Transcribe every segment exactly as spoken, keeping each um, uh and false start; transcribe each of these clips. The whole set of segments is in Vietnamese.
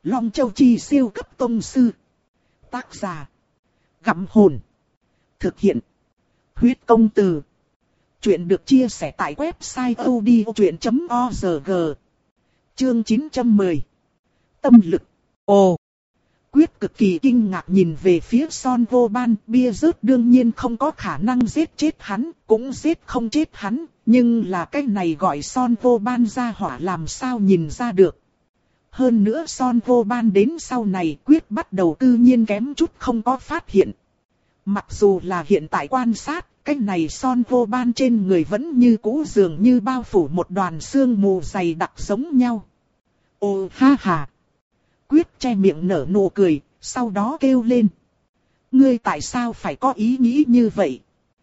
Long Châu Chi siêu cấp tông sư. Tác giả. Gặm hồn. Thực hiện. Huyết công từ. Chuyện được chia sẻ tại website audiochuyện chấm org. Chương chín trăm mười. Tâm lực. Ồ. Quyết cực kỳ kinh ngạc nhìn về phía Son Vô Ban. Bia rớt đương nhiên không có khả năng giết chết hắn, cũng giết không chết hắn. Nhưng là cái này gọi Son Vô Ban ra hỏa làm sao nhìn ra được. Hơn nữa Son Vô Ban đến sau này Quyết bắt đầu tự nhiên kém chút không có phát hiện. Mặc dù là hiện tại quan sát, cái này Son Vô Ban trên người vẫn như cũ dường như bao phủ một đoàn sương mù dày đặc giống nhau. Ồ ha ha. Quyết che miệng nở nụ cười, sau đó kêu lên. Ngươi tại sao phải có ý nghĩ như vậy?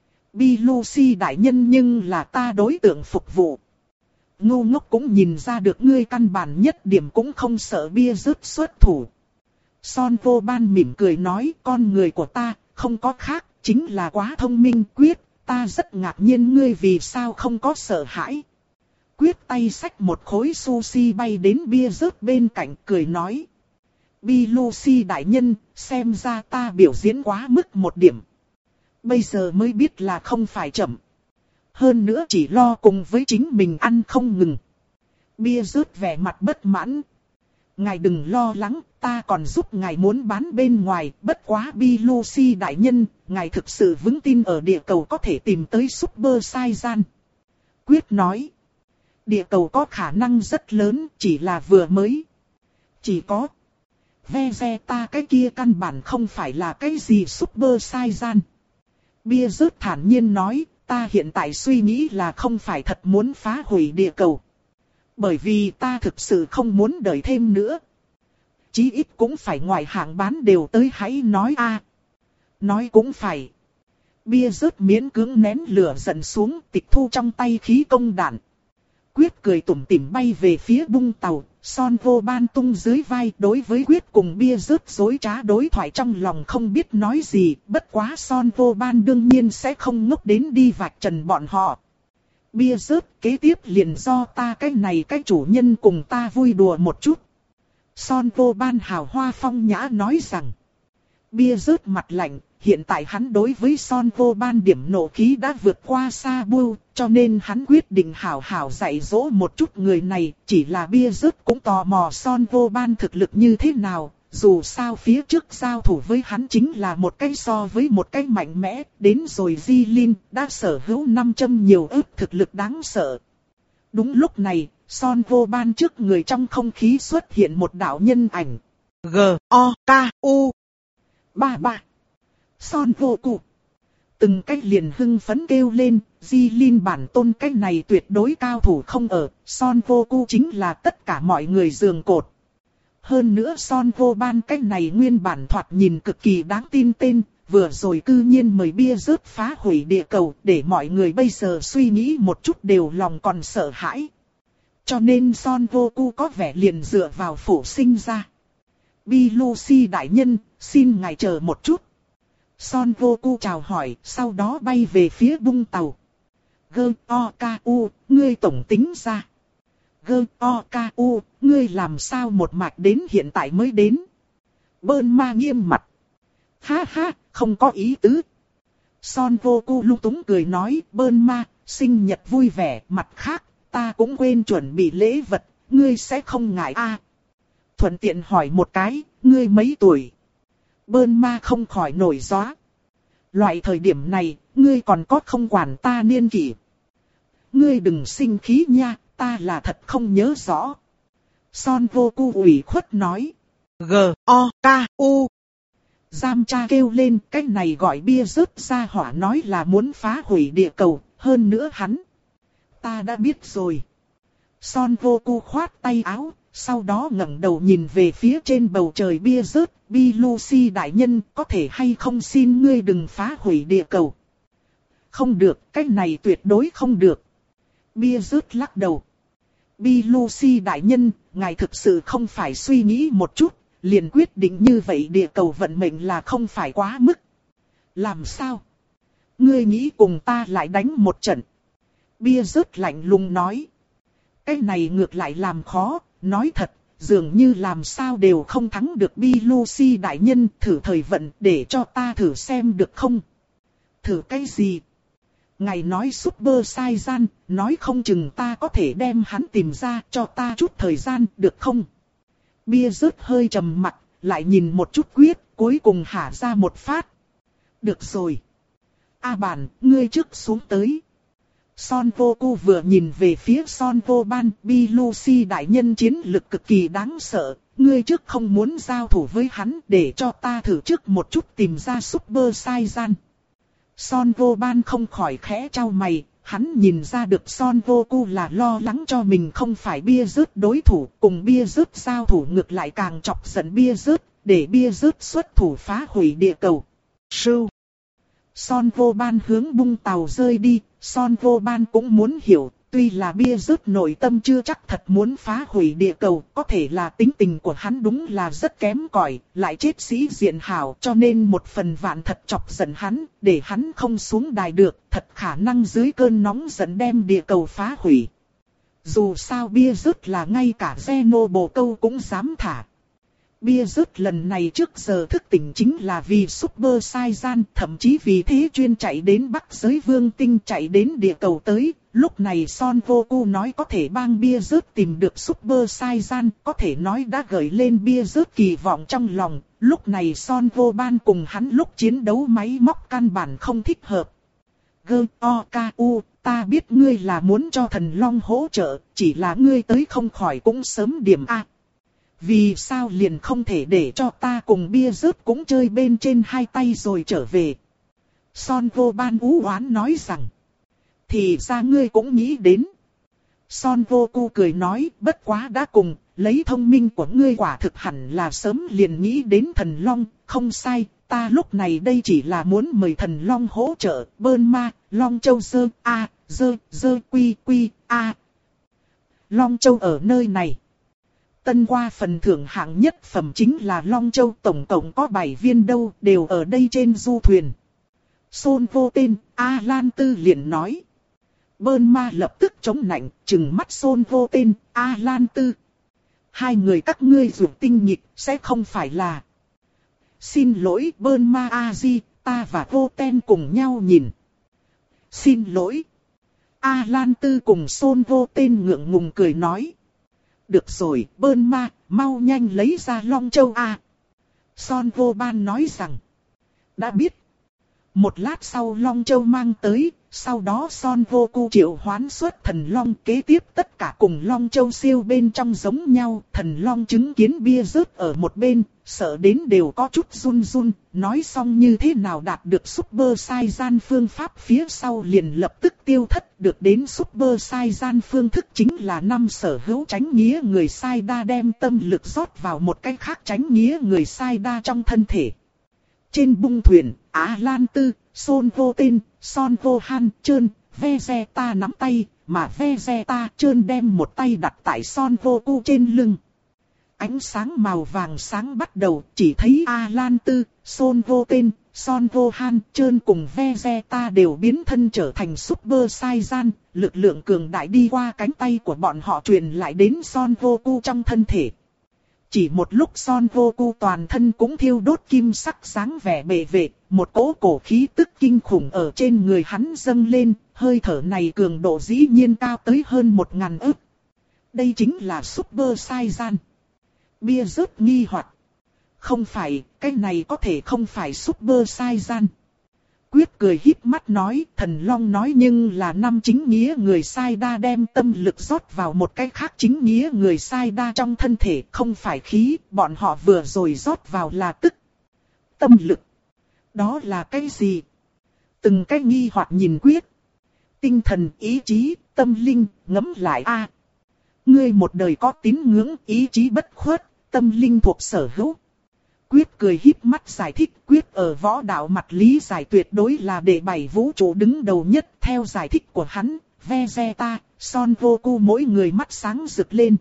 Bi Lucy đại nhân nhưng là ta đối tượng phục vụ. Ngu ngốc cũng nhìn ra được ngươi căn bản nhất điểm cũng không sợ bia rớt xuất thủ. Son Vô Ban mỉm cười nói con người của ta không có khác, chính là quá thông minh. Quyết, ta rất ngạc nhiên ngươi vì sao không có sợ hãi. Quyết tay xách một khối sushi bay đến bia rớt bên cạnh cười nói. Bi Lucy đại nhân, xem ra ta biểu diễn quá mức một điểm. Bây giờ mới biết là không phải chậm. Hơn nữa chỉ lo cùng với chính mình ăn không ngừng. Bia rớt vẻ mặt bất mãn. Ngài đừng lo lắng, ta còn giúp ngài muốn bán bên ngoài. Bất quá Bi Lucy đại nhân, ngài thực sự vững tin ở địa cầu có thể tìm tới Super Saiyan. Quyết nói. Địa cầu có khả năng rất lớn, chỉ là vừa mới. Chỉ có. Ve ve ta cái kia căn bản không phải là cái gì Super Saiyan. Bia rớt thản nhiên nói, ta hiện tại suy nghĩ là không phải thật muốn phá hủy địa cầu. Bởi vì ta thực sự không muốn đợi thêm nữa. Chí ít cũng phải ngoài hạng bán đều tới hãy nói a. Nói cũng phải. Bia rớt miễn cưỡng nén lửa giận xuống tịch thu trong tay khí công đạn. Quyết cười tủm tỉm bay về phía bung tàu. Son Vô Ban tung dưới vai đối với Quyết cùng bia rớt dối trá đối thoại trong lòng không biết nói gì. Bất quá Son Vô Ban đương nhiên sẽ không ngốc đến đi vạch trần bọn họ. Bia rớt kế tiếp liền do ta cái này cái chủ nhân cùng ta vui đùa một chút. Son Vô Ban hào hoa phong nhã nói rằng. Bia rớt mặt lạnh, hiện tại hắn đối với Son Vô Ban điểm nộ khí đã vượt qua xa bu, cho nên hắn quyết định hảo hảo dạy dỗ một chút người này. Chỉ là bia rớt cũng tò mò Son Vô Ban thực lực như thế nào, dù sao phía trước giao thủ với hắn chính là một cái so với một cái mạnh mẽ, đến rồi Di Linh đã sở hữu năm trăm nhiều ức thực lực đáng sợ. Đúng lúc này, Son Vô Ban trước người trong không khí xuất hiện một đạo nhân ảnh. G O K U Ba ba Son Vô Cụ. Từng cách liền hưng phấn kêu lên, Di Linh bản tôn cách này tuyệt đối cao thủ không ở, Son Vô Cụ chính là tất cả mọi người giường cột. Hơn nữa Son Vô Ban cách này nguyên bản thoạt nhìn cực kỳ đáng tin tên, vừa rồi cư nhiên mời bia rớt phá hủy địa cầu, để mọi người bây giờ suy nghĩ một chút đều lòng còn sợ hãi. Cho nên Son Vô Cụ có vẻ liền dựa vào phủ sinh ra. Bi Lucy đại nhân, xin ngài chờ một chút. Son Vô Cụ chào hỏi, sau đó bay về phía bung tàu. Gơ o ca u, ngươi tổng tính ra. Gơ o ca u, ngươi làm sao một mạch đến hiện tại mới đến. Bơn ma nghiêm mặt. Ha ha, không có ý tứ. Son Vô Cụ lung túng cười nói, Bơn ma, sinh nhật vui vẻ, mặt khác, ta cũng quên chuẩn bị lễ vật, ngươi sẽ không ngại a? Thuận tiện hỏi một cái, ngươi mấy tuổi? Bơn ma không khỏi nổi gió. Loại thời điểm này, ngươi còn có không quản ta niên kỷ. Ngươi đừng sinh khí nha, ta là thật không nhớ rõ. Son Vô Cụ ủy khuất nói. G O K U Giam cha kêu lên, cái này gọi bia rớt ra hỏa nói là muốn phá hủy địa cầu, hơn nữa hắn. Ta đã biết rồi. Son Vô Cụ khoát tay áo. Sau đó ngẩng đầu nhìn về phía trên bầu trời bia rớt, Bi Lucy đại nhân, có thể hay không xin ngươi đừng phá hủy địa cầu. Không được, cái này tuyệt đối không được. Bia rớt lắc đầu. Bi Lucy đại nhân, ngài thực sự không phải suy nghĩ một chút, liền quyết định như vậy địa cầu vận mệnh là không phải quá mức. Làm sao? Ngươi nghĩ cùng ta lại đánh một trận. Bia rớt lạnh lùng nói. Cái này ngược lại làm khó. Nói thật, dường như làm sao đều không thắng được Bilusi đại nhân, thử thời vận để cho ta thử xem được không? Thử cái gì? Ngài nói Super Saiyan, nói không chừng ta có thể đem hắn tìm ra, cho ta chút thời gian, được không? Bia rớt hơi trầm mặt, lại nhìn một chút quyết, cuối cùng hả ra một phát. Được rồi. A bản, ngươi trước xuống tới. Son Goku vừa nhìn về phía Son Goban, Bilusi đại nhân chiến lực cực kỳ đáng sợ, ngươi trước không muốn giao thủ với hắn, để cho ta thử trước một chút tìm ra Super Saiyan. Son Goban không khỏi khẽ chau mày, hắn nhìn ra được Son Goku là lo lắng cho mình không phải bia rớt đối thủ, cùng bia rớt giao thủ ngược lại càng chọc giận bia rớt, để bia rớt xuất thủ phá hủy địa cầu. Sưu. Son Goban hướng bung tàu rơi đi, Son Goban cũng muốn hiểu, tuy là bia rớt nội tâm chưa chắc thật muốn phá hủy địa cầu, có thể là tính tình của hắn đúng là rất kém cỏi, lại chết sĩ diện hảo, cho nên một phần vạn thật chọc giận hắn, để hắn không xuống đài được, thật khả năng dưới cơn nóng giận đem địa cầu phá hủy. Dù sao bia rớt là ngay cả Zeno bồ câu cũng dám thả. Bia rớt lần này trước giờ thức tỉnh chính là vì Super Saiyan, thậm chí vì thế chuyên chạy đến Bắc giới vương tinh, chạy đến địa cầu tới. Lúc này Son Goku nói có thể bang bia rớt tìm được Super Saiyan, có thể nói đã gợi lên bia rớt kỳ vọng trong lòng. Lúc này Son Goban cùng hắn lúc chiến đấu máy móc căn bản không thích hợp. G.O.K.U, ta biết ngươi là muốn cho thần long hỗ trợ, chỉ là ngươi tới không khỏi cũng sớm điểm A. Vì sao liền không thể để cho ta cùng bia rớt cũng chơi bên trên hai tay rồi trở về? Son Goban ú oán nói rằng. Thì ra ngươi cũng nghĩ đến. Son Goku cười nói, bất quá đã cùng, lấy thông minh của ngươi quả thực hẳn là sớm liền nghĩ đến thần long, không sai, ta lúc này đây chỉ là muốn mời thần long hỗ trợ, bơn ma, long châu dơ, a, dơ, dơ quy quy, a. Long châu ở nơi này. Tân qua phần thưởng hạng nhất phẩm chính là Long Châu, tổng cộng có bảy viên đâu, đều ở đây trên du thuyền. Son vô tên, A Lan Tư liền nói. Bơn ma lập tức chống nạnh, trừng mắt Son vô tên, A Lan Tư. Hai người các ngươi dù tinh nhịp, sẽ không phải là. Xin lỗi Bơn ma A-di, ta và vô tên cùng nhau nhìn. Xin lỗi. A Lan Tư cùng Son vô tên ngượng ngùng cười nói. Được rồi, Bơn ma, mau nhanh lấy ra Long Châu A. Son Goban nói rằng. Đã biết. Một lát sau Long Châu mang tới, sau đó Son Goku triệu hoán xuất thần Long, kế tiếp tất cả cùng Long Châu siêu bên trong giống nhau. Thần Long chứng kiến bia rớt ở một bên, sợ đến đều có chút run run, nói xong như thế nào đạt được Super Saiyan phương pháp phía sau liền lập tức tiêu thất. Được đến Super Saiyan phương thức chính là năm sở hữu tránh nghĩa người sai đa đem tâm lực rót vào một cái khác tránh nghĩa người sai đa trong thân thể. Trên bung thuyền, Á Lan Tư, Son vô tên, Son vô han, trơn, Vegeta nắm tay, mà Vegeta trơn đem một tay đặt tại Son Goku trên lưng. Ánh sáng màu vàng sáng bắt đầu, chỉ thấy A Lan Tư, Son vô tên, Son vô han, trơn cùng Vegeta đều biến thân trở thành Super Saiyan, lực lượng cường đại đi qua cánh tay của bọn họ truyền lại đến Son Goku trong thân thể. Chỉ một lúc Son Goku toàn thân cũng thiêu đốt kim sắc sáng vẻ bề vệ, một cỗ cổ khí tức kinh khủng ở trên người hắn dâng lên, hơi thở này cường độ dĩ nhiên cao tới hơn một ngàn ức. Đây chính là Super Saiyan. Bia rớt nghi hoặc. Không phải, cái này có thể không phải Super Saiyan. Quyết cười híp mắt nói, thần long nói nhưng là năm chính nghĩa người sai đa đem tâm lực rót vào một cái khác chính nghĩa người sai đa trong thân thể, không phải khí, bọn họ vừa rồi rót vào là tức. Tâm lực. Đó là cái gì? Từng cái nghi hoặc nhìn Quyết. Tinh thần, ý chí, tâm linh, ngẫm lại a. Ngươi một đời có tín ngưỡng, ý chí bất khuất, tâm linh thuộc sở hữu. Quyết cười híp mắt giải thích, Quyết ở võ đạo mặt lý giải tuyệt đối là để bảy vũ trụ đứng đầu nhất. Theo giải thích của hắn, Vegeta, Son Goku mỗi người mắt sáng rực lên.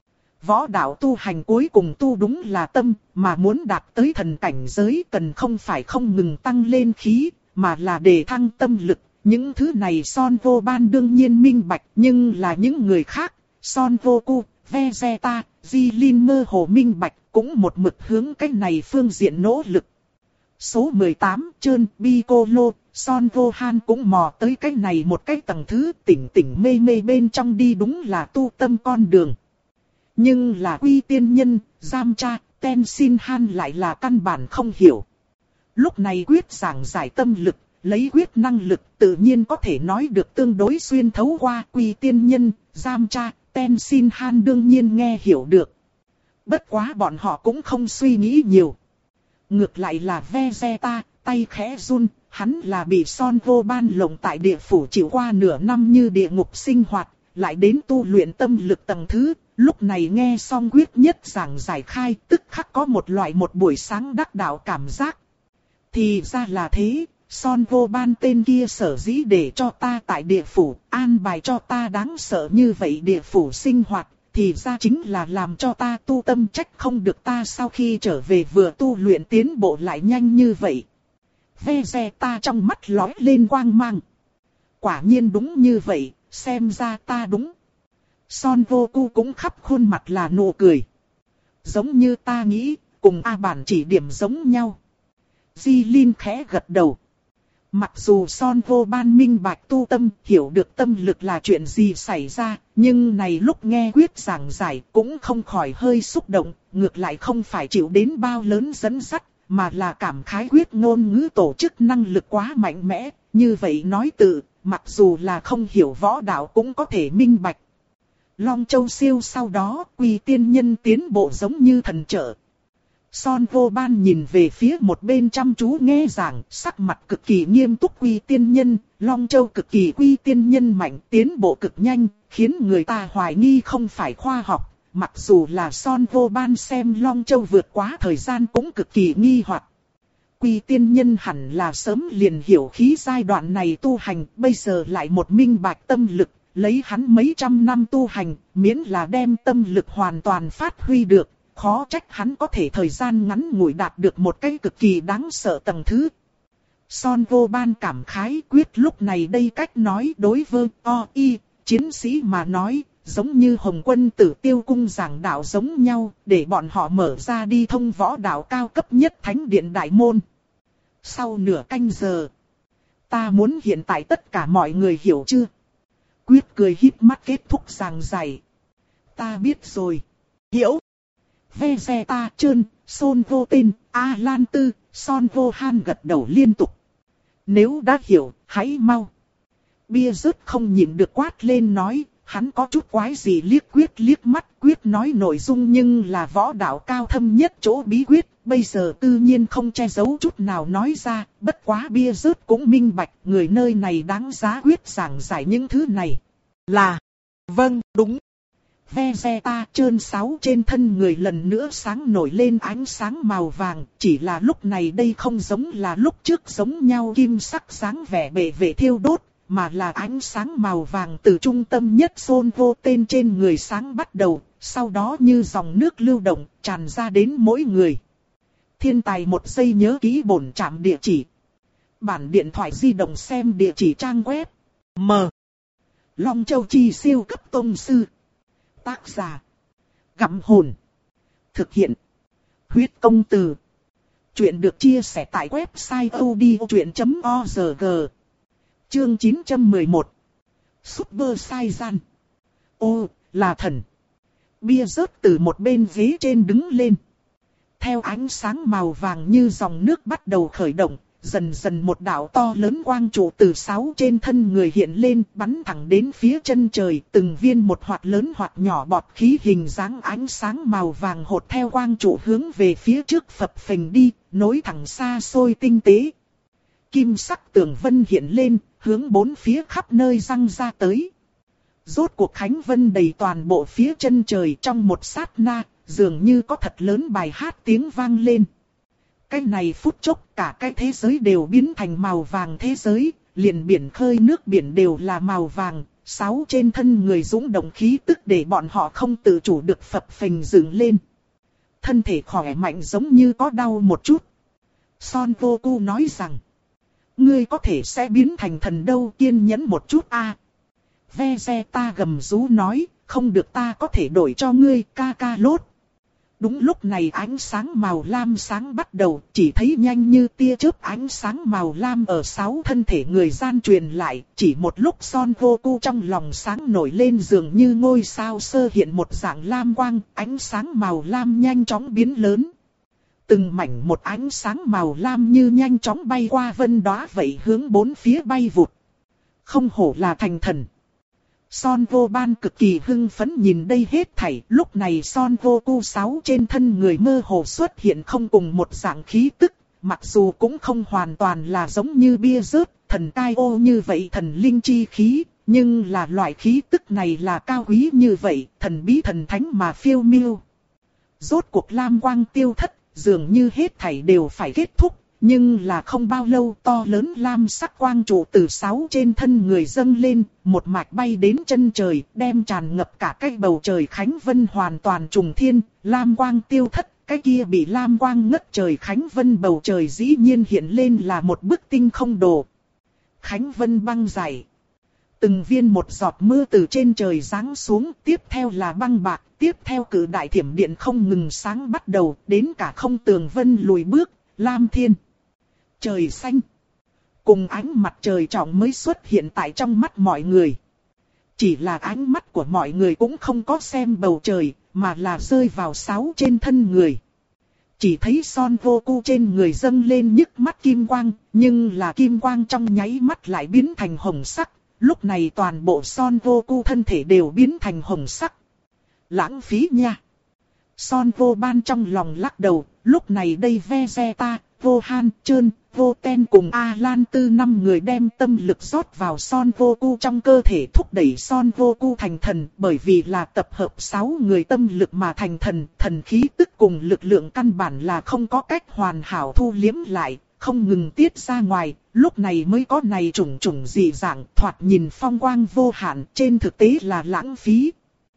Võ đạo tu hành cuối cùng tu đúng là tâm, mà muốn đạt tới thần cảnh giới cần không phải không ngừng tăng lên khí, mà là để thăng tâm lực. Những thứ này Son Goban đương nhiên minh bạch, nhưng là những người khác, Son Goku, Vegeta, Jilin mơ hồ minh bạch, cũng một mực hướng cái này phương diện nỗ lực. Số mười tám, Trơn, Piccolo, Son Gohan cũng mò tới cái này một cái tầng thứ tỉnh tỉnh mê mê bên trong đi đúng là tu tâm con đường. Nhưng là Quy Tiên Nhân, Yamcha, Tenshinhan lại là căn bản không hiểu. Lúc này quyết giảng giải tâm lực, lấy quyết năng lực tự nhiên có thể nói được tương đối xuyên thấu qua Quy Tiên Nhân, Yamcha, Tenshinhan đương nhiên nghe hiểu được. Bất quá bọn họ cũng không suy nghĩ nhiều. Ngược lại là Vegeta, tay khẽ run, hắn là bị Son Gohan lồng tại địa phủ chịu qua nửa năm như địa ngục sinh hoạt, lại đến tu luyện tâm lực tầng thứ, lúc này nghe xong quyết nhất giảng giải khai tức khắc có một loại một buổi sáng đắc đạo cảm giác. Thì ra là thế, Son Gohan tên kia sở dĩ để cho ta tại địa phủ, an bài cho ta đáng sợ như vậy địa phủ sinh hoạt, thì ra chính là làm cho ta tu tâm trách không được ta sau khi trở về vừa tu luyện tiến bộ lại nhanh như vậy. Vegeta trong mắt lóe lên quang mang. Quả nhiên đúng như vậy, xem ra ta đúng. Son Goku cũng khắp khuôn mặt là nụ cười. Giống như ta nghĩ, cùng A Bản chỉ điểm giống nhau. Jilin khẽ gật đầu. Mặc dù Son Gohan minh bạch tu tâm, hiểu được tâm lực là chuyện gì xảy ra, nhưng này lúc nghe quyết giảng giải cũng không khỏi hơi xúc động, ngược lại không phải chịu đến bao lớn dẫn dắt, mà là cảm khái quyết ngôn ngữ tổ chức năng lực quá mạnh mẽ, như vậy nói tự, mặc dù là không hiểu võ đạo cũng có thể minh bạch. Long Châu Siêu sau đó, Quy Tiên Nhân tiến bộ giống như thần trợ. Son Gohan nhìn về phía một bên chăm chú nghe giảng, sắc mặt cực kỳ nghiêm túc. Quy Tiên Nhân, Long Châu cực kỳ Quy Tiên Nhân mạnh, tiến bộ cực nhanh, khiến người ta hoài nghi không phải khoa học. Mặc dù là Son Gohan xem Long Châu vượt quá thời gian cũng cực kỳ nghi hoặc. Quy Tiên Nhân hẳn là sớm liền hiểu khí giai đoạn này tu hành, bây giờ lại một minh bạch tâm lực, lấy hắn mấy trăm năm tu hành, miễn là đem tâm lực hoàn toàn phát huy được. Khó trách hắn có thể thời gian ngắn ngủi đạt được một cái cực kỳ đáng sợ tầng thứ. Son Gohan cảm khái quyết lúc này đây cách nói đối với o i chiến sĩ mà nói, giống như Hồng Quân Tử Tiêu Cung giảng đạo giống nhau, để bọn họ mở ra đi thông võ đạo cao cấp nhất thánh điện đại môn. Sau nửa canh giờ, ta muốn hiện tại tất cả mọi người hiểu chưa? Quyết cười híp mắt kết thúc giảng giải. Ta biết rồi. Hiểu. Vegeta, Trơn, Son Goten, A-Lan Tư, Son Gohan gật đầu liên tục. Nếu đã hiểu, hãy mau. Bia rớt không nhịn được quát lên nói, hắn có chút quái gì liếc quyết liếc mắt, quyết nói nội dung nhưng là võ đạo cao thâm nhất chỗ bí quyết, bây giờ tự nhiên không che giấu chút nào nói ra, bất quá bia rớt cũng minh bạch, người nơi này đáng giá quyết giảng giải những thứ này. Là, vâng, đúng. Vegeta trơn sáu trên thân người lần nữa sáng nổi lên ánh sáng màu vàng, chỉ là lúc này đây không giống là lúc trước giống nhau kim sắc sáng vẻ bệ vệ thiêu đốt, mà là ánh sáng màu vàng từ trung tâm nhất Son Goten trên người sáng bắt đầu, sau đó như dòng nước lưu động, tràn ra đến mỗi người. Thiên tài một giây nhớ ký bổn trạm địa chỉ. Bản điện thoại di động xem địa chỉ trang web. M. Long Châu Chi siêu cấp tông sư. Tác giả. Gặm hồn. Thực hiện. Huyết công từ. Chuyện được chia sẻ tại website odchuyện chấm org. Chương chín trăm mười một. Super Saiyan. Ô, là thần. Bia rớt từ một bên ghế trên đứng lên. Theo ánh sáng màu vàng như dòng nước bắt đầu khởi động, dần dần một đạo to lớn quang trụ từ sáu trên thân người hiện lên, bắn thẳng đến phía chân trời, từng viên một hoặc lớn hoặc nhỏ bọt khí hình dáng ánh sáng màu vàng hột theo quang trụ hướng về phía trước phập phình đi, nối thẳng xa xôi tinh tế. Kim sắc tường vân hiện lên, hướng bốn phía khắp nơi răng ra tới. Rốt cuộc khánh vân đầy toàn bộ phía chân trời, trong một sát na, dường như có thật lớn bài hát tiếng vang lên. Cái này phút chốc cả cái thế giới đều biến thành màu vàng thế giới, liền biển khơi nước biển đều là màu vàng, sáu trên thân người dũng động khí tức để bọn họ không tự chủ được phập phình dựng lên. Thân thể khỏe mạnh giống như có đau một chút. Son Goku nói rằng, ngươi có thể sẽ biến thành thần đâu, kiên nhẫn một chút a. Vegeta gầm rú nói, không được ta có thể đổi cho ngươi ca ca lốt. Đúng lúc này ánh sáng màu lam sáng bắt đầu, chỉ thấy nhanh như tia chớp ánh sáng màu lam ở sáu thân thể người gian truyền lại, chỉ một lúc Son Goku trong lòng sáng nổi lên dường như ngôi sao sơ hiện một dạng lam quang, ánh sáng màu lam nhanh chóng biến lớn. Từng mảnh một ánh sáng màu lam như nhanh chóng bay qua vân đóa vậy hướng bốn phía bay vụt. Không hổ là thành thần. Son Vô Ban cực kỳ hưng phấn nhìn đây hết thảy, lúc này Son Goku sáu trên thân người mơ hồ xuất hiện không cùng một dạng khí tức, mặc dù cũng không hoàn toàn là giống như bia rớt, thần tai ô như vậy thần linh chi khí, nhưng là loại khí tức này là cao quý như vậy, thần bí thần thánh mà phiêu miêu. Rốt cuộc lam quang tiêu thất, dường như hết thảy đều phải kết thúc. Nhưng là không bao lâu to lớn lam sắc quang trụ từ sáu trên thân người dâng lên, một mạch bay đến chân trời, đem tràn ngập cả cái bầu trời khánh vân hoàn toàn trùng thiên, lam quang tiêu thất, cái kia bị lam quang ngất trời khánh vân bầu trời dĩ nhiên hiện lên là một bức tinh không đồ. Khánh vân băng dày. Từng viên một giọt mưa từ trên trời giáng xuống, tiếp theo là băng bạc, tiếp theo cử đại thiểm điện không ngừng sáng bắt đầu, đến cả không tường vân lùi bước, lam thiên. Trời xanh. Cùng ánh mặt trời trọng mới xuất hiện tại trong mắt mọi người. Chỉ là ánh mắt của mọi người cũng không có xem bầu trời, mà là rơi vào sáu trên thân người. Chỉ thấy Son Goku trên người dâng lên nhức mắt kim quang, nhưng là kim quang trong nháy mắt lại biến thành hồng sắc. Lúc này toàn bộ Son Goku thân thể đều biến thành hồng sắc. Lãng phí nha. Son Vô Ban trong lòng lắc đầu, lúc này đây Vegeta, Vô Han, Trơn, Vô Ten cùng A Lan Tư năm người đem tâm lực rót vào Son Goku trong cơ thể thúc đẩy Son Goku thành thần, bởi vì là tập hợp sáu người tâm lực mà thành thần, thần khí tức cùng lực lượng căn bản là không có cách hoàn hảo thu liếm lại, không ngừng tiết ra ngoài, lúc này mới có này trùng trùng dị dạng, thoạt nhìn phong quang vô hạn, trên thực tế là lãng phí.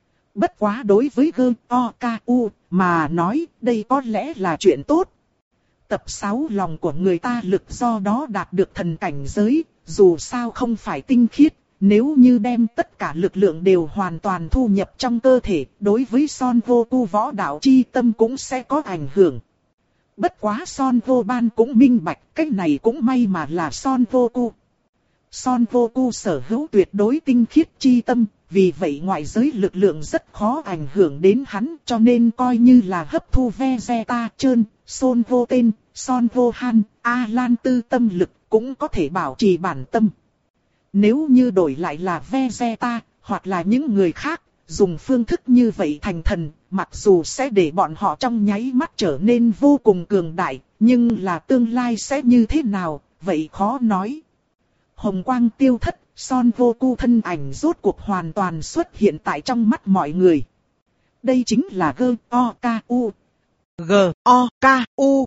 Bất quá đối với G O K U mà nói, đây có lẽ là chuyện tốt. Tập sáu lòng của người ta lực do đó đạt được thần cảnh giới, dù sao không phải tinh khiết, nếu như đem tất cả lực lượng đều hoàn toàn thu nhập trong cơ thể, đối với Son Goku võ đạo chi tâm cũng sẽ có ảnh hưởng. Bất quá Son Vô Ban cũng minh bạch, cái này cũng may mà là Son Goku. Son Goku sở hữu tuyệt đối tinh khiết chi tâm, vì vậy ngoại giới lực lượng rất khó ảnh hưởng đến hắn, cho nên coi như là hấp thu Vegeta, Trơn, Son Vô Tên, Son Vô Han, A Lan Tư tâm lực cũng có thể bảo trì bản tâm. Nếu như đổi lại là Vegeta, hoặc là những người khác, dùng phương thức như vậy thành thần, mặc dù sẽ để bọn họ trong nháy mắt trở nên vô cùng cường đại, nhưng là tương lai sẽ như thế nào, vậy khó nói. Hồng quang tiêu thất, Son Goku thân ảnh rốt cuộc hoàn toàn xuất hiện tại trong mắt mọi người. Đây chính là G O K U. G O K U.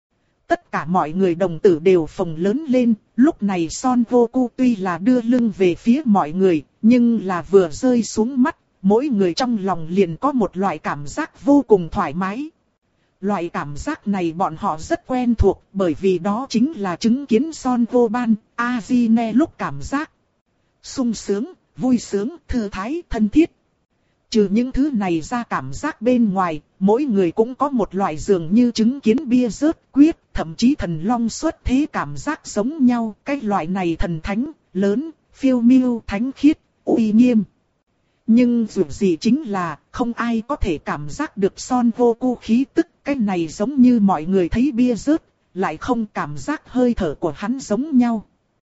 Tất cả mọi người đồng tử đều phồng lớn lên, lúc này Son Goku tuy là đưa lưng về phía mọi người, nhưng là vừa rơi xuống mắt, mỗi người trong lòng liền có một loại cảm giác vô cùng thoải mái. Loại cảm giác này bọn họ rất quen thuộc, bởi vì đó chính là chứng kiến Son Vô Ban, Azine lúc cảm giác sung sướng, vui sướng, thư thái, thân thiết. Trừ những thứ này ra cảm giác bên ngoài, mỗi người cũng có một loại dường như chứng kiến bia rớt quyết, thậm chí thần long xuất thế cảm giác giống nhau. Cái loại này thần thánh, lớn, phiêu miêu, thánh khiết, uy nghiêm. Nhưng dù gì chính là, không ai có thể cảm giác được Son Goku khí tức. Cái này giống như mọi người thấy bia rớt, lại không cảm giác hơi thở của hắn giống nhau.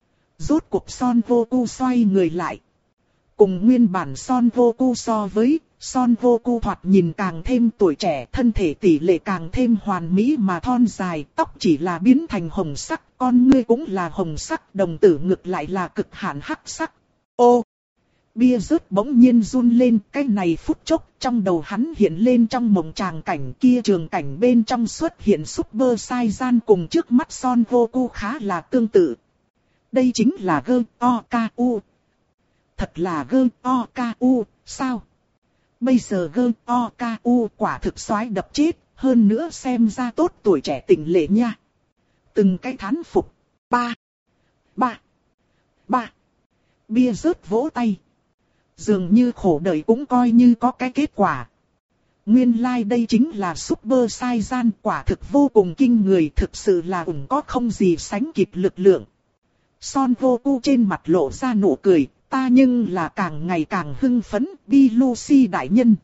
Rốt cuộc Son Goku xoay người lại. Cùng nguyên bản Son Goku so với, Son Goku thoạt nhìn càng thêm tuổi trẻ, thân thể tỷ lệ càng thêm hoàn mỹ mà thon dài, tóc chỉ là biến thành hồng sắc, con ngươi cũng là hồng sắc, đồng tử ngực lại là cực hạn hắc sắc. Ô! Bia rớt bỗng nhiên run lên, cái này phút chốc trong đầu hắn hiện lên trong mộng tràng cảnh kia, trường cảnh bên trong xuất hiện Super Saiyan cùng trước mắt Son Goku khá là tương tự. Đây chính là G O K U. Thật là G O K U, sao? Bây giờ G O K U quả thực xoái đập chết, hơn nữa xem ra tốt tuổi trẻ tỉnh lệ nha. Từng cái thán phục. Ba. Ba. Ba. Bia rớt vỗ tay. Dường như khổ đời cũng coi như có cái kết quả. Nguyên lai like đây chính là Super Saiyan, quả thực vô cùng kinh người, thực sự là ủng có không gì sánh kịp lực lượng. Son Goku trên mặt lộ ra nụ cười, ta nhưng là càng ngày càng hưng phấn, Bi Lucy đại nhân.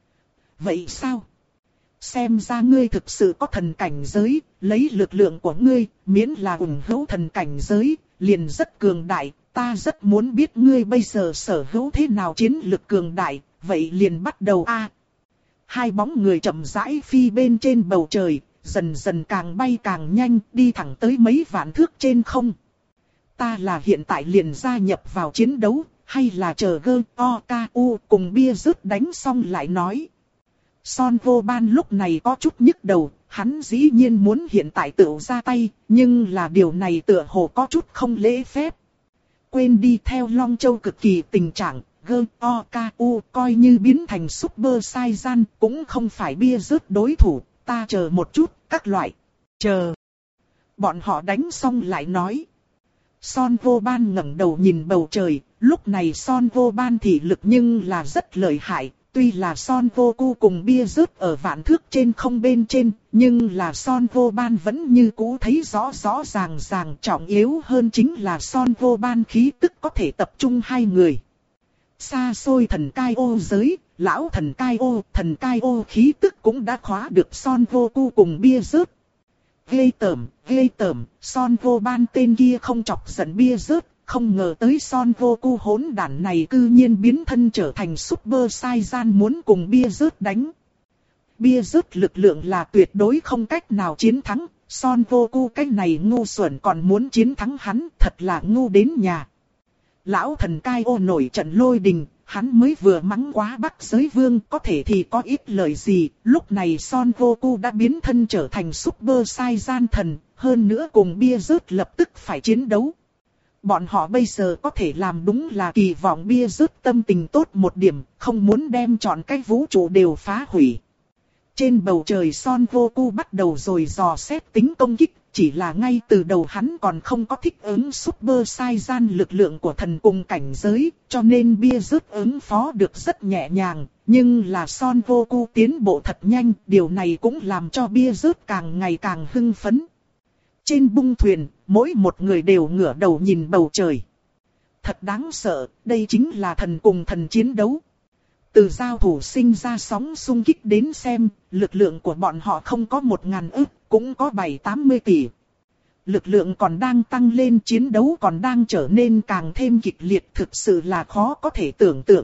Vậy sao? Xem ra ngươi thực sự có thần cảnh giới, lấy lực lượng của ngươi, miễn là ủng hữu thần cảnh giới, liền rất cường đại. Ta rất muốn biết ngươi bây giờ sở hữu thế nào chiến lực cường đại, vậy liền bắt đầu a. Hai bóng người chậm rãi phi bên trên bầu trời, dần dần càng bay càng nhanh, đi thẳng tới mấy vạn thước trên không. Ta là hiện tại liền gia nhập vào chiến đấu, hay là chờ gơ o ca u cùng bia rớt đánh xong lại nói. Son Goban lúc này có chút nhức đầu, hắn dĩ nhiên muốn hiện tại tự ra tay, nhưng là điều này tựa hồ có chút không lễ phép. Quên đi, theo Long Châu cực kỳ tình trạng, gơ o ca u coi như biến thành Super Saiyan cũng không phải bia rớt đối thủ, ta chờ một chút, các loại. Chờ. Bọn họ đánh xong lại nói. Son Goban ngẩng đầu nhìn bầu trời, lúc này Son Goban thị lực nhưng là rất lợi hại. Tuy là Son Goku cùng bia rớt ở vạn thước trên không bên trên, nhưng là Son Goban vẫn như cũ thấy rõ rõ ràng ràng, trọng yếu hơn chính là Son Goban khí tức có thể tập trung hai người. Xa xôi thần cai ô giới, lão thần cai ô, thần cai ô khí tức cũng đã khóa được Son Goku cùng bia rớt. Ghê tởm, ghê tởm, Son Goban tên kia không chọc giận bia rớt. Không ngờ tới Son Goku hỗn đản này cư nhiên biến thân trở thành Super Saiyan muốn cùng bia rớt đánh. Bia rớt lực lượng là tuyệt đối không cách nào chiến thắng, Son Goku cái này ngu xuẩn còn muốn chiến thắng hắn, thật là ngu đến nhà. Lão thần cai ô nổi trận lôi đình, hắn mới vừa mắng quá Bắc Giới Vương, có thể thì có ít lời gì, lúc này Son Goku đã biến thân trở thành Super Saiyan thần, hơn nữa cùng bia rớt lập tức phải chiến đấu. Bọn họ bây giờ có thể làm đúng là kỳ vọng bia rớt tâm tình tốt một điểm, không muốn đem chọn cái vũ trụ đều phá hủy. Trên bầu trời Son Goku bắt đầu rồi dò xét tính công kích, chỉ là ngay từ đầu hắn còn không có thích ứng Super Saiyan lực lượng của thần cùng cảnh giới, cho nên bia rớt ứng phó được rất nhẹ nhàng, nhưng là Son Goku tiến bộ thật nhanh, điều này cũng làm cho bia rớt càng ngày càng hưng phấn. Trên bung thuyền, mỗi một người đều ngửa đầu nhìn bầu trời. Thật đáng sợ, đây chính là thần cùng thần chiến đấu. Từ giao thủ sinh ra sóng xung kích đến xem, lực lượng của bọn họ không có một ngàn ức, cũng có bảy tám mươi tỷ. Lực lượng còn đang tăng lên, chiến đấu còn đang trở nên càng thêm kịch liệt, thực sự là khó có thể tưởng tượng.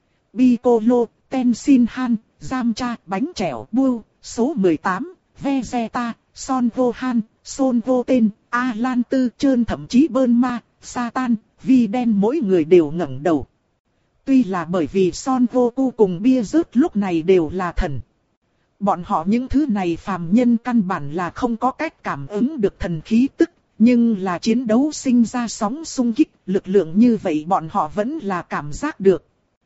Piccolo, Tenshinhan, Yamcha, bánh chèo, Buu, số mười tám, Vegeta, Son Gohan, Son Goten, Alan Tư Trơn, thậm chí Bulma, Satan, Vi Đen, mỗi người đều ngẩng đầu. Tuy là bởi vì Son Goku cùng bia rớt lúc này đều là thần. Bọn họ những thứ này phàm nhân căn bản là không có cách cảm ứng được thần khí tức, nhưng là chiến đấu sinh ra sóng xung kích, lực lượng như vậy bọn họ vẫn là cảm giác được.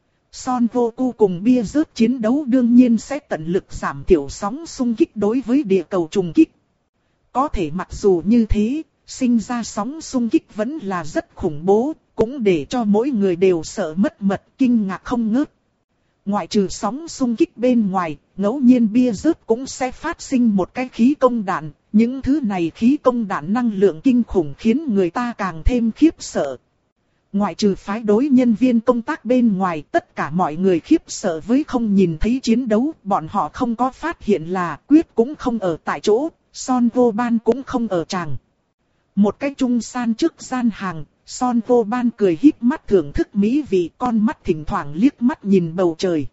Son Goku cùng bia rớt chiến đấu đương nhiên sẽ tận lực giảm thiểu sóng xung kích đối với địa cầu trùng kích. Có thể mặc dù như thế, sinh ra sóng xung kích vẫn là rất khủng bố, cũng để cho mỗi người đều sợ mất mật, kinh ngạc không ngớt. Ngoại trừ sóng xung kích bên ngoài, ngẫu nhiên bia rớt cũng sẽ phát sinh một cái khí công đạn. Những thứ này khí công đạn năng lượng kinh khủng khiến người ta càng thêm khiếp sợ. Ngoại trừ phái đối nhân viên công tác bên ngoài, tất cả mọi người khiếp sợ với không nhìn thấy chiến đấu. Bọn họ không có phát hiện là Quyết cũng không ở tại chỗ, Son Goban cũng không ở tràng. Một cái trung san trước gian hàng, Son Goban cười híp mắt thưởng thức mỹ vị, con mắt thỉnh thoảng liếc mắt nhìn bầu trời.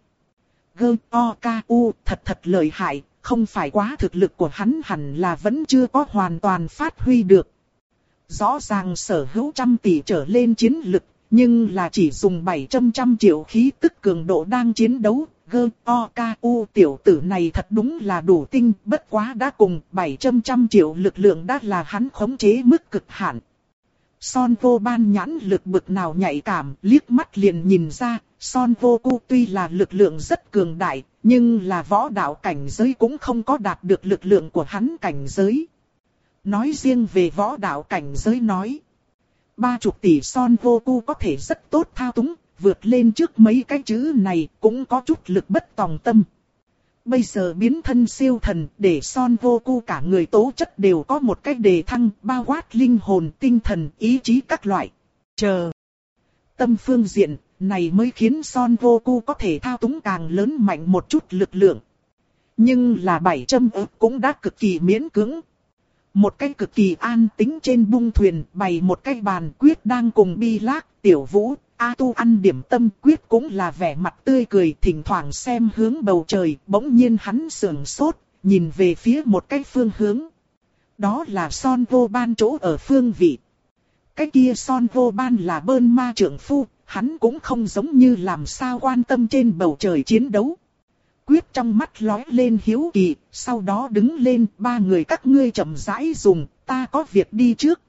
Gơ o ca u thật thật lợi hại, không phải quá thực lực của hắn hẳn là vẫn chưa có hoàn toàn phát huy được. Rõ ràng sở hữu trăm tỷ trở lên chiến lực, nhưng là chỉ dùng bảy trăm trăm triệu khí tức cường độ đang chiến đấu. Gơ o ca u tiểu tử này thật đúng là đủ tinh, bất quá đã cùng bảy trăm trăm triệu lực lượng đã là hắn khống chế mức cực hạn. Son Goban nhãn lực bực nào nhạy cảm, liếc mắt liền nhìn ra, Son Goku tuy là lực lượng rất cường đại, nhưng là võ đạo cảnh giới cũng không có đạt được lực lượng của hắn cảnh giới. Nói riêng về võ đạo cảnh giới nói, ba chục tỷ Son Goku có thể rất tốt thao túng, vượt lên trước mấy cái chữ này cũng có chút lực bất tòng tâm. Bây giờ biến thân siêu thần để Son Goku cả người tố chất đều có một cách đề thăng, bao quát linh hồn, tinh thần, ý chí các loại. Chờ. Tâm phương diện này mới khiến Son Goku có thể thao túng càng lớn mạnh một chút lực lượng. Nhưng là bảy châm ức cũng đã cực kỳ miễn cưỡng. Một cái cực kỳ an tĩnh trên bung thuyền bày một cái bàn, Quyết đang cùng Bi Lác, Tiểu Vũ, A Tu ăn điểm tâm. Quyết cũng là vẻ mặt tươi cười, thỉnh thoảng xem hướng bầu trời. Bỗng nhiên hắn sườn sốt, nhìn về phía một cái phương hướng. Đó là Son Goban chỗ ở phương vị. Cái kia Son Goban là Bơn Ma trưởng phu, hắn cũng không giống như làm sao quan tâm trên bầu trời chiến đấu. Quyết trong mắt lóe lên hiếu kỳ, sau đó đứng lên, ba người các ngươi chậm rãi dùng, ta có việc đi trước.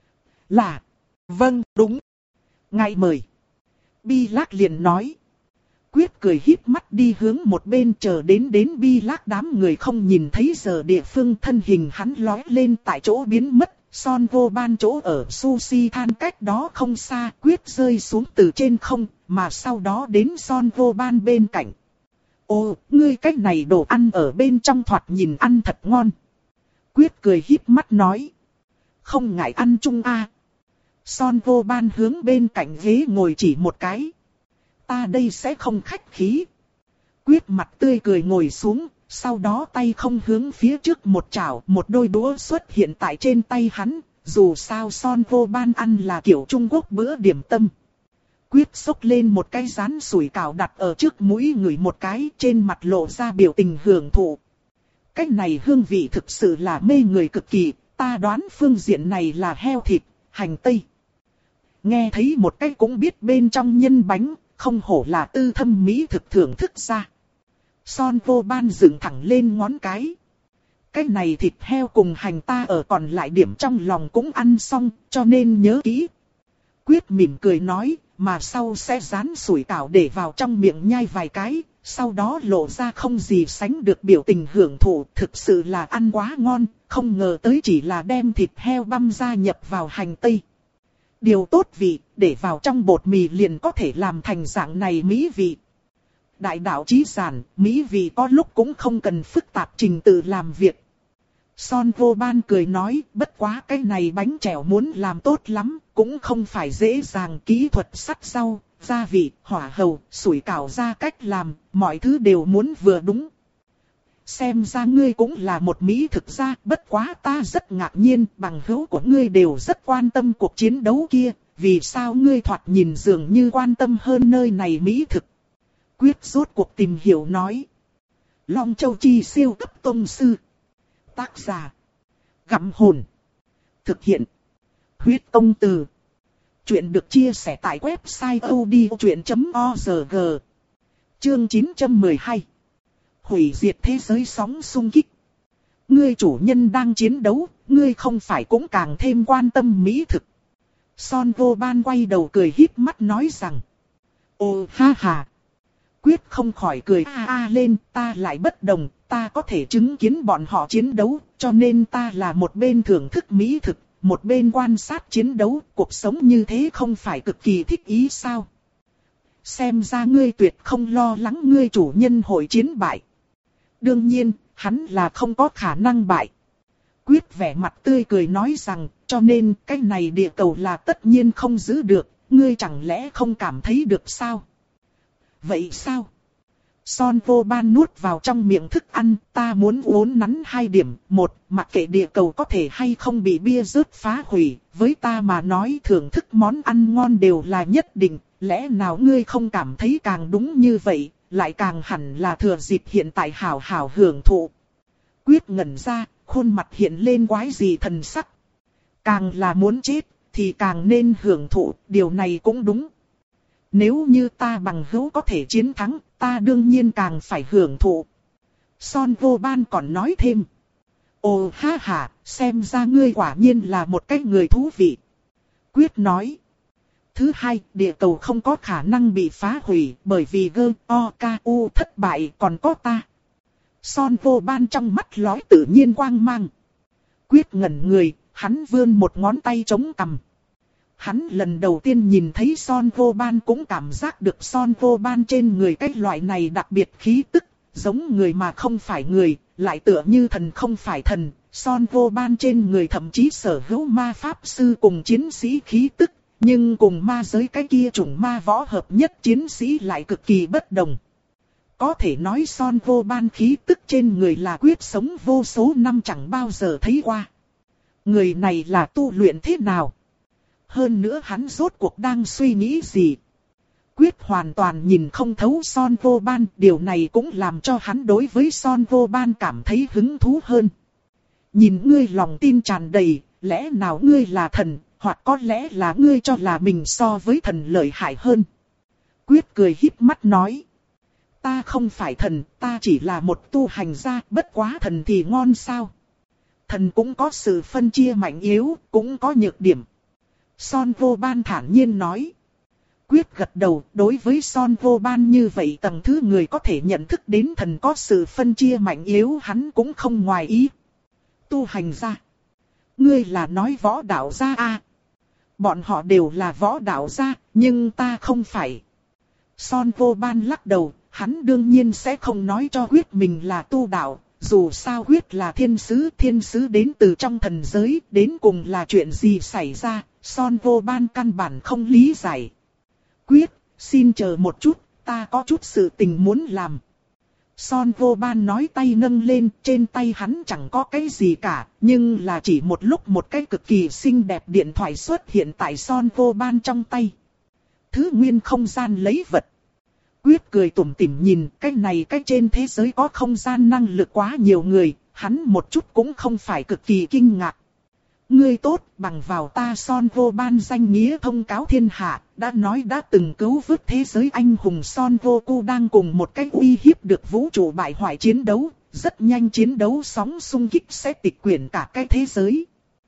Là, vâng, đúng. Ngài mời. Bi Lác liền nói. Quyết cười híp mắt đi hướng một bên, chờ đến đến Bi Lác đám người không nhìn thấy giờ địa phương, thân hình hắn lóe lên tại chỗ biến mất. Son Goban chỗ ở sushi than cách đó không xa, Quyết rơi xuống từ trên không, mà sau đó đến Son Goban bên cạnh. Ô, ngươi cách này đồ ăn ở bên trong thoạt nhìn ăn thật ngon. Quyết cười híp mắt nói. Không ngại ăn chung a. À. Son Goban hướng bên cạnh ghế ngồi chỉ một cái. Ta đây sẽ không khách khí. Quyết mặt tươi cười ngồi xuống, sau đó tay không hướng phía trước một chảo, một đôi đũa xuất hiện tại trên tay hắn. Dù sao Son Goban ăn là kiểu Trung Quốc bữa điểm tâm. Quyết xốc lên một cái rán sủi cảo đặt ở trước mũi người một cái, trên mặt lộ ra biểu tình hưởng thụ. Cái này hương vị thực sự là mê người cực kỳ, ta đoán phương diện này là heo thịt, hành tây. Nghe thấy một cái cũng biết bên trong nhân bánh, không hổ là tư thâm mỹ thực thưởng thức ra. Son Goban dựng thẳng lên ngón cái. Cái này thịt heo cùng hành ta ở còn lại điểm trong lòng cũng ăn xong, cho nên nhớ kỹ. Quyết mỉm cười nói, mà sau sẽ rán sủi cảo để vào trong miệng nhai vài cái, sau đó lộ ra không gì sánh được biểu tình hưởng thụ, thực sự là ăn quá ngon, không ngờ tới chỉ là đem thịt heo băm ra nhập vào hành tây. Điều tốt vị, để vào trong bột mì liền có thể làm thành dạng này mỹ vị. Đại đạo chí giản, mỹ vị có lúc cũng không cần phức tạp trình tự làm việc. Son Goban cười nói, bất quá cái này bánh chèo muốn làm tốt lắm, cũng không phải dễ dàng, kỹ thuật sắt rau, gia vị, hỏa hầu, sủi cảo ra cách làm, mọi thứ đều muốn vừa đúng. Xem ra ngươi cũng là một mỹ thực gia, bất quá ta rất ngạc nhiên, bằng hữu của ngươi đều rất quan tâm cuộc chiến đấu kia, vì sao ngươi thoạt nhìn dường như quan tâm hơn nơi này mỹ thực. Quyết rốt cuộc tìm hiểu nói. Long Châu Chi siêu cấp tông sư. Tác giả. Gặm hồn. Thực hiện. Huyết công từ. Chuyện được chia sẻ tại website odchuyện chấm org. Chương chín trăm mười hai. Hủy diệt thế giới sóng xung kích. Ngươi chủ nhân đang chiến đấu, ngươi không phải cũng càng thêm quan tâm mỹ thực. Son Goban quay đầu cười híp mắt nói rằng. Ồ ha ha. Quyết không khỏi cười a a lên, ta lại bất đồng, ta có thể chứng kiến bọn họ chiến đấu, cho nên ta là một bên thưởng thức mỹ thực, một bên quan sát chiến đấu, cuộc sống như thế không phải cực kỳ thích ý sao? Xem ra ngươi tuyệt không lo lắng ngươi chủ nhân hội chiến bại. Đương nhiên, hắn là không có khả năng bại. Quyết vẻ mặt tươi cười nói rằng, cho nên cái này địa cầu là tất nhiên không giữ được, ngươi chẳng lẽ không cảm thấy được sao? Vậy sao? Son Goban nuốt vào trong miệng thức ăn, ta muốn uốn nắn hai điểm. Một, mặc kệ địa cầu có thể hay không bị bia rớt phá hủy, với ta mà nói thưởng thức món ăn ngon đều là nhất định. Lẽ nào ngươi không cảm thấy càng đúng như vậy, lại càng hẳn là thừa dịp hiện tại hảo hảo hưởng thụ. Quyết ngẩn ra, khuôn mặt hiện lên quái gì thần sắc. Càng là muốn chết, thì càng nên hưởng thụ, điều này cũng đúng. Nếu như ta bằng hữu có thể chiến thắng, ta đương nhiên càng phải hưởng thụ. Son Goban còn nói thêm. Ồ ha ha, xem ra ngươi quả nhiên là một cái người thú vị. Quyết nói. Thứ hai, địa cầu không có khả năng bị phá hủy, bởi vì gơ o ca u thất bại còn có ta. Son Goban trong mắt lóe tự nhiên quang mang. Quyết ngẩn người, hắn vươn một ngón tay chống cằm. hắn lần đầu tiên nhìn thấy Son Vô Ban cũng cảm giác được Son Vô Ban trên người cái loại này đặc biệt khí tức, giống người mà không phải người, lại tựa như thần không phải thần. Son Vô Ban trên người thậm chí sở hữu ma pháp sư cùng chiến sĩ khí tức, nhưng cùng ma giới cái kia chủng ma võ hợp nhất chiến sĩ lại cực kỳ bất đồng. Có thể nói Son Vô Ban khí tức trên người là quyết sống vô số năm chẳng bao giờ thấy qua. Người này là tu luyện thế nào? Hơn nữa hắn rốt cuộc đang suy nghĩ gì? Quyết hoàn toàn nhìn không thấu Son Vô Ban, điều này cũng làm cho hắn đối với Son Vô Ban cảm thấy hứng thú hơn. Nhìn ngươi lòng tin tràn đầy, lẽ nào ngươi là thần, hoặc có lẽ là ngươi cho là mình so với thần lợi hại hơn. Quyết cười híp mắt nói. Ta không phải thần, ta chỉ là một tu hành gia, bất quá thần thì ngon sao? Thần cũng có sự phân chia mạnh yếu, cũng có nhược điểm. Son Vô Ban thản nhiên nói. Quyết gật đầu, đối với Son Vô Ban như vậy tầng thứ người có thể nhận thức đến thần có sự phân chia mạnh yếu hắn cũng không ngoài ý. Tu hành gia. Ngươi là nói võ đạo gia à? Bọn họ đều là võ đạo gia, nhưng ta không phải. Son Vô Ban lắc đầu, hắn đương nhiên sẽ không nói cho Quyết mình là tu đạo. Dù sao Quyết là thiên sứ, thiên sứ đến từ trong thần giới, đến cùng là chuyện gì xảy ra, Son Vô Ban căn bản không lý giải. Quyết, xin chờ một chút, ta có chút sự tình muốn làm. Son Vô Ban nói tay nâng lên, trên tay hắn chẳng có cái gì cả, nhưng là chỉ một lúc một cái cực kỳ xinh đẹp điện thoại xuất hiện tại Son Vô Ban trong tay. Thứ nguyên không gian lấy vật. Quyết cười tủm tỉm nhìn, cái này cái trên thế giới có không gian năng lực quá nhiều người, hắn một chút cũng không phải cực kỳ kinh ngạc. Ngươi tốt, bằng vào ta Son Vô Ban danh nghĩa thông cáo thiên hạ, đã nói đã từng cứu vớt thế giới anh hùng Son Vô Cu đang cùng một cái uy hiếp được vũ trụ bại hoại chiến đấu, rất nhanh chiến đấu sóng xung kích sẽ tịch quyển cả cái thế giới.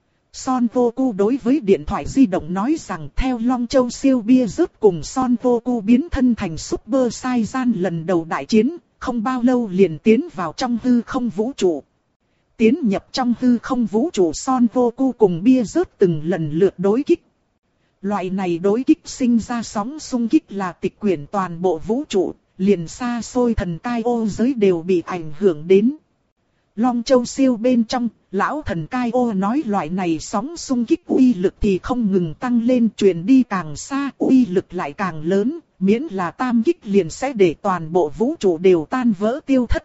Son Vô Cu đối với điện thoại di động nói rằng theo Long Châu siêu bia rớt cùng Son Vô Cu biến thân thành Super Saiyan lần đầu đại chiến, không bao lâu liền tiến vào trong hư không vũ trụ. Tiến nhập trong hư không vũ trụ Son Vô Cu cùng bia rớt từng lần lượt đối kích. Loại này đối kích sinh ra sóng xung kích là tịch quyển toàn bộ vũ trụ, liền xa xôi thần cai ô giới đều bị ảnh hưởng đến. Long Châu siêu bên trong, lão thần cai ô nói loại này sóng xung kích uy lực thì không ngừng tăng lên, truyền đi càng xa, uy lực lại càng lớn, miễn là tam kích liền sẽ để toàn bộ vũ trụ đều tan vỡ tiêu thất.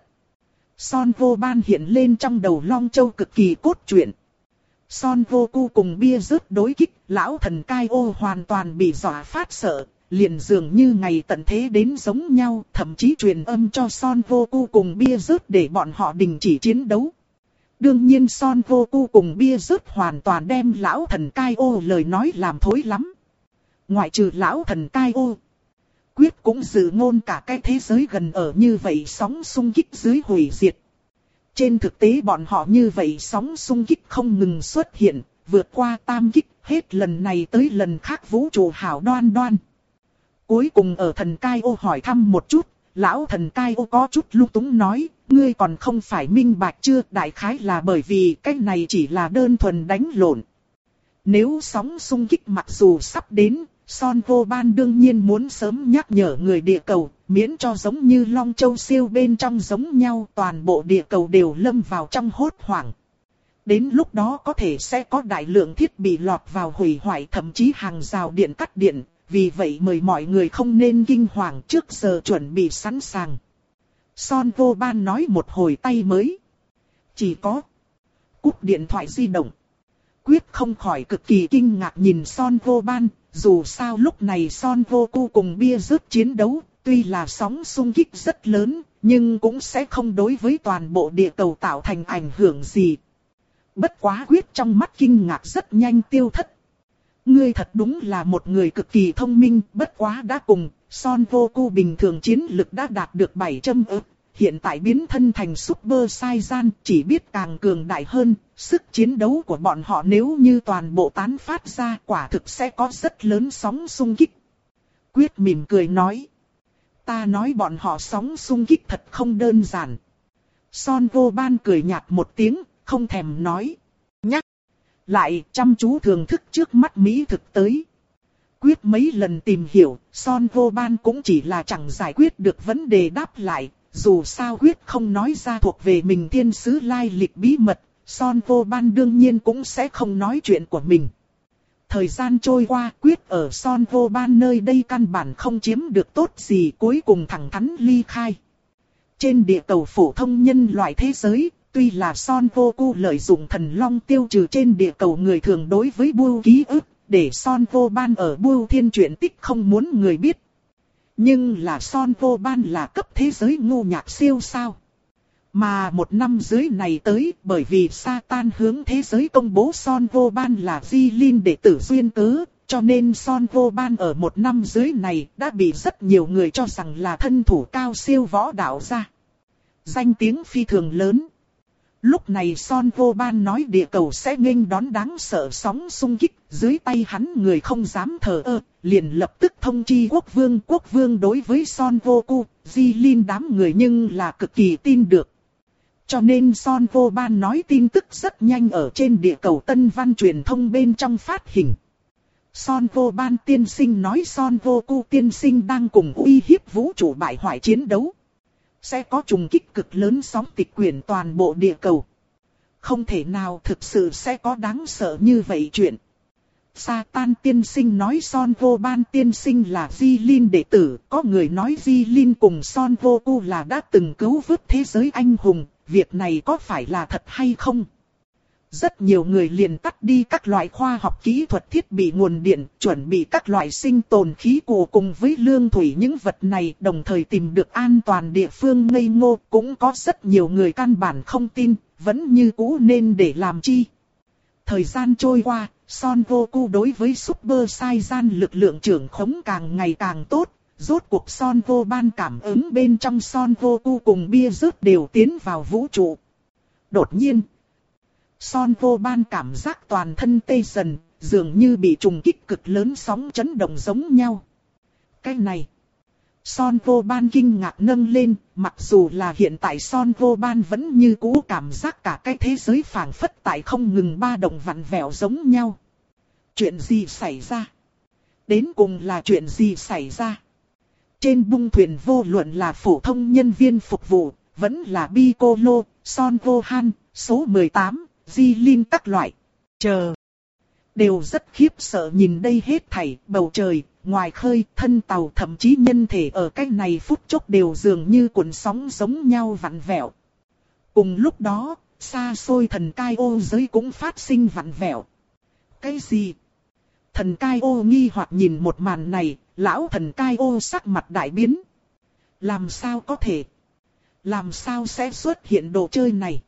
Son Vô Ban hiện lên trong đầu Long Châu cực kỳ cốt truyện. Son Vô Cu cùng bia rớt đối kích, lão thần cai ô hoàn toàn bị dọa phát sợ, liền dường như ngày tận thế đến giống nhau, thậm chí truyền âm cho Son Vô Cu cùng bia rớt để bọn họ đình chỉ chiến đấu. Đương nhiên Son Vô Cu cùng bia rớt hoàn toàn đem lão thần cai ô lời nói làm thối lắm. Ngoại trừ lão thần cai ô, Quyết cũng dự ngôn cả cái thế giới gần ở như vậy sóng xung kích dưới hủy diệt. Trên thực tế bọn họ như vậy sóng xung kích không ngừng xuất hiện, vượt qua tam kích, hết lần này tới lần khác vũ trụ hảo đoan đoan. Cuối cùng ở thần cai ô hỏi thăm một chút, lão thần cai ô có chút lung túng nói, ngươi còn không phải minh bạch chưa, đại khái là bởi vì cái này chỉ là đơn thuần đánh lộn. Nếu sóng xung kích mặc dù sắp đến, Son Vô Ban đương nhiên muốn sớm nhắc nhở người địa cầu, miễn cho giống như Long Châu siêu bên trong giống nhau toàn bộ địa cầu đều lâm vào trong hốt hoảng. Đến lúc đó có thể sẽ có đại lượng thiết bị lọt vào hủy hoại thậm chí hàng rào điện cắt điện, vì vậy mời mọi người không nên kinh hoàng trước giờ chuẩn bị sẵn sàng. Son Vô Ban nói một hồi tay mới. Chỉ có cúp điện thoại di động. Quyết không khỏi cực kỳ kinh ngạc nhìn Son Vô Ban, dù sao lúc này Son Vô Cu cùng bia rớt chiến đấu, tuy là sóng xung kích rất lớn, nhưng cũng sẽ không đối với toàn bộ địa cầu tạo thành ảnh hưởng gì. Bất quá Quyết trong mắt kinh ngạc rất nhanh tiêu thất. Ngươi thật đúng là một người cực kỳ thông minh, bất quá đã cùng, Son Vô Cu bình thường chiến lực đã đạt được bảy trăm ức. Hiện tại biến thân thành Super Saiyan chỉ biết càng cường đại hơn, sức chiến đấu của bọn họ nếu như toàn bộ tán phát ra quả thực sẽ có rất lớn sóng xung kích. Quyết mỉm cười nói. Ta nói bọn họ sóng xung kích thật không đơn giản. Son Vô Ban cười nhạt một tiếng, không thèm nói. Nhắc lại chăm chú thưởng thức trước mắt mỹ thực tới. Quyết mấy lần tìm hiểu, Son Vô Ban cũng chỉ là chẳng giải quyết được vấn đề đáp lại. Dù sao Quyết không nói ra thuộc về mình thiên sứ lai lịch bí mật, Son Vô Ban đương nhiên cũng sẽ không nói chuyện của mình. Thời gian trôi qua, Quyết ở Son Vô Ban nơi đây căn bản không chiếm được tốt gì, cuối cùng thẳng thắn ly khai. Trên địa cầu phổ thông nhân loại thế giới, tuy là Son Vô Cu lợi dụng thần long tiêu trừ trên địa cầu người thường đối với Bưu ký ức, để Son Vô Ban ở Bưu Thiên truyện tích không muốn người biết. Nhưng là Son Vô Ban là cấp thế giới ngu nhạc siêu sao. Mà một năm dưới này tới, bởi vì Satan hướng thế giới công bố Son Vô Ban là Di Linh đệ tử duyên cớ, cho nên Son Vô Ban ở một năm dưới này đã bị rất nhiều người cho rằng là thân thủ cao siêu võ đạo gia. Danh tiếng phi thường lớn. Lúc này Son Vô Ban nói địa cầu sẽ nghênh đón đáng sợ sóng xung kích, dưới tay hắn người không dám thờ ơ, liền lập tức thông chi quốc vương. Quốc vương đối với Son Vô Cu, Di Linh đám người nhưng là cực kỳ tin được. Cho nên Son Vô Ban nói tin tức rất nhanh ở trên địa cầu tân văn truyền thông bên trong phát hình. Son Vô Ban tiên sinh nói Son Vô Cu tiên sinh đang cùng uy hiếp vũ trụ bại hoại chiến đấu. Sẽ có trùng kích cực lớn sóng tịch quyển toàn bộ địa cầu. Không thể nào thực sự sẽ có đáng sợ như vậy chuyện. Satan tiên sinh nói Son Vô Ban tiên sinh là Di Linh đệ tử. Có người nói Di Linh cùng Son Vô Cu là đã từng cứu vớt thế giới anh hùng. Việc này có phải là thật hay không? Rất nhiều người liền tắt đi các loại khoa học kỹ thuật thiết bị nguồn điện, chuẩn bị các loại sinh tồn khí cụ cùng với lương thủy những vật này, đồng thời tìm được an toàn địa phương ngây ngô. Cũng có rất nhiều người căn bản không tin, vẫn như cũ nên để làm chi. Thời gian trôi qua, Son Vô Cu đối với Super Saiyan lực lượng trưởng khống càng ngày càng tốt. Rốt cuộc Son Vô Ban cảm ứng bên trong Son Vô Cu cùng bia rớt đều tiến vào vũ trụ. Đột nhiên, Son Vô Ban cảm giác toàn thân tê dần, dường như bị trùng kích cực lớn sóng chấn động giống nhau. Cái này, Son Vô Ban kinh ngạc nâng lên, mặc dù là hiện tại Son Vô Ban vẫn như cũ cảm giác cả cái thế giới phảng phất tại không ngừng ba động vặn vẹo giống nhau. Chuyện gì xảy ra? Đến cùng là chuyện gì xảy ra? Trên bung thuyền vô luận là phổ thông nhân viên phục vụ, vẫn là Piccolo, Son Vô Han, số mười tám, Di Linh các loại. Chờ. Đều rất khiếp sợ nhìn đây hết thảy, bầu trời, ngoài khơi, thân tàu thậm chí nhân thể ở cái này phút chốc đều dường như cuộn sóng giống nhau vặn vẹo. Cùng lúc đó, xa xôi thần cai ô giới cũng phát sinh vặn vẹo. Cái gì? Thần cai ô nghi hoặc nhìn một màn này, lão thần cai ô sắc mặt đại biến. Làm sao có thể? Làm sao sẽ xuất hiện đồ chơi này?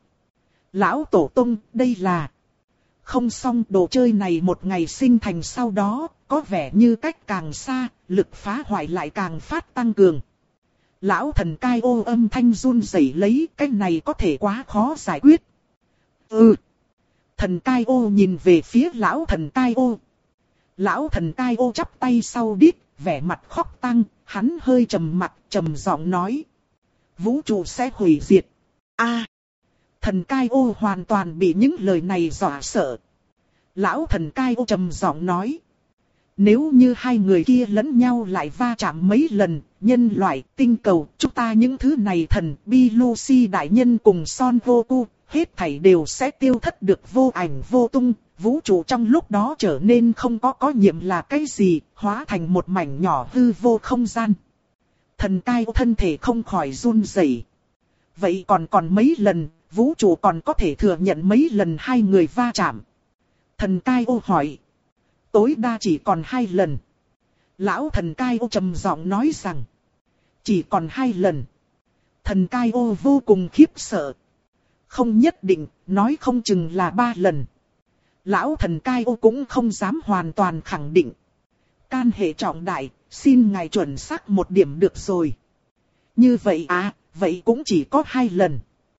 Lão tổ tông, đây là... Không xong, đồ chơi này một ngày sinh thành sau đó, có vẻ như cách càng xa, lực phá hoại lại càng phát tăng cường. Lão thần cai ô âm thanh run rẩy lấy, cái này có thể quá khó giải quyết. Ừ. Thần cai ô nhìn về phía lão thần cai ô. Lão thần cai ô chắp tay sau đít, vẻ mặt khóc tăng, hắn hơi trầm mặt, trầm giọng nói. Vũ trụ sẽ hủy diệt. A. Thần cai ô hoàn toàn bị những lời này dọa sợ. Lão thần cai ô trầm giọng nói. Nếu như hai người kia lẫn nhau lại va chạm mấy lần, nhân loại, tinh cầu, chúng ta những thứ này thần, Bilusi đại nhân cùng Son Vô Cu, hết thảy đều sẽ tiêu thất được vô ảnh vô tung. Vũ trụ trong lúc đó trở nên không có có nhiệm là cái gì, hóa thành một mảnh nhỏ hư vô không gian. Thần cai ô thân thể không khỏi run rẩy. Vậy còn còn mấy lần, vũ trụ còn có thể thừa nhận mấy lần hai người va chạm? Thần cai ô hỏi. Tối đa chỉ còn hai lần. Lão thần cai ô trầm giọng nói rằng. Chỉ còn hai lần. Thần cai ô vô cùng khiếp sợ. Không nhất định, nói không chừng là ba lần. Lão thần cai ô cũng không dám hoàn toàn khẳng định. Can hệ trọng đại, xin ngài chuẩn xác một điểm được rồi. Như vậy à, vậy cũng chỉ có hai lần.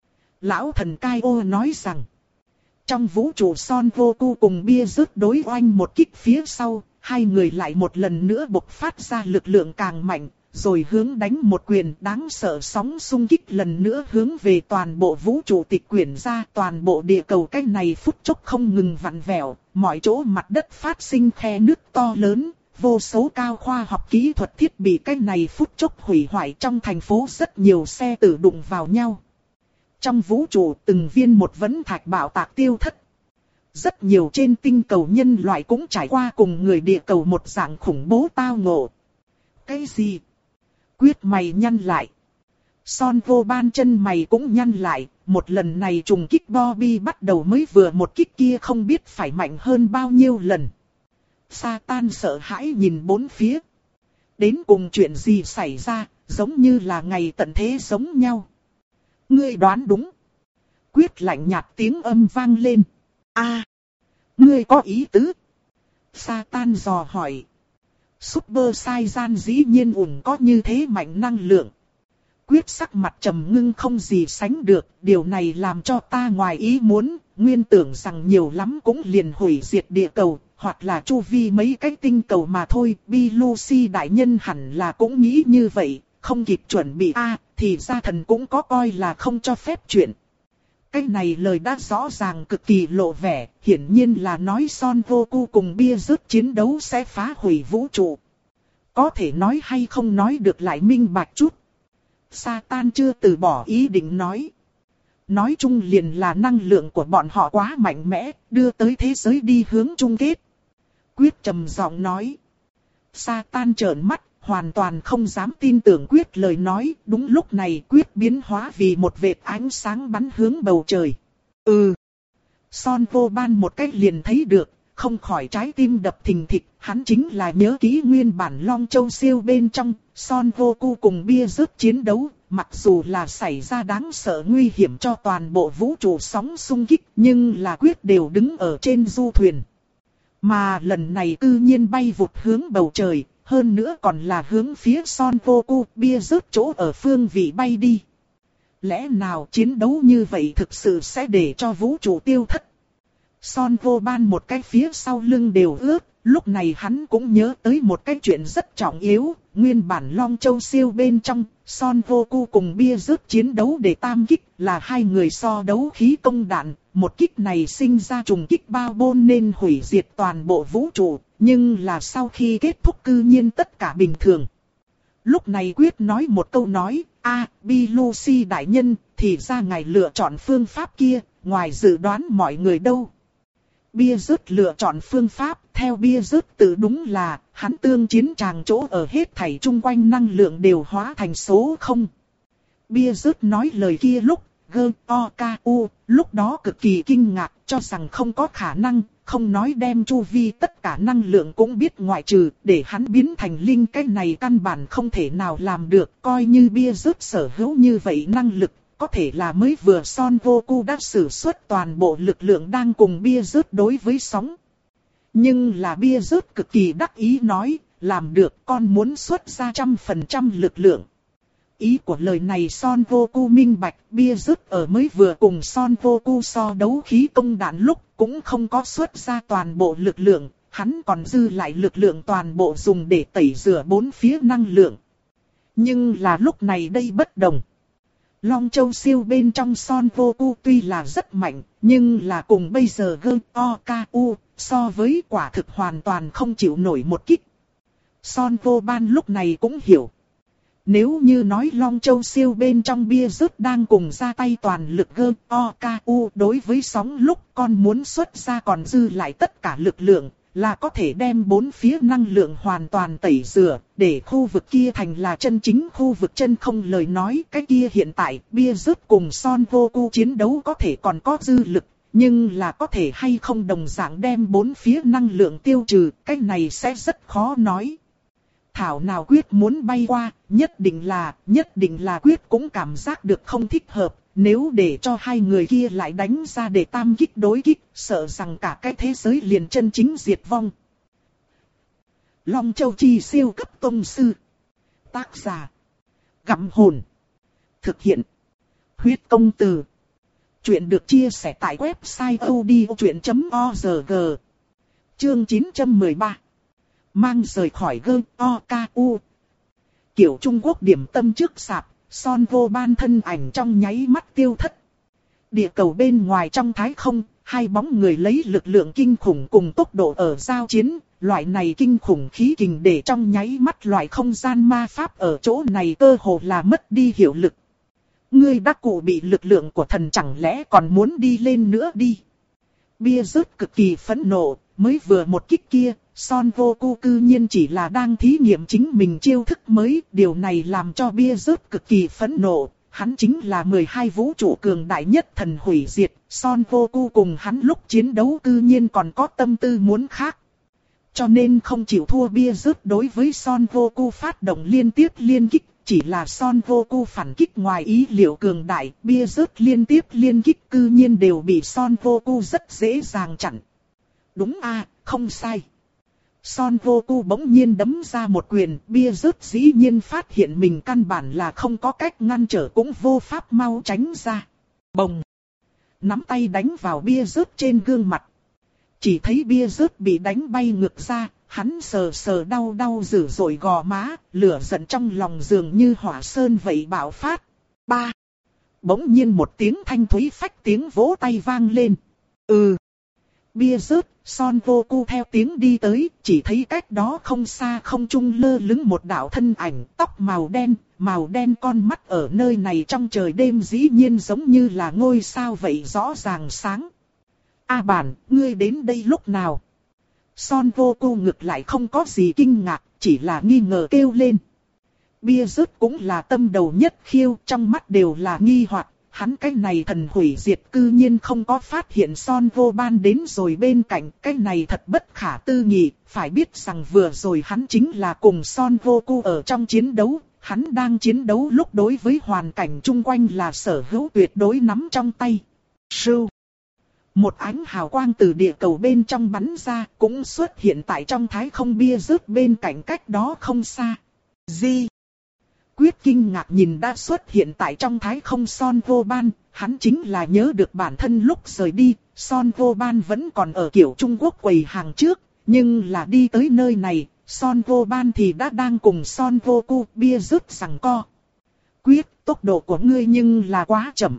Lão thần cai ô nói rằng. Trong vũ trụ Son Vô Cu cùng bia rớt đối oanh một kích phía sau, hai người lại một lần nữa bộc phát ra lực lượng càng mạnh, rồi hướng đánh một quyền đáng sợ sóng xung kích lần nữa hướng về toàn bộ vũ trụ tịch quyển ra. Toàn bộ địa cầu cách này phút chốc không ngừng vặn vẹo, mọi chỗ mặt đất phát sinh khe nước to lớn, vô số cao khoa học kỹ thuật thiết bị cái này phút chốc hủy hoại trong thành phố, rất nhiều xe tự đụng vào nhau. Trong vũ trụ từng viên một vấn thạch bạo tạc tiêu thất. Rất nhiều trên tinh cầu nhân loại cũng trải qua cùng người địa cầu một dạng khủng bố tao ngộ. Cái gì? Quyết mày nhăn lại. Son vô ban chân mày cũng nhăn lại. Một lần này trùng kích Bobby bắt đầu mới vừa một kích kia không biết phải mạnh hơn bao nhiêu lần. Satan sợ hãi nhìn bốn phía. Đến cùng chuyện gì xảy ra, giống như là ngày tận thế giống nhau. Ngươi đoán đúng. Quyết lạnh nhạt tiếng âm vang lên. A, ngươi có ý tứ? Satan dò hỏi. Super Saiyan dĩ nhiên ủng có như thế mạnh năng lượng. Quyết sắc mặt trầm ngưng không gì sánh được, điều này làm cho ta ngoài ý muốn, nguyên tưởng rằng nhiều lắm cũng liền hủy diệt địa cầu, hoặc là chu vi mấy cái tinh cầu mà thôi. Bilusi đại nhân hẳn là cũng nghĩ như vậy, không kịp chuẩn bị a, à, thì ra thần cũng có coi là không cho phép chuyện. Cái này lời đã rõ ràng cực kỳ lộ vẻ, hiển nhiên là nói Son Goku cùng bia rớt chiến đấu sẽ phá hủy vũ trụ. Có thể nói hay không nói được lại minh bạch chút. Satan chưa từ bỏ ý định nói. Nói chung liền là năng lượng của bọn họ quá mạnh mẽ, đưa tới thế giới đi hướng chung kết. Quyết trầm giọng nói. Satan trợn mắt, hoàn toàn không dám tin tưởng Quyết lời nói. Đúng lúc này Quyết biến hóa vì một vệt ánh sáng bắn hướng bầu trời. Ừ. Son vô ban một cách liền thấy được, không khỏi trái tim đập thình thịch. Hắn chính là nhớ kỹ nguyên bản Long Châu siêu bên trong, Son Goku cùng bia rớt chiến đấu. Mặc dù là xảy ra đáng sợ nguy hiểm cho toàn bộ vũ trụ sóng xung kích, nhưng là Quyết đều đứng ở trên du thuyền. Mà lần này cư nhiên bay vụt hướng bầu trời, hơn nữa còn là hướng phía Son Goku, bia rớt chỗ ở phương vị bay đi. Lẽ nào chiến đấu như vậy thực sự sẽ để cho vũ trụ tiêu thất? Son vô ban một cái phía sau lưng đều ướt, lúc này hắn cũng nhớ tới một cái chuyện rất trọng yếu. Nguyên bản Long Châu siêu bên trong, Son Goku cùng bia rớt chiến đấu để tam kích là hai người so đấu khí công đạn. Một kích này sinh ra trùng kích bao bôn nên hủy diệt toàn bộ vũ trụ, nhưng là sau khi kết thúc cư nhiên tất cả bình thường. Lúc này Quyết nói một câu nói, a, Bilusi đại nhân, thì ra ngài lựa chọn phương pháp kia, ngoài dự đoán mọi người đâu. Bia rớt lựa chọn phương pháp, theo bia rớt tự đúng là, hắn tương chiến tràng chỗ ở hết thảy chung quanh năng lượng đều hóa thành số không. Bia rớt nói lời kia lúc, gơ, o, ca, u, lúc đó cực kỳ kinh ngạc, cho rằng không có khả năng, không nói đem chu vi tất cả năng lượng cũng biết ngoại trừ, để hắn biến thành linh, cái này căn bản không thể nào làm được, coi như bia rớt sở hữu như vậy năng lực. Có thể là mới vừa Son Goku đã sử xuất toàn bộ lực lượng đang cùng bia rớt đối với sóng. Nhưng là bia rớt cực kỳ đắc ý nói, làm được, con muốn xuất ra trăm phần trăm lực lượng. Ý của lời này Son Goku minh bạch, bia rớt ở mới vừa cùng Son Goku so đấu khí công đạn lúc cũng không có xuất ra toàn bộ lực lượng, hắn còn dư lại lực lượng toàn bộ dùng để tẩy rửa bốn phía năng lượng. Nhưng là lúc này đây bất đồng. Long Châu siêu bên trong Son Goku tuy là rất mạnh, nhưng là cùng bây giờ gơ o ca u, so với quả thực hoàn toàn không chịu nổi một kích. Son vô ban lúc này cũng hiểu. Nếu như nói Long Châu siêu bên trong bia rớt đang cùng ra tay toàn lực gơ o ca u đối với sóng lúc con muốn xuất ra còn dư lại tất cả lực lượng, là có thể đem bốn phía năng lượng hoàn toàn tẩy rửa, để khu vực kia thành là chân chính khu vực chân không. Lời nói cái kia hiện tại bia rớt cùng Son Goku chiến đấu có thể còn có dư lực, nhưng là có thể hay không đồng dạng đem bốn phía năng lượng tiêu trừ, cái này sẽ rất khó nói. Thảo nào Quyết muốn bay qua, nhất định là, nhất định là Quyết cũng cảm giác được không thích hợp. Nếu để cho hai người kia lại đánh ra để tam kích đối kích, sợ rằng cả cái thế giới liền chân chính diệt vong. Long Châu Chi siêu cấp tông sư. Tác giả. Gặm hồn. Thực hiện. Huyết công từ. Chuyện được chia sẻ tại website odchuyện chấm org. Chương chín trăm mười ba. Mang rời khỏi gơ o ca u. Kiểu Trung Quốc điểm tâm trước sạp. Son vô ban thân ảnh trong nháy mắt tiêu thất. Địa cầu bên ngoài trong thái không, hai bóng người lấy lực lượng kinh khủng cùng tốc độ ở giao chiến, loại này kinh khủng khí kình để trong nháy mắt loại không gian ma pháp ở chỗ này cơ hồ là mất đi hiệu lực. Ngươi đã cụ bị lực lượng của thần chẳng lẽ còn muốn đi lên nữa đi. Bia rớt cực kỳ phẫn nộ, mới vừa một kích kia, Son Goku cư nhiên chỉ là đang thí nghiệm chính mình chiêu thức mới, điều này làm cho bia rớt cực kỳ phẫn nộ. Hắn chính là mười hai vũ trụ cường đại nhất thần hủy diệt, Son Goku cùng hắn lúc chiến đấu cư nhiên còn có tâm tư muốn khác. Cho nên không chịu thua bia rớt đối với Son Goku phát động liên tiếp liên kích, chỉ là Son Goku phản kích ngoài ý liệu cường đại, bia rớt liên tiếp liên kích cư nhiên đều bị Son Goku rất dễ dàng chặn. Đúng a, không sai. Son Goku bỗng nhiên đấm ra một quyền, bia rớt dĩ nhiên phát hiện mình căn bản là không có cách ngăn trở cũng vô pháp mau tránh ra. Bồng! Nắm tay đánh vào bia rớt trên gương mặt. Chỉ thấy bia rớt bị đánh bay ngược ra, hắn sờ sờ đau đau dữ dội gò má, lửa giận trong lòng dường như hỏa sơn vậy bạo phát. Ba! Bỗng nhiên một tiếng thanh thúy phách tiếng vỗ tay vang lên. Ừ! Bia rớt, Son Goku theo tiếng đi tới, chỉ thấy cách đó không xa không trung lơ lửng một đạo thân ảnh, tóc màu đen, màu đen con mắt ở nơi này trong trời đêm dĩ nhiên giống như là ngôi sao vậy rõ ràng sáng. A bản, ngươi đến đây lúc nào? Son Goku ngược lại không có gì kinh ngạc, chỉ là nghi ngờ kêu lên. Bia rớt cũng là tâm đầu nhất khiêu, trong mắt đều là nghi hoặc. Hắn cái này thần hủy diệt cư nhiên không có phát hiện Son Goban đến rồi bên cạnh, cái này thật bất khả tư nghị, phải biết rằng vừa rồi hắn chính là cùng Son Goku ở trong chiến đấu, hắn đang chiến đấu lúc đối với hoàn cảnh chung quanh là sở hữu tuyệt đối nắm trong tay. Sưu! Một ánh hào quang từ địa cầu bên trong bắn ra, cũng xuất hiện tại trong thái không bia rớt bên cạnh cách đó không xa. Gì? Quyết kinh ngạc nhìn đã xuất hiện tại trong thái không Son Goban, hắn chính là nhớ được bản thân lúc rời đi, Son Goban vẫn còn ở kiểu Trung Quốc quầy hàng trước, nhưng là đi tới nơi này, Son Goban thì đã đang cùng Son Goku bia rớt giằng co. Quyết, tốc độ của ngươi nhưng là quá chậm.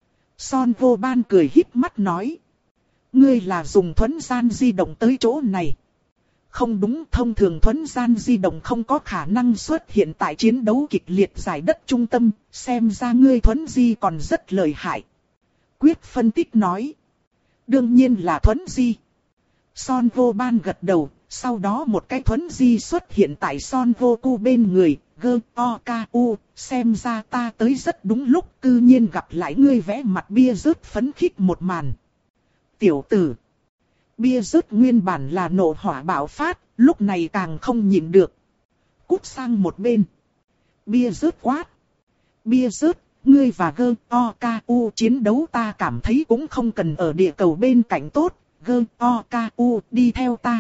Son Goban cười híp mắt nói. Ngươi là dùng thuấn gian di động tới chỗ này. Không đúng, thông thường thuấn gian di động không có khả năng xuất hiện tại chiến đấu kịch liệt giải đất trung tâm, xem ra ngươi thuấn di còn rất lợi hại. Quyết phân tích nói. Đương nhiên là thuấn di. Son Goban gật đầu, sau đó một cái thuấn di xuất hiện tại Son Goku bên người, gơ, o, ca, u, xem ra ta tới rất đúng lúc, cư nhiên gặp lại ngươi vẽ mặt bia rớt phấn khích một màn. Tiểu tử. Bia rớt nguyên bản là nộ hỏa bạo phát, lúc này càng không nhịn được. Cút sang một bên. Bia rớt quát. Bia rớt, ngươi và gơ, o, ca, u chiến đấu ta cảm thấy cũng không cần ở địa cầu bên cạnh tốt. Gơ, o, ca, u đi theo ta.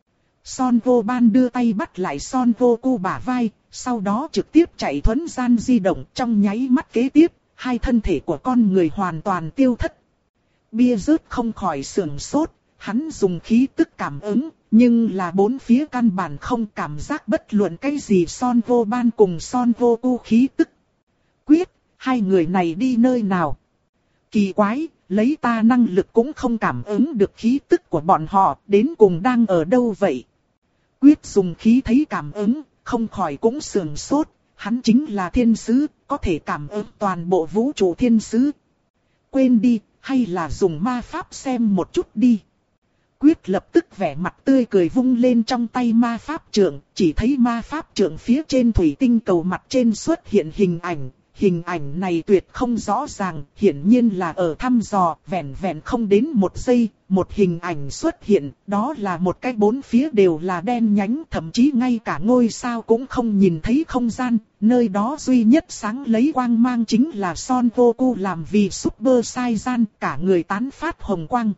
Son Goban đưa tay bắt lại Son Goku bả vai, sau đó trực tiếp chạy thuấn gian di động trong nháy mắt kế tiếp, hai thân thể của con người hoàn toàn tiêu thất. Bia rớt không khỏi sưởng sốt. Hắn dùng khí tức cảm ứng, nhưng là bốn phía căn bản không cảm giác bất luận cái gì Son Goban cùng Son Goku khí tức. Quyết, hai người này đi nơi nào? Kỳ quái, lấy ta năng lực cũng không cảm ứng được khí tức của bọn họ, đến cùng đang ở đâu vậy? Quyết dùng khí thấy cảm ứng, không khỏi cũng sườn sốt, hắn chính là thiên sứ, có thể cảm ứng toàn bộ vũ trụ thiên sứ. Quên đi, hay là dùng ma pháp xem một chút đi. Quyết lập tức vẻ mặt tươi cười vung lên trong tay ma pháp trượng, chỉ thấy ma pháp trượng phía trên thủy tinh cầu mặt trên xuất hiện hình ảnh. Hình ảnh này tuyệt không rõ ràng, hiển nhiên là ở thăm dò, vẹn vẹn không đến một giây, một hình ảnh xuất hiện, đó là một cái bốn phía đều là đen nhánh, thậm chí ngay cả ngôi sao cũng không nhìn thấy không gian, nơi đó duy nhất sáng lấy quang mang chính là Son Goku làm vì Super Saiyan, cả người tán phát hồng quang.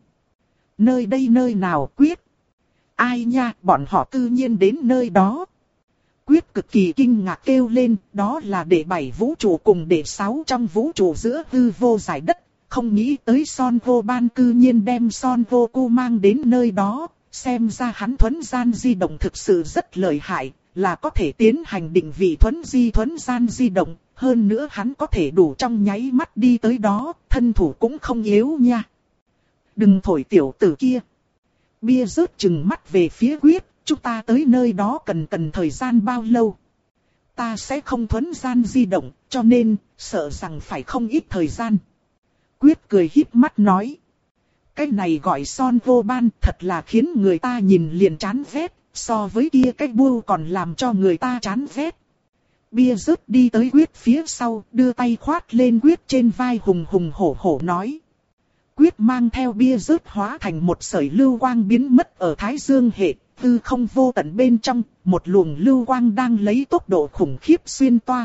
Nơi đây nơi nào Quyết? Ai nha, bọn họ tự nhiên đến nơi đó. Quyết cực kỳ kinh ngạc kêu lên, đó là đệ bảy vũ trụ cùng đệ sáu trong vũ trụ giữa hư vô giải đất. Không nghĩ tới Son Goban cư nhiên đem Son Goku mang đến nơi đó, xem ra hắn thuấn gian di động thực sự rất lợi hại, là có thể tiến hành định vị thuấn di thuấn gian di động, hơn nữa hắn có thể đủ trong nháy mắt đi tới đó, thân thủ cũng không yếu nha. Đừng thổi tiểu tử kia. Bia rớt chừng mắt về phía Quyết, chúng ta tới nơi đó cần cần thời gian bao lâu? Ta sẽ không thuấn gian di động, cho nên, sợ rằng phải không ít thời gian. Quyết cười híp mắt nói. Cái này gọi son vô ban thật là khiến người ta nhìn liền chán ghét, so với kia cái bưu còn làm cho người ta chán ghét. Bia rớt đi tới Quyết phía sau, đưa tay khoát lên Quyết trên vai hùng hùng hổ hổ nói. Quyết mang theo bia rớt hóa thành một sợi lưu quang biến mất ở Thái Dương hệ, hư không vô tận bên trong, một luồng lưu quang đang lấy tốc độ khủng khiếp xuyên toa.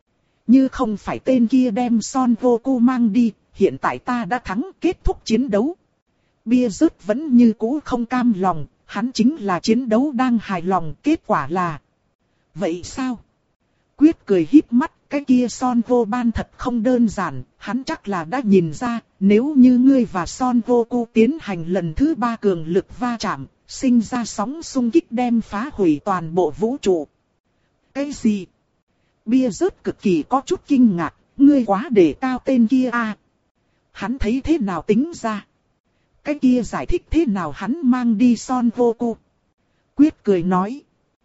Như không phải tên kia đem Son Goku mang đi, hiện tại ta đã thắng, kết thúc chiến đấu. Bia rớt vẫn như cũ không cam lòng, hắn chính là chiến đấu đang hài lòng, kết quả là... Vậy sao? Quyết cười híp mắt, cái kia Son Goban thật không đơn giản, hắn chắc là đã nhìn ra, nếu như ngươi và Son Goku tiến hành lần thứ ba cường lực va chạm, sinh ra sóng xung kích đem phá hủy toàn bộ vũ trụ. Cái gì? Bia rớt cực kỳ có chút kinh ngạc, ngươi quá đề cao tên kia à? Hắn thấy thế nào tính ra? Cái kia giải thích thế nào hắn mang đi Son Goku? Quyết cười nói.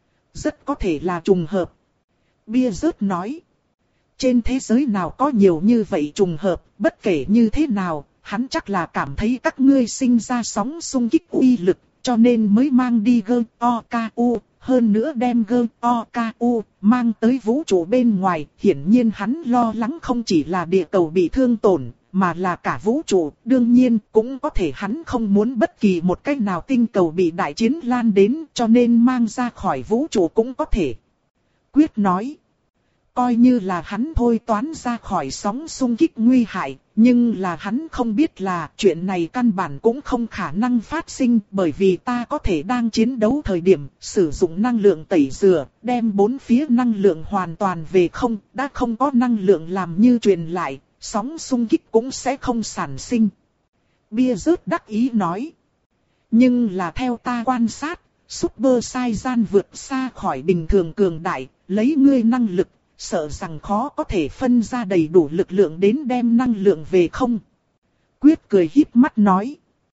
Rất có thể là trùng hợp. Bia rớt nói. Trên thế giới nào có nhiều như vậy trùng hợp, bất kể như thế nào, hắn chắc là cảm thấy các ngươi sinh ra sóng xung kích uy lực, cho nên mới mang đi G O K U, hơn nữa đem G O K U mang tới vũ trụ bên ngoài. Hiển nhiên hắn lo lắng không chỉ là địa cầu bị thương tổn, mà là cả vũ trụ. Đương nhiên cũng có thể hắn không muốn bất kỳ một cách nào tinh cầu bị đại chiến lan đến, cho nên mang ra khỏi vũ trụ cũng có thể. Quyết nói. Coi như là hắn thôi toán ra khỏi sóng xung kích nguy hại, nhưng là hắn không biết là chuyện này căn bản cũng không khả năng phát sinh, bởi vì ta có thể đang chiến đấu thời điểm sử dụng năng lượng tẩy rửa, đem bốn phía năng lượng hoàn toàn về không, đã không có năng lượng làm như truyền lại, sóng xung kích cũng sẽ không sản sinh. Bia rớt đắc ý nói. Nhưng là theo ta quan sát, Super Saiyan vượt xa khỏi bình thường cường đại, lấy ngươi năng lực, sợ rằng khó có thể phân ra đầy đủ lực lượng đến đem năng lượng về không. Quyết cười híp mắt nói.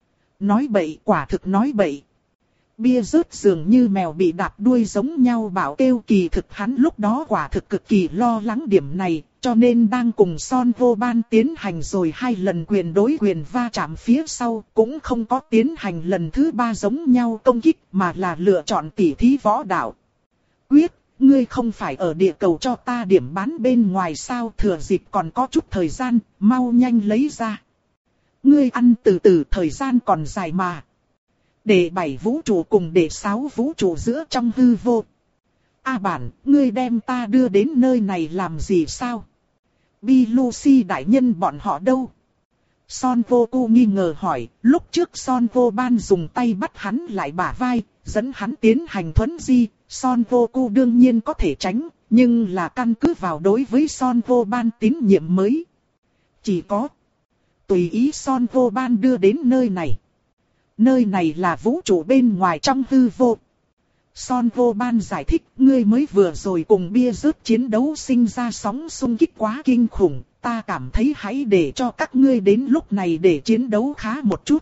Nói bậy, quả thực nói bậy. Bia rớt dường như mèo bị đạp đuôi giống nhau bảo kêu, kỳ thực hắn lúc đó quả thực cực kỳ lo lắng điểm này, cho nên đang cùng Son Goban tiến hành rồi hai lần quyền đối quyền va chạm phía sau, cũng không có tiến hành lần thứ ba giống nhau công kích, mà là lựa chọn tỉ thí võ đạo. Quyết, ngươi không phải ở địa cầu cho ta điểm bán bên ngoài sao? Thừa dịp còn có chút thời gian, mau nhanh lấy ra. Ngươi ăn từ từ, thời gian còn dài mà. Để bảy vũ trụ cùng để sáu vũ trụ giữa trong hư vô. A bản, ngươi đem ta đưa đến nơi này làm gì sao? Bi Lucy đại nhân bọn họ đâu? Son Goku nghi ngờ hỏi, lúc trước Son Goban dùng tay bắt hắn lại bả vai, dẫn hắn tiến hành thuấn di. Son Goku đương nhiên có thể tránh, nhưng là căn cứ vào đối với Son Goban tín nhiệm mới. Chỉ có tùy ý Son Goban đưa đến nơi này. Nơi này là vũ trụ bên ngoài trong hư vô. Son Goban giải thích, ngươi mới vừa rồi cùng bia rớt chiến đấu sinh ra sóng xung kích quá kinh khủng, ta cảm thấy hãy để cho các ngươi đến lúc này để chiến đấu khá một chút.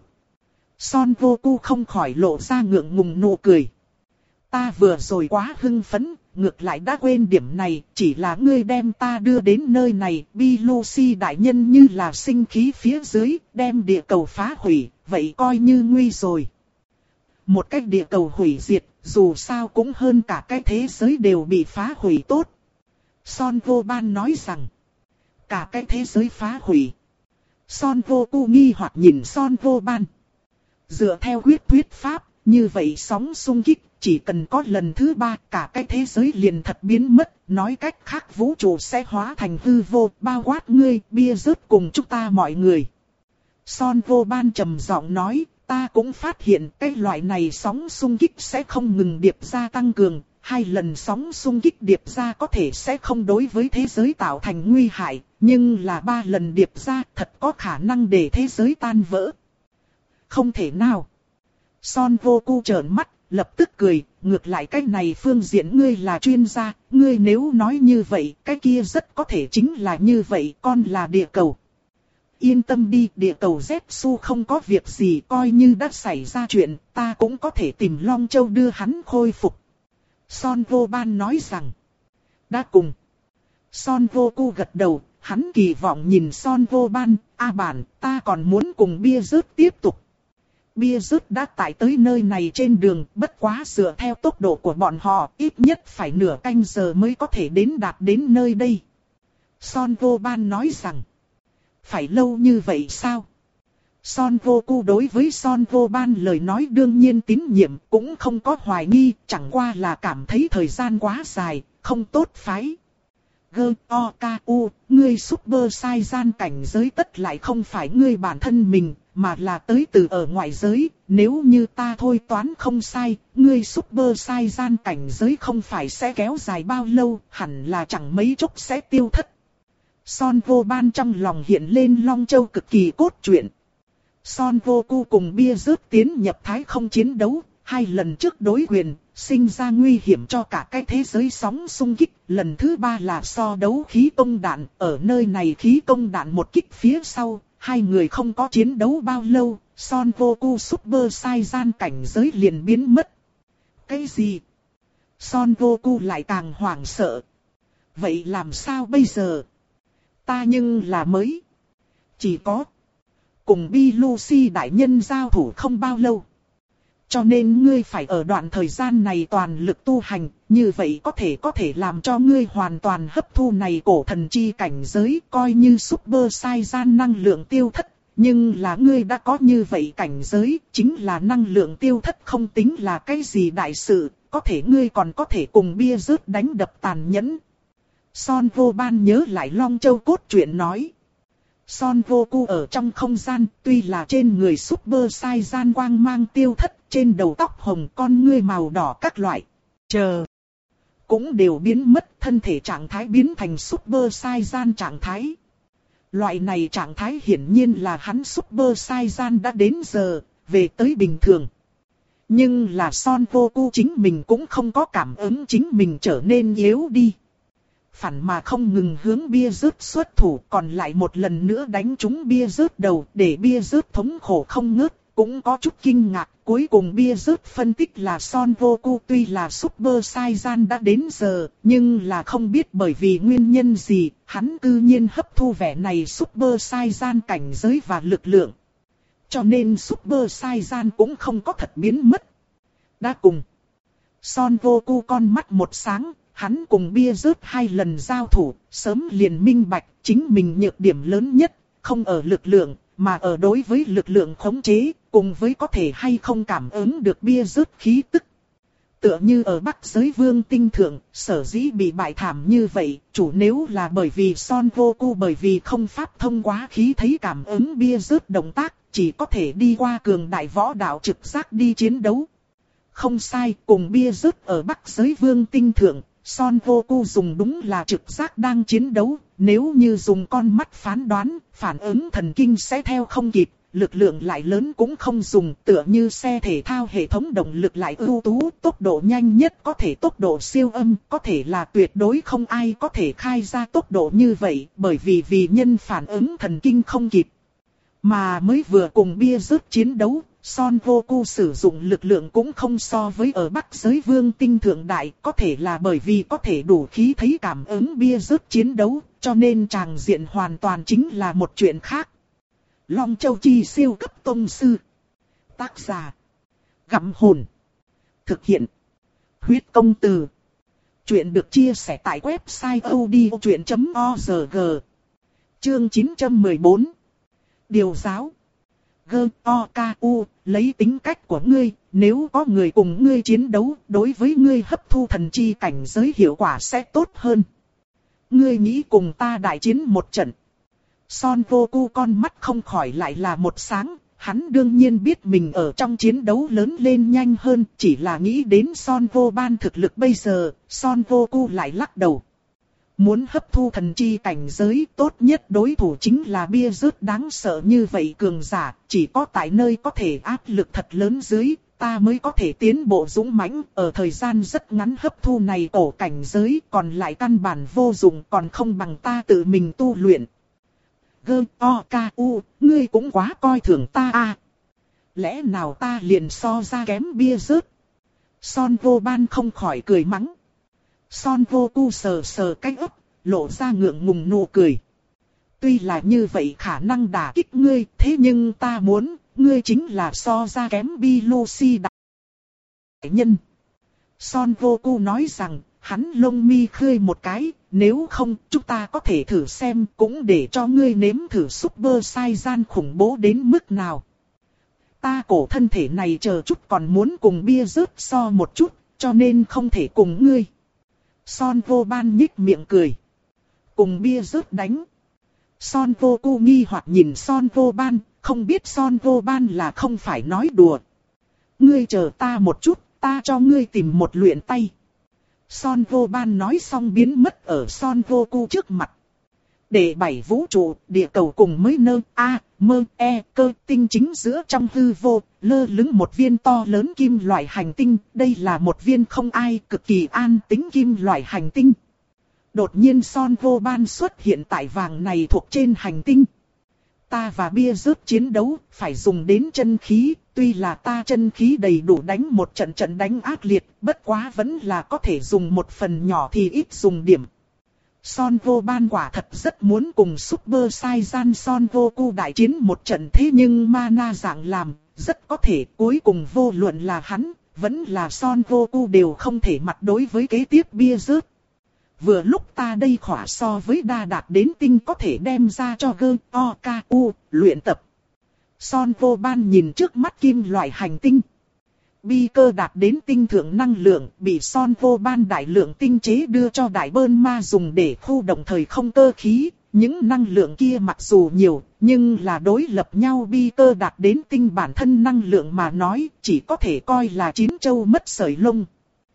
Son Goku không khỏi lộ ra ngượng ngùng nụ cười. Ta vừa rồi quá hưng phấn, ngược lại đã quên điểm này, chỉ là ngươi đem ta đưa đến nơi này, Bi Lucy đại nhân như là sinh khí phía dưới, đem địa cầu phá hủy, vậy coi như nguy rồi. Một cách địa cầu hủy diệt, dù sao cũng hơn cả cái thế giới đều bị phá hủy tốt. Son Goban nói rằng, cả cái thế giới phá hủy. Son Goku nghi hoặc nhìn Son Goban. Dựa theo huyết thuyết pháp, như vậy sóng xung kích, chỉ cần có lần thứ ba, cả cái thế giới liền thật biến mất, nói cách khác vũ trụ sẽ hóa thành hư vô, bao quát ngươi, bia rớt cùng chúng ta mọi người. Son Goban trầm giọng nói, ta cũng phát hiện cái loại này sóng xung kích sẽ không ngừng điệp ra tăng cường, hai lần sóng xung kích điệp ra có thể sẽ không đối với thế giới tạo thành nguy hại, nhưng là ba lần điệp ra thật có khả năng để thế giới tan vỡ. Không thể nào. Son Goku trợn mắt, lập tức cười, ngược lại cái này phương diện ngươi là chuyên gia, ngươi nếu nói như vậy, cái kia rất có thể chính là như vậy, con là địa cầu. yên tâm đi, địa cầu Zetsu không có việc gì, coi như đã xảy ra chuyện, ta cũng có thể tìm Long Châu đưa hắn khôi phục. Son Vô Ban nói rằng, đã cùng. Son Goku gật đầu, hắn kỳ vọng nhìn Son Vô Ban, a bản, ta còn muốn cùng bia rớt tiếp tục. Bia rớt đã tải tới nơi này trên đường, bất quá dựa theo tốc độ của bọn họ, ít nhất phải nửa canh giờ mới có thể đến đạt đến nơi đây. Son Vô Ban nói rằng, phải lâu như vậy sao? Son Goku đối với Son Vô Ban lời nói đương nhiên tín nhiệm, cũng không có hoài nghi, chẳng qua là cảm thấy thời gian quá dài, không tốt phái. Gơ, o, ca, u, ngươi Super Saiyan cảnh giới tất lại không phải ngươi bản thân mình, mà là tới từ ở ngoại giới, nếu như ta thôi toán không sai, ngươi Super Saiyan cảnh giới không phải sẽ kéo dài bao lâu, hẳn là chẳng mấy chốc sẽ tiêu thất. Son Vô Ban trong lòng hiện lên Long Châu cực kỳ cốt truyện. Son Goku cùng bia rớt tiến nhập thái không chiến đấu, hai lần trước đối quyền, sinh ra nguy hiểm cho cả cái thế giới sóng xung kích. Lần thứ ba là so đấu khí công đạn, ở nơi này khí công đạn một kích phía sau, hai người không có chiến đấu bao lâu, Son Goku Super Saiyan cảnh giới liền biến mất. Cái gì? Son Goku lại càng hoảng sợ. Vậy làm sao bây giờ? Ta nhưng là mới. Chỉ có cùng Bi Lucy đại nhân giao thủ không bao lâu. Cho nên ngươi phải ở đoạn thời gian này toàn lực tu hành, như vậy có thể có thể làm cho ngươi hoàn toàn hấp thu này cổ thần chi cảnh giới, coi như Super Saiyan năng lượng tiêu thất. Nhưng là ngươi đã có như vậy cảnh giới, chính là năng lượng tiêu thất không tính là cái gì đại sự, có thể ngươi còn có thể cùng bia rớt đánh đập tàn nhẫn. Son Vô Ban nhớ lại Long Châu cốt truyện nói. Son Goku ở trong không gian, tuy là trên người Super Saiyan quang mang tiêu thất, trên đầu tóc hồng con ngươi màu đỏ các loại. Chờ. Cũng đều biến mất, thân thể trạng thái biến thành Super Saiyan trạng thái. Loại này trạng thái hiển nhiên là hắn Super Saiyan đã đến giờ, về tới bình thường. Nhưng là Son Goku chính mình cũng không có cảm ứng chính mình trở nên yếu đi. Phản mà không ngừng hướng bia rớt xuất thủ, còn lại một lần nữa đánh trúng bia rớt đầu, để bia rớt thống khổ không ngớt, cũng có chút kinh ngạc. Cuối cùng bia rớt phân tích là Son Goku tuy là Super Saiyan đã đến giờ, nhưng là không biết bởi vì nguyên nhân gì, hắn cư nhiên hấp thu vẻ này Super Saiyan cảnh giới và lực lượng. Cho nên Super Saiyan cũng không có thật biến mất. Đã cùng Son Goku con mắt một sáng. Hắn cùng bia rớt hai lần giao thủ, sớm liền minh bạch, chính mình nhược điểm lớn nhất, không ở lực lượng, mà ở đối với lực lượng khống chế, cùng với có thể hay không cảm ứng được bia rớt khí tức. Tựa như ở Bắc Giới Vương Tinh Thượng, sở dĩ bị bại thảm như vậy, chủ nếu là bởi vì Son Goku bởi vì không pháp thông quá khí thấy cảm ứng bia rớt động tác, chỉ có thể đi qua cường đại võ đạo trực giác đi chiến đấu. Không sai, cùng bia rớt ở Bắc Giới Vương Tinh Thượng. Son Goku dùng đúng là trực giác đang chiến đấu, nếu như dùng con mắt phán đoán, phản ứng thần kinh sẽ theo không kịp, lực lượng lại lớn cũng không dùng, tựa như xe thể thao hệ thống động lực lại ưu tú, tốc độ nhanh nhất có thể tốc độ siêu âm, có thể là tuyệt đối không ai có thể khai ra tốc độ như vậy, bởi vì vì nhân phản ứng thần kinh không kịp. Mà mới vừa cùng bia rớt chiến đấu, Son Goku sử dụng lực lượng cũng không so với ở Bắc Giới Vương Tinh Thượng Đại, có thể là bởi vì có thể đủ khí thấy cảm ứng bia rớt chiến đấu, cho nên tràng diện hoàn toàn chính là một chuyện khác. Long Châu Chi siêu cấp tông sư. Tác giả: Gặm Hồn. Thực hiện: Huyết Công Từ. Chuyện được chia sẻ tại website odchuyện chấm org. Chương chín trăm mười bốn. Điều giáo. Gơ, o, ca, u, lấy tính cách của ngươi, nếu có người cùng ngươi chiến đấu, đối với ngươi hấp thu thần chi cảnh giới hiệu quả sẽ tốt hơn. Ngươi nghĩ cùng ta đại chiến một trận. Son Goku con mắt không khỏi lại là một sáng, hắn đương nhiên biết mình ở trong chiến đấu lớn lên nhanh hơn, chỉ là nghĩ đến Son Vô Ban thực lực bây giờ, Son Goku lại lắc đầu. Muốn hấp thu thần chi cảnh giới, tốt nhất đối thủ chính là bia rớt đáng sợ như vậy cường giả, chỉ có tại nơi có thể áp lực thật lớn dưới, ta mới có thể tiến bộ dũng mãnh, ở thời gian rất ngắn hấp thu này cổ cảnh giới, còn lại căn bản vô dụng, còn không bằng ta tự mình tu luyện. Gơ, o, ca, u, ngươi cũng quá coi thường ta à. Lẽ nào ta liền so ra kém bia rớt? Son vô ban không khỏi cười mắng. Son vô cu sờ sờ cái ấp, lộ ra ngượng ngùng nụ cười. Tuy là như vậy khả năng đả kích ngươi, thế nhưng ta muốn, ngươi chính là so ra kém bi lô si đại nhân. Son vô cu nói rằng, hắn lông mi khơi một cái, nếu không, chúng ta có thể thử xem, cũng để cho ngươi nếm thử Super Saiyan khủng bố đến mức nào. Ta cổ thân thể này chờ chút còn muốn cùng bia rớt so một chút, cho nên không thể cùng ngươi. Son vô ban nhích miệng cười. Cùng bia rớt đánh. Son vô cu nghi hoặc nhìn son vô ban, không biết son vô ban là không phải nói đùa. Ngươi chờ ta một chút, ta cho ngươi tìm một luyện tay. Son vô ban nói xong biến mất ở son vô cu trước mặt. Để bảy vũ trụ, địa cầu cùng mới nơ, a, mơ, e, cơ tinh chính giữa trong hư vô, lơ lửng một viên to lớn kim loại hành tinh. Đây là một viên không ai cực kỳ an tĩnh kim loại hành tinh. Đột nhiên son vô ban xuất hiện tại vàng này thuộc trên hành tinh. Ta và bia rớt chiến đấu, phải dùng đến chân khí, tuy là ta chân khí đầy đủ đánh một trận trận đánh ác liệt, bất quá vẫn là có thể dùng một phần nhỏ thì ít dùng điểm. Son vô ban quả thật rất muốn cùng Super Saiyan Son vô cu đại chiến một trận, thế nhưng mana dạng làm, rất có thể cuối cùng vô luận là hắn, vẫn là Son vô cu đều không thể mặt đối với kế tiếp bia rớt. Vừa lúc ta đây khỏa so với đa đạt đến tinh có thể đem ra cho gơ, o, ca, u, luyện tập. Son vô ban nhìn trước mắt kim loại hành tinh. Bi cơ đạt đến tinh thượng năng lượng bị son vô ban đại lượng tinh chế đưa cho đại bơn ma dùng để khu động thời không cơ khí. Những năng lượng kia mặc dù nhiều, nhưng là đối lập nhau bi cơ đạt đến tinh bản thân năng lượng mà nói chỉ có thể coi là chín châu mất sợi lông.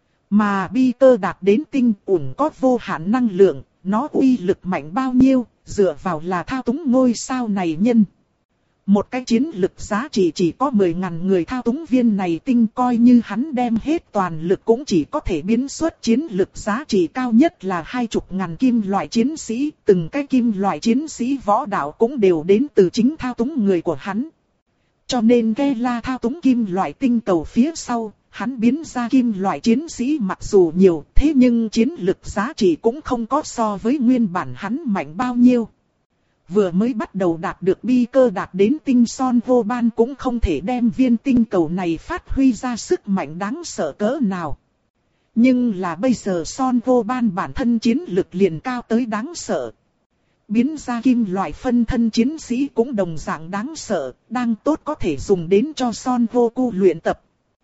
Mà bi cơ đạt đến tinh ủng có vô hạn năng lượng, nó uy lực mạnh bao nhiêu, dựa vào là thao túng ngôi sao này nhân. Một cái chiến lực giá trị chỉ có mười ngàn người thao túng viên này tinh, coi như hắn đem hết toàn lực cũng chỉ có thể biến xuất chiến lực giá trị cao nhất là hai chục ngàn kim loại chiến sĩ. Từng cái kim loại chiến sĩ võ đạo cũng đều đến từ chính thao túng người của hắn. Cho nên Gela thao túng kim loại tinh cầu phía sau, hắn biến ra kim loại chiến sĩ mặc dù nhiều, thế nhưng chiến lực giá trị cũng không có so với nguyên bản hắn mạnh bao nhiêu. Vừa mới bắt đầu đạt được bi cơ đạt đến tinh son vô ban cũng không thể đem viên tinh cầu này phát huy ra sức mạnh đáng sợ cỡ nào. Nhưng là bây giờ son vô ban bản thân chiến lực liền cao tới đáng sợ. Biến ra kim loại phân thân chiến sĩ cũng đồng dạng đáng sợ, đang tốt có thể dùng đến cho son vô cu luyện tập.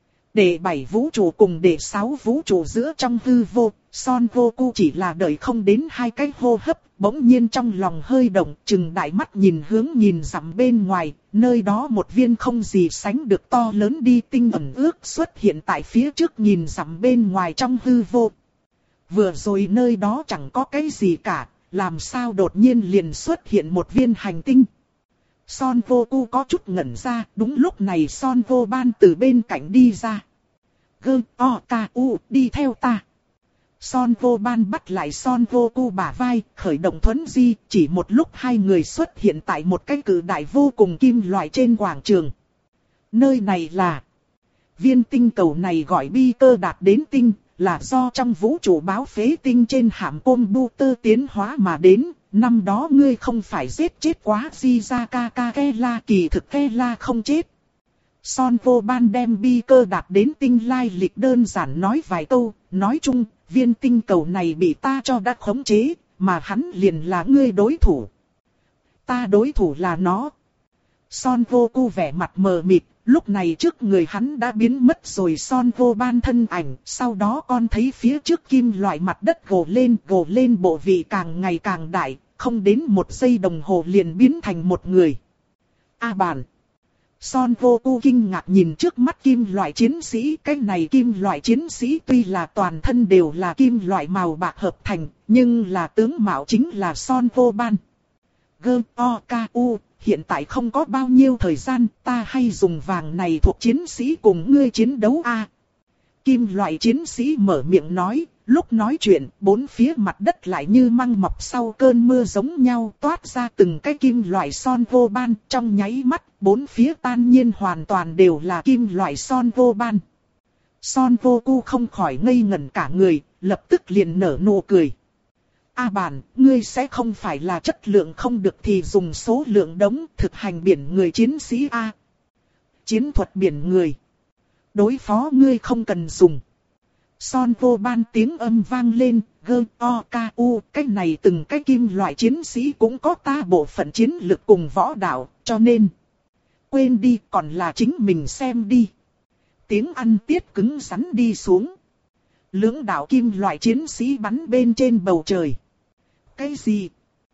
Để bảy vũ trụ cùng để sáu vũ trụ giữa trong hư vô, Son vô cu chỉ là đợi không đến hai cái hô hấp, bỗng nhiên trong lòng hơi động, chừng đại mắt nhìn hướng nhìn dặm bên ngoài, nơi đó một viên không gì sánh được to lớn đi tinh ẩn ước xuất hiện tại phía trước nhìn dặm bên ngoài trong hư vô. Vừa rồi nơi đó chẳng có cái gì cả, làm sao đột nhiên liền xuất hiện một viên hành tinh. Son vô cu có chút ngẩn ra, đúng lúc này Son vô ban từ bên cạnh đi ra. Gơ, o, ca, u, đi theo ta. Son vô ban bắt lại Son vô cu bả vai, khởi động thuấn di, chỉ một lúc hai người xuất hiện tại một cái cự đại vô cùng kim loại trên quảng trường. Nơi này là... Viên tinh cầu này gọi bi cơ đạt đến tinh, là do trong vũ trụ báo phế tinh trên hàm computer tiến hóa mà đến. Năm đó ngươi không phải giết chết quá Shizaka Kela, kỳ thực Kela không chết. Son vô ban đem bi cơ đạt đến tinh lai lịch đơn giản nói vài câu, nói chung, viên tinh cầu này bị ta cho đã khống chế, mà hắn liền là ngươi đối thủ. Ta đối thủ là nó. Son vô cu vẻ mặt mờ mịt, lúc này trước người hắn đã biến mất rồi Son vô ban thân ảnh, sau đó con thấy phía trước kim loại mặt đất gồ lên, gồ lên bộ vị càng ngày càng đại, không đến một giây đồng hồ liền biến thành một người. A bản. Son vô cu kinh ngạc nhìn trước mắt kim loại chiến sĩ, cái này kim loại chiến sĩ tuy là toàn thân đều là kim loại màu bạc hợp thành, nhưng là tướng mạo chính là Son vô ban. Gơ, o, ca, u, hiện tại không có bao nhiêu thời gian, ta hay dùng vàng này thuộc chiến sĩ cùng ngươi chiến đấu a. Kim loại chiến sĩ mở miệng nói, Lúc nói chuyện, bốn phía mặt đất lại như măng mọc sau cơn mưa giống nhau toát ra từng cái kim loại son vô ban. Trong nháy mắt, bốn phía tan nhiên hoàn toàn đều là kim loại son vô ban. Son vô cu không khỏi ngây ngẩn cả người, lập tức liền nở nụ cười. A bản, ngươi sẽ không phải là chất lượng không được thì dùng số lượng đống thực hành biển người chiến sĩ A. Chiến thuật biển người. Đối phó ngươi không cần dùng. Son vô ban tiếng âm vang lên, gơ o ca u, cách này từng cái kim loại chiến sĩ cũng có ta bộ phận chiến lực cùng võ đạo, cho nên. Quên đi, còn là chính mình xem đi. Tiếng ăn tiết cứng rắn đi xuống. Lưỡng đạo kim loại chiến sĩ bắn bên trên bầu trời. Cái gì?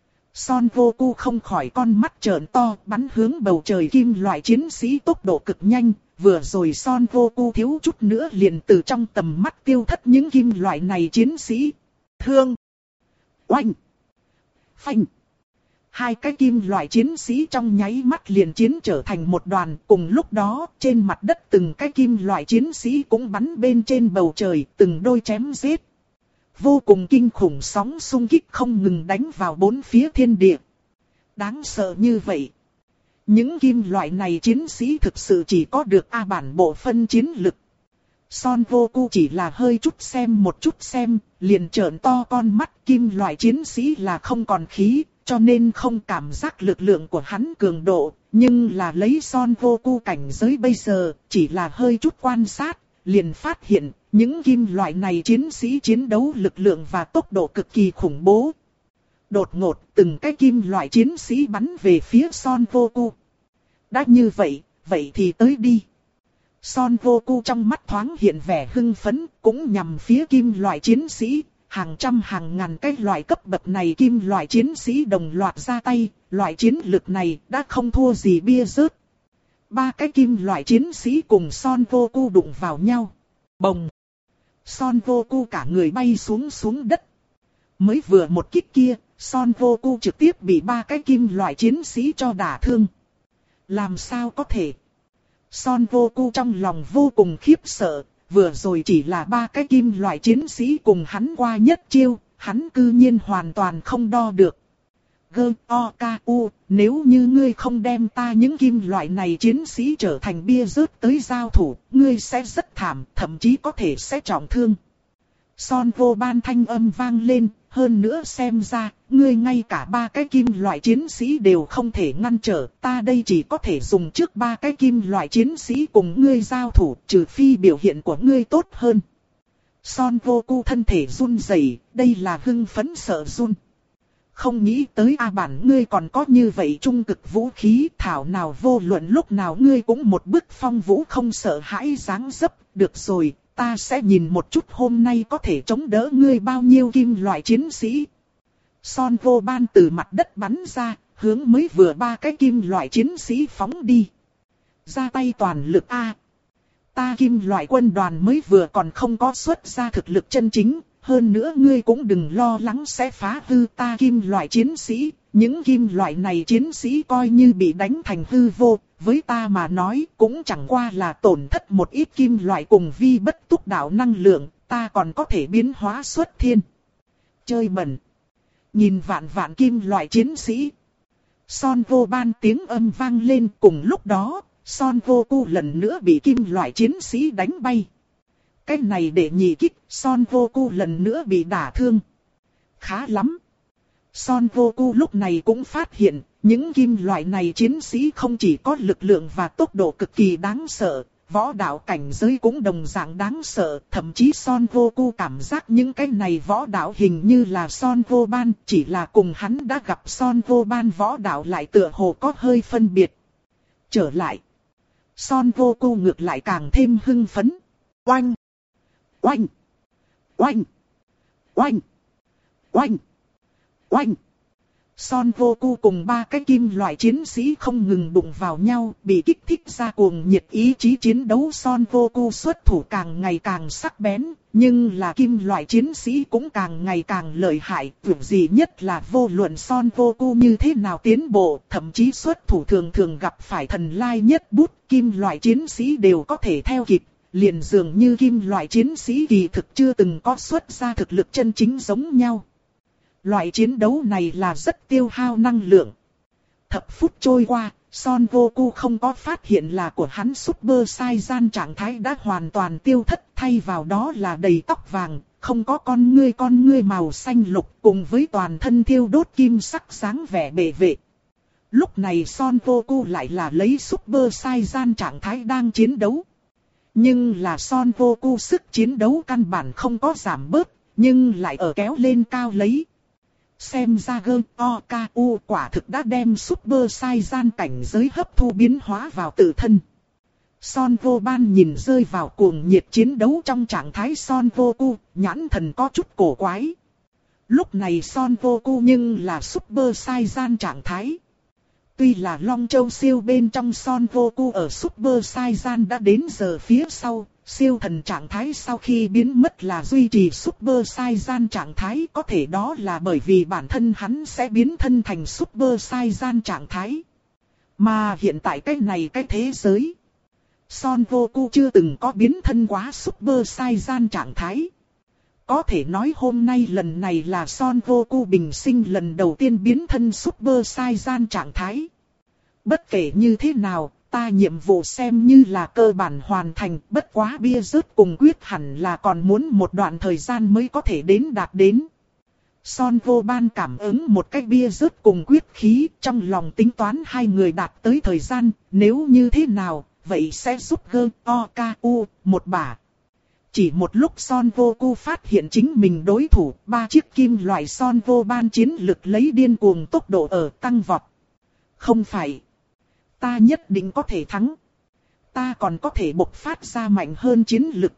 Son vô cu không khỏi con mắt trợn to, bắn hướng bầu trời kim loại chiến sĩ tốc độ cực nhanh. Vừa rồi Son vô cu thiếu chút nữa liền từ trong tầm mắt tiêu thất những kim loại này chiến sĩ. Thương. Oanh. Phanh. Hai cái kim loại chiến sĩ trong nháy mắt liền chiến trở thành một đoàn. Cùng lúc đó trên mặt đất từng cái kim loại chiến sĩ cũng bắn bên trên bầu trời, từng đôi chém giết. Vô cùng kinh khủng sóng xung kích không ngừng đánh vào bốn phía thiên địa. Đáng sợ như vậy. Những kim loại này chiến sĩ thực sự chỉ có được A bản bộ phân chiến lực. Son vô cu chỉ là hơi chút xem một chút xem, liền trợn to con mắt. Kim loại chiến sĩ là không còn khí, cho nên không cảm giác lực lượng của hắn cường độ. Nhưng là lấy Son vô cu cảnh giới bây giờ, chỉ là hơi chút quan sát, liền phát hiện những kim loại này chiến sĩ chiến đấu lực lượng và tốc độ cực kỳ khủng bố. Đột ngột từng cái kim loại chiến sĩ bắn về phía Son vô cu. Đã như vậy, vậy thì tới đi. Son vô cu trong mắt thoáng hiện vẻ hưng phấn, cũng nhằm phía kim loại chiến sĩ. Hàng trăm hàng ngàn cái loại cấp bậc này kim loại chiến sĩ đồng loạt ra tay, loại chiến lực này đã không thua gì bia rớt. Ba cái kim loại chiến sĩ cùng Son vô cu đụng vào nhau. Bồng! Son vô cu cả người bay xuống xuống đất. Mới vừa một kích kia, Son vô cu trực tiếp bị ba cái kim loại chiến sĩ cho đả thương. Làm sao có thể? Son vô cu trong lòng vô cùng khiếp sợ, vừa rồi chỉ là ba cái kim loại chiến sĩ cùng hắn qua nhất chiêu, hắn cư nhiên hoàn toàn không đo được. Gơ o ca u, nếu như ngươi không đem ta những kim loại này chiến sĩ trở thành bia rớt tới giao thủ, ngươi sẽ rất thảm, thậm chí có thể sẽ trọng thương. Son vô ban thanh âm vang lên, hơn nữa xem ra, ngươi ngay cả ba cái kim loại chiến sĩ đều không thể ngăn trở, ta đây chỉ có thể dùng trước ba cái kim loại chiến sĩ cùng ngươi giao thủ, trừ phi biểu hiện của ngươi tốt hơn. Son vô cu thân thể run rẩy, đây là hưng phấn sợ run. Không nghĩ tới A bản ngươi còn có như vậy trung cực vũ khí, thảo nào vô luận lúc nào ngươi cũng một bức phong vũ không sợ hãi dáng dấp, được rồi. Ta sẽ nhìn một chút hôm nay có thể chống đỡ ngươi bao nhiêu kim loại chiến sĩ. Son vô ban từ mặt đất bắn ra, hướng mới vừa ba cái kim loại chiến sĩ phóng đi. Ra tay toàn lực A. Ta kim loại quân đoàn mới vừa còn không có xuất ra thực lực chân chính. Hơn nữa ngươi cũng đừng lo lắng sẽ phá hư ta kim loại chiến sĩ. Những kim loại này chiến sĩ coi như bị đánh thành hư vô. Với ta mà nói cũng chẳng qua là tổn thất một ít kim loại cùng vi bất túc đạo năng lượng, ta còn có thể biến hóa xuất thiên. Chơi bẩn. Nhìn vạn vạn kim loại chiến sĩ. Son vô ban tiếng âm vang lên, cùng lúc đó, Son vô cu lần nữa bị kim loại chiến sĩ đánh bay. Cái này để nhị kích, Son vô cu lần nữa bị đả thương. Khá lắm. Son vô cu lúc này cũng phát hiện, những kim loại này chiến sĩ không chỉ có lực lượng và tốc độ cực kỳ đáng sợ, võ đạo cảnh giới cũng đồng dạng đáng sợ, thậm chí Son vô cu cảm giác những cái này võ đạo hình như là Son vô ban, chỉ là cùng hắn đã gặp Son vô ban võ đạo lại tựa hồ có hơi phân biệt. Trở lại, Son vô cu ngược lại càng thêm hưng phấn. Oanh! Oanh! Oanh! Oanh! Oanh! Oanh! Son vô cu cùng ba cái kim loại chiến sĩ không ngừng đụng vào nhau, bị kích thích ra cuồng nhiệt ý chí chiến đấu. Son vô cu xuất thủ càng ngày càng sắc bén, nhưng là kim loại chiến sĩ cũng càng ngày càng lợi hại. Việc gì nhất là vô luận Son vô cu như thế nào tiến bộ, thậm chí xuất thủ thường thường gặp phải thần lai nhất bút, kim loại chiến sĩ đều có thể theo kịp. liền dường như kim loại chiến sĩ kỳ thực chưa từng có xuất ra thực lực chân chính giống nhau. Loại chiến đấu này là rất tiêu hao năng lượng. Thập phút trôi qua, Son Goku không có phát hiện là của hắn Super Saiyan trạng thái đã hoàn toàn tiêu thất, thay vào đó là đầy tóc vàng, không có con ngươi con ngươi màu xanh lục cùng với toàn thân thiêu đốt kim sắc sáng vẻ bệ vệ. Lúc này Son Goku lại là lấy Super Saiyan trạng thái đang chiến đấu. Nhưng là Son Goku sức chiến đấu căn bản không có giảm bớt, nhưng lại ở kéo lên cao lấy. Xem ra gơ o ca u quả thực đã đem Super Saiyan cảnh giới hấp thu biến hóa vào tự thân. Son Goban nhìn rơi vào cuồng nhiệt chiến đấu trong trạng thái Son Goku, nhãn thần có chút cổ quái. Lúc này Son Goku nhưng là Super Saiyan trạng thái. Tuy là Long Châu siêu bên trong Son Goku ở Super Saiyan đã đến giờ phía sau, siêu thần trạng thái sau khi biến mất là duy trì Super Saiyan trạng thái, có thể đó là bởi vì bản thân hắn sẽ biến thân thành Super Saiyan trạng thái. Mà hiện tại cái này cái thế giới, Son Goku chưa từng có biến thân quá Super Saiyan trạng thái. Có thể nói hôm nay lần này là Son Goku bình sinh lần đầu tiên biến thân Super Saiyan trạng thái. Bất kể như thế nào, ta nhiệm vụ xem như là cơ bản hoàn thành, bất quá bia rớt cùng quyết hẳn là còn muốn một đoạn thời gian mới có thể đến đạt đến. Son Goban cảm ứng một cái bia rớt cùng quyết khí, trong lòng tính toán hai người đạt tới thời gian, nếu như thế nào, vậy sẽ giúp gơ o ca u một bả. Chỉ một lúc Son Goku phát hiện chính mình đối thủ, ba chiếc kim loại Son Goban chiến lực lấy điên cuồng tốc độ ở tăng vọt. Không phải. Ta nhất định có thể thắng. Ta còn có thể bộc phát ra mạnh hơn chiến lực.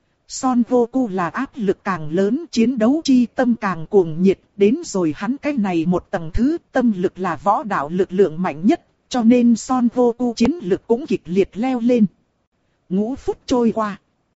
Son Goku là áp lực càng lớn, chiến đấu chi tâm càng cuồng nhiệt, đến rồi hắn cái này một tầng thứ, tâm lực là võ đạo lực lượng mạnh nhất, cho nên Son Goku chiến lực cũng kịch liệt leo lên. Ngũ phút trôi qua.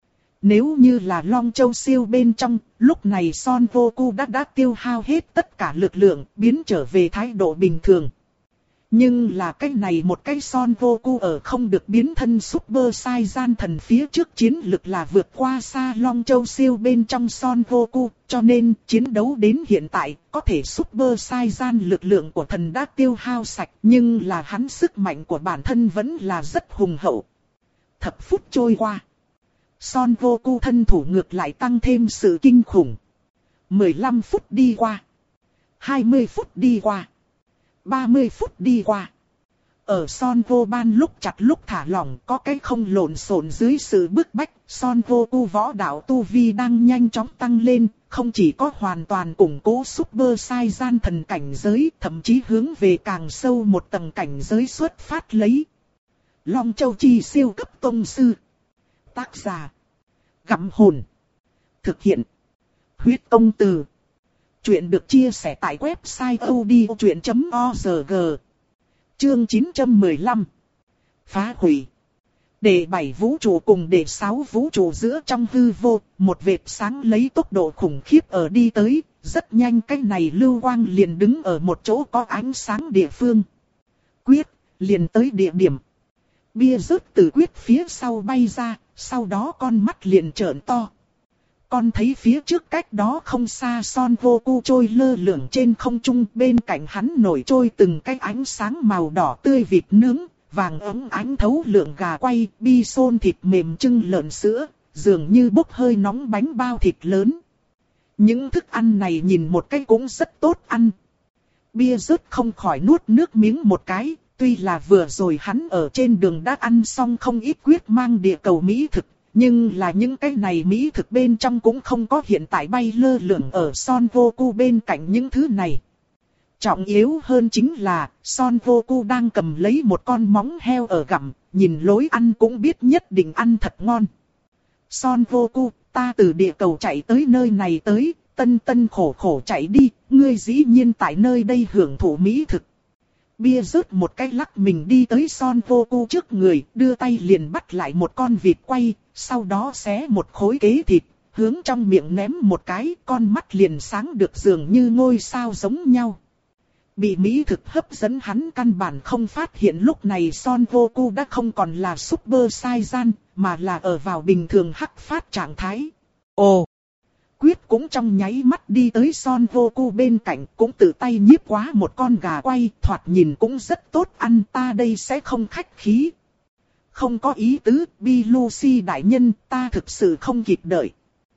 Nếu như là Long Châu siêu bên trong, lúc này Son Goku đã đã tiêu hao hết tất cả lực lượng, biến trở về thái độ bình thường. Nhưng là cái này một cái Son Goku ở không được biến thân Super Saiyan thần phía trước chiến lực là vượt qua xa Long Châu siêu bên trong Son Goku, cho nên chiến đấu đến hiện tại, có thể Super Saiyan lực lượng của thần đã tiêu hao sạch, nhưng là hắn sức mạnh của bản thân vẫn là rất hùng hậu. Thập phút trôi qua. Son Goku thân thủ ngược lại tăng thêm sự kinh khủng. mười lăm phút đi qua. hai mươi phút đi qua. ba mươi phút đi qua. Ở Son Goban lúc chặt lúc thả lỏng, có cái không lộn xộn dưới sự bức bách, Son Goku võ đạo tu vi đang nhanh chóng tăng lên, không chỉ có hoàn toàn củng cố Super Saiyan thần cảnh giới, thậm chí hướng về càng sâu một tầng cảnh giới xuất phát lấy. Long Châu Chi siêu cấp tông sư. Tác giả: Gặm Hồn. Thực hiện: Huyết Công Từ. Chuyện được chia sẻ tại website audiochuyện chấm org. Chương chín trăm mười lăm. Phá hủy. Đệ bảy vũ trụ cùng đệ sáu vũ trụ giữa trong hư vô, một vệt sáng lấy tốc độ khủng khiếp ở đi tới, rất nhanh cái này lưu quang liền đứng ở một chỗ có ánh sáng địa phương. Quyết, liền tới địa điểm. Bia rớt từ quyết phía sau bay ra, sau đó con mắt liền trợn to. Con thấy phía trước cách đó không xa Son Goku trôi lơ lửng trên không trung, bên cạnh hắn nổi trôi từng cái ánh sáng màu đỏ tươi vịt nướng, vàng óng ánh thấu lượng gà quay, bi xôn thịt mềm trưng lợn sữa, dường như bốc hơi nóng bánh bao thịt lớn. Những thức ăn này nhìn một cái cũng rất tốt ăn. Bia rớt không khỏi nuốt nước miếng một cái, tuy là vừa rồi hắn ở trên đường đã ăn xong không ít quyết mang địa cầu mỹ thực. Nhưng là những cái này mỹ thực bên trong cũng không có hiện tại bay lơ lửng ở Son Goku bên cạnh những thứ này. Trọng yếu hơn chính là Son Goku đang cầm lấy một con móng heo ở gặm, nhìn lối ăn cũng biết nhất định ăn thật ngon. Son Goku, ta từ địa cầu chạy tới nơi này tới, tân tân khổ khổ chạy đi, ngươi dĩ nhiên tại nơi đây hưởng thụ mỹ thực. Bia rớt một cái lắc mình đi tới Son Goku trước người, đưa tay liền bắt lại một con vịt quay, sau đó xé một khối kế thịt, hướng trong miệng ném một cái, con mắt liền sáng được dường như ngôi sao giống nhau. Bị mỹ thực hấp dẫn hắn căn bản không phát hiện lúc này Son Goku đã không còn là Super Saiyan, mà là ở vào bình thường hắc phát trạng thái. Ồ! Quyết cũng trong nháy mắt đi tới Son Goku bên cạnh, cũng tự tay nhiếp quá một con gà quay, thoạt nhìn cũng rất tốt ăn, ta đây sẽ không khách khí. Không có ý tứ, Bi Lucy đại nhân, ta thực sự không kịp đợi.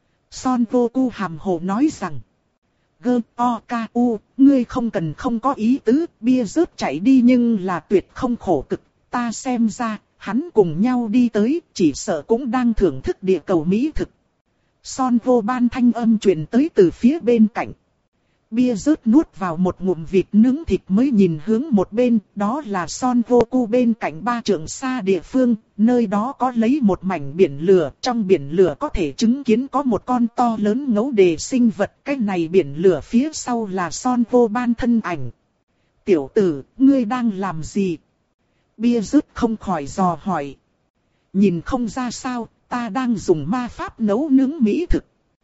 Son Goku hàm hồ nói rằng. Gơ, o, ca, u, ngươi không cần không có ý tứ, bia rớt chạy đi nhưng là tuyệt không khổ cực, ta xem ra, hắn cùng nhau đi tới, chỉ sợ cũng đang thưởng thức địa cầu mỹ thực. Son vô ban thanh âm truyền tới từ phía bên cạnh. Bia rớt nuốt vào một ngụm vịt nướng thịt mới nhìn hướng một bên, đó là Son Goku bên cạnh ba trượng xa địa phương, nơi đó có lấy một mảnh biển lửa, trong biển lửa có thể chứng kiến có một con to lớn ngấu đề sinh vật, cái này biển lửa phía sau là Son vô ban thân ảnh. Tiểu tử, ngươi đang làm gì? Bia rớt không khỏi dò hỏi. Nhìn không ra sao, ta đang dùng ma pháp nấu nướng mỹ thực.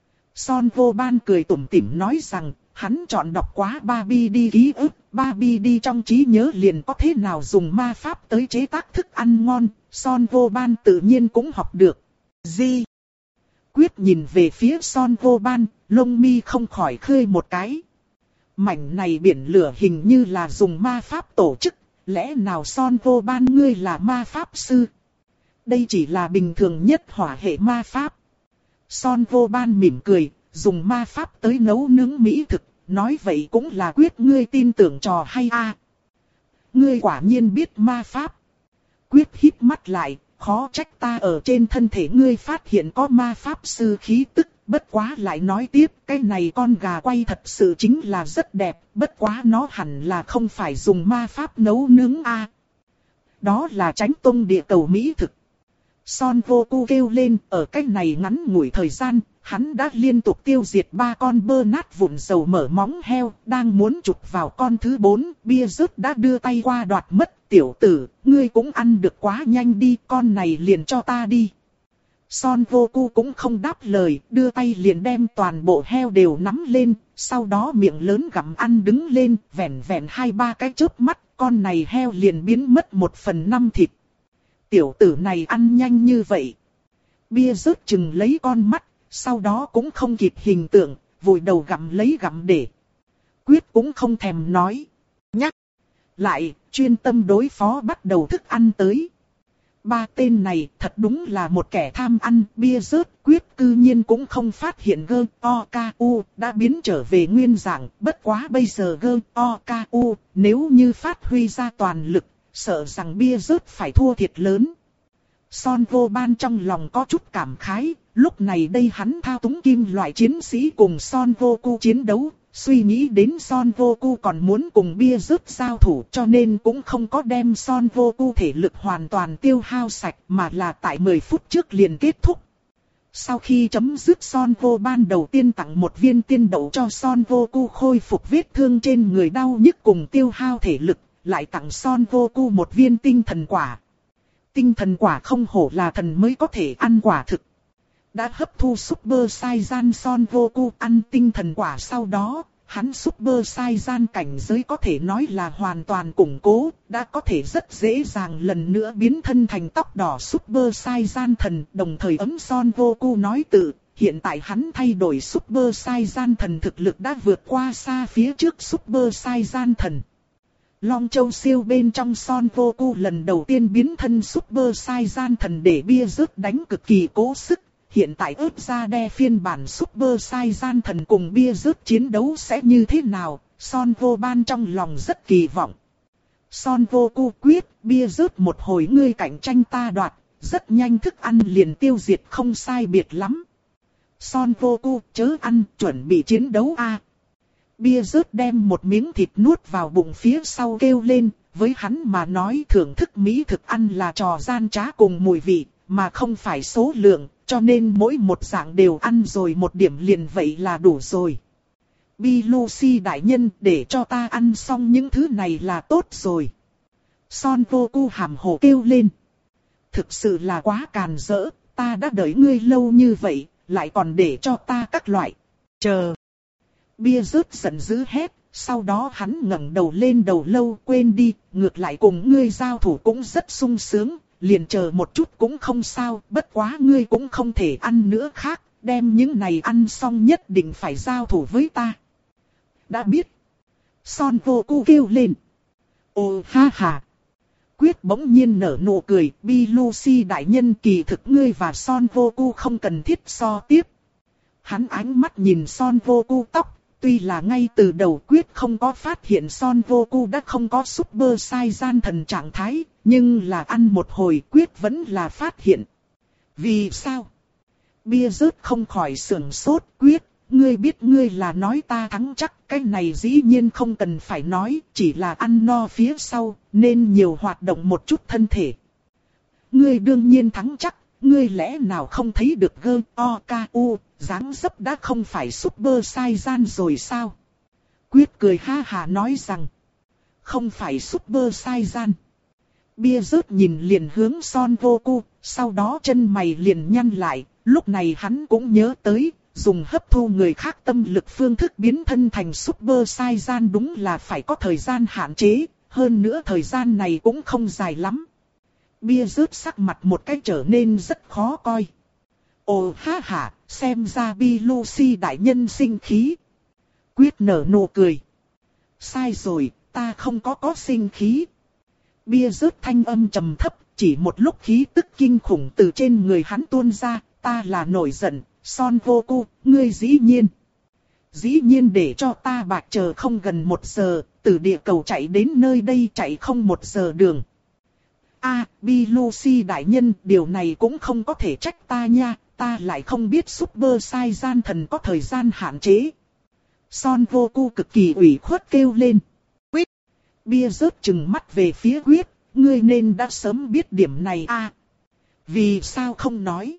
Son vô ban cười tủm tỉm nói rằng, hắn chọn đọc quá Barbie đi ký ức, Barbie đi trong trí nhớ liền có thế nào dùng ma pháp tới chế tác thức ăn ngon, Son vô ban tự nhiên cũng học được. Gì? Quyết nhìn về phía Son vô ban, lông mi không khỏi khơi một cái. Mảnh này biển lửa hình như là dùng ma pháp tổ chức, lẽ nào Son vô ban ngươi là ma pháp sư? Đây chỉ là bình thường nhất hỏa hệ ma pháp. Son vô ban mỉm cười, dùng ma pháp tới nấu nướng mỹ thực, nói vậy cũng là Quyết ngươi tin tưởng trò hay a. À? Ngươi quả nhiên biết ma pháp. Quyết híp mắt lại, khó trách ta ở trên thân thể ngươi phát hiện có ma pháp sư khí tức, bất quá lại nói tiếp, cái này con gà quay thật sự chính là rất đẹp, bất quá nó hẳn là không phải dùng ma pháp nấu nướng a. À? Đó là Chánh Tông địa cầu mỹ thực. Son Goku kêu lên, ở cái này ngắn ngủi thời gian, hắn đã liên tục tiêu diệt ba con bơ nát vụn dầu mở móng heo, đang muốn chụp vào con thứ bốn, bia rớt đã đưa tay qua đoạt mất, tiểu tử, ngươi cũng ăn được quá nhanh đi, con này liền cho ta đi. Son Goku cũng không đáp lời, đưa tay liền đem toàn bộ heo đều nắm lên, sau đó miệng lớn gặm ăn đứng lên, vẹn vẹn hai ba cái chớp mắt, con này heo liền biến mất một phần năm thịt. Tiểu tử này ăn nhanh như vậy. Bia rớt chừng lấy con mắt, sau đó cũng không kịp hình tượng, vùi đầu gặm lấy gặm để. Quyết cũng không thèm nói. Nhắc lại, chuyên tâm đối phó bắt đầu thức ăn tới. Ba tên này thật đúng là một kẻ tham ăn. Bia rớt Quyết cư nhiên cũng không phát hiện gơ o ca u đã biến trở về nguyên dạng. Bất quá bây giờ gơ o ca u nếu như phát huy ra toàn lực, sợ rằng bia rớt phải thua thiệt lớn. Son vô ban trong lòng có chút cảm khái, lúc này đây hắn thao túng kim loại chiến sĩ cùng Son Goku chiến đấu, suy nghĩ đến Son Goku còn muốn cùng bia rớt giao thủ cho nên cũng không có đem Son Goku thể lực hoàn toàn tiêu hao sạch mà là tại mười phút trước liền kết thúc. Sau khi chấm dứt Son vô ban đầu tiên tặng một viên tiên đậu cho Son Goku khôi phục vết thương trên người đau nhức cùng tiêu hao thể lực, lại tặng Son Goku một viên tinh thần quả. Tinh thần quả không hổ là thần mới có thể ăn quả thực. Đã hấp thu Super Saiyan Son Goku ăn tinh thần quả sau đó, hắn Super Saiyan cảnh giới có thể nói là hoàn toàn củng cố, đã có thể rất dễ dàng lần nữa biến thân thành tóc đỏ Super Saiyan thần, đồng thời ấm Son Goku nói tự, hiện tại hắn thay đổi Super Saiyan thần thực lực đã vượt qua xa phía trước Super Saiyan thần. Long Châu siêu bên trong Son Goku lần đầu tiên biến thân Super Saiyan thần để bia rớt đánh cực kỳ cố sức. Hiện tại ướp ra đe phiên bản Super Saiyan thần cùng bia rớt chiến đấu sẽ như thế nào, Son vô ban trong lòng rất kỳ vọng. Son Goku quyết, bia rớt một hồi ngươi cạnh tranh ta đoạt, rất nhanh thức ăn liền tiêu diệt không sai biệt lắm. Son Goku chớ ăn, chuẩn bị chiến đấu a. Bia rớt đem một miếng thịt nuốt vào bụng phía sau kêu lên, với hắn mà nói thưởng thức mỹ thực ăn là trò gian trá cùng mùi vị, mà không phải số lượng, cho nên mỗi một dạng đều ăn rồi một điểm liền vậy là đủ rồi. Bi Lucy đại nhân để cho ta ăn xong những thứ này là tốt rồi. Son Goku hàm hồ kêu lên. Thực sự là quá càn rỡ, ta đã đợi ngươi lâu như vậy, lại còn để cho ta các loại. Chờ. Bia rớt giận dữ hét, Sau đó hắn ngẩng đầu lên đầu lâu, quên đi, ngược lại cùng ngươi giao thủ cũng rất sung sướng, liền chờ một chút cũng không sao, bất quá ngươi cũng không thể ăn nữa khác, đem những này ăn xong nhất định phải giao thủ với ta. Đã biết. Son Goku kêu lên. Ồ ha ha. Quyết bỗng nhiên nở nụ cười, Bi Lucy đại nhân, kỳ thực ngươi và Son Goku không cần thiết so tiếp. Hắn ánh mắt nhìn Son Goku tóc, tuy là ngay từ đầu Quyết không có phát hiện Son Goku đã không có Super Saiyan thần trạng thái, nhưng là ăn một hồi Quyết vẫn là phát hiện. Vì sao? Bia rớt không khỏi sưởng sốt. Quyết, ngươi biết ngươi là nói ta thắng chắc, cái này dĩ nhiên không cần phải nói, chỉ là ăn no phía sau, nên nhiều hoạt động một chút thân thể. Ngươi đương nhiên thắng chắc, ngươi lẽ nào không thấy được gơ o ca u, dáng dấp đã không phải Super Saiyan rồi sao? Quyết cười ha hà nói rằng, không phải Super Saiyan. Bia rớt nhìn liền hướng Son Goku, sau đó chân mày liền nhăn lại, lúc này hắn cũng nhớ tới, dùng hấp thu người khác tâm lực phương thức biến thân thành Super Saiyan đúng là phải có thời gian hạn chế, hơn nữa thời gian này cũng không dài lắm. Bia rớt sắc mặt một cách trở nên rất khó coi. Ồ ha ha, xem ra Bi Lucy đại nhân sinh khí. Quyết nở nụ cười. Sai rồi, ta không có có sinh khí. Bia rớt thanh âm trầm thấp, chỉ một lúc khí tức kinh khủng từ trên người hắn tuôn ra, ta là nổi giận, Son Goku, ngươi dĩ nhiên. Dĩ nhiên để cho ta bạc chờ không gần một giờ, từ địa cầu chạy đến nơi đây chạy không một giờ đường. A, à, Bi Lucy đại nhân, điều này cũng không có thể trách ta nha, ta lại không biết Super Saiyan thần có thời gian hạn chế. Son Goku cực kỳ ủy khuất kêu lên. Quyết! Bia rớt chừng mắt về phía Quyết, ngươi nên đã sớm biết điểm này a. À, vì sao không nói?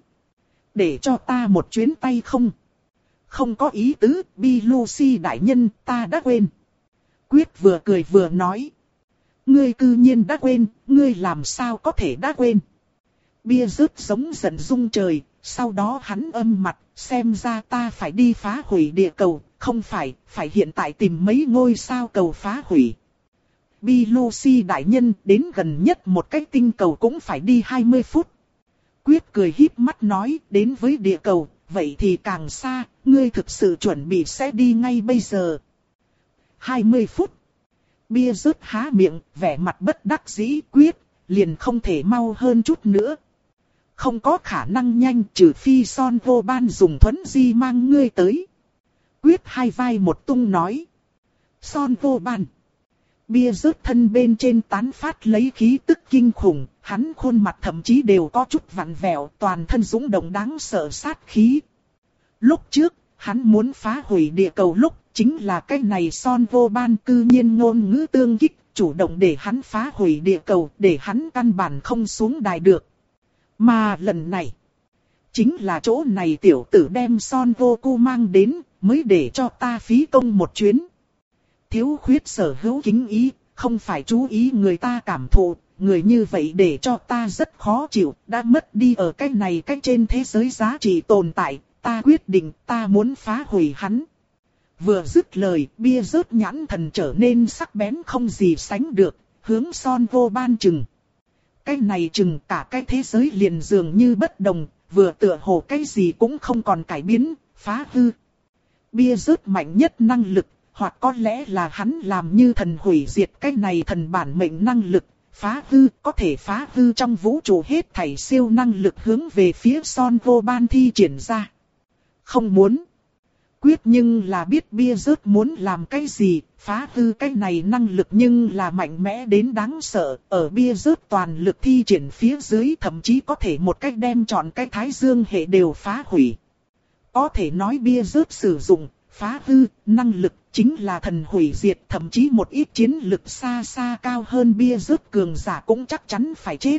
Để cho ta một chuyến tay không? Không có ý tứ, Bi Lucy đại nhân, ta đã quên. Quyết vừa cười vừa nói. Ngươi cư nhiên đã quên, ngươi làm sao có thể đã quên? Bia rớt giống giận rung trời, sau đó hắn âm mặt, xem ra ta phải đi phá hủy địa cầu, không phải, phải hiện tại tìm mấy ngôi sao cầu phá hủy. Bi Lucy đại nhân, đến gần nhất một cái tinh cầu cũng phải đi hai mươi phút. Quyết cười híp mắt nói, đến với địa cầu, vậy thì càng xa, ngươi thực sự chuẩn bị sẽ đi ngay bây giờ. hai mươi phút. Bia rớt há miệng, vẻ mặt bất đắc dĩ. Quyết, liền không thể mau hơn chút nữa. Không có khả năng nhanh, trừ phi Son Vô Ban dùng thuấn di mang ngươi tới. Quyết hai vai một tung nói. Son Vô Ban. Bia rớt thân bên trên tán phát lấy khí tức kinh khủng, hắn khuôn mặt thậm chí đều có chút vặn vẹo, toàn thân dũng động đáng sợ sát khí. Lúc trước, hắn muốn phá hủy địa cầu lúc, chính là cái này Son Vô Ban cư nhiên ngôn ngữ tương kích, chủ động để hắn phá hủy địa cầu, để hắn căn bản không xuống đài được. Mà lần này, chính là chỗ này tiểu tử đem Son Goku mang đến, mới để cho ta phí công một chuyến. Thiếu khuyết sở hữu kính ý, không phải chú ý người ta cảm thụ, người như vậy để cho ta rất khó chịu, đã mất đi ở cái này cái trên thế giới giá trị tồn tại, ta quyết định ta muốn phá hủy hắn. Vừa dứt lời, bia rớt nhãn thần trở nên sắc bén không gì sánh được, hướng Son Vô Ban chừng. Cái này chừng cả cái thế giới liền dường như bất đồng, vừa tựa hồ cái gì cũng không còn cải biến, phá hư. Bia rớt mạnh nhất năng lực, hoặc có lẽ là hắn làm như thần hủy diệt cái này thần bản mệnh năng lực, phá hư, có thể phá hư trong vũ trụ hết thảy siêu năng lực hướng về phía Son Vô Ban thi triển ra. Không muốn. Quyết nhưng là biết bia rớt muốn làm cái gì, phá hư cái này năng lực nhưng là mạnh mẽ đến đáng sợ, ở bia rớt toàn lực thi triển phía dưới thậm chí có thể một cách đem trọn cái thái dương hệ đều phá hủy. Có thể nói bia rớt sử dụng, phá hư, năng lực chính là thần hủy diệt, thậm chí một ít chiến lực xa xa cao hơn bia rớt cường giả cũng chắc chắn phải chết.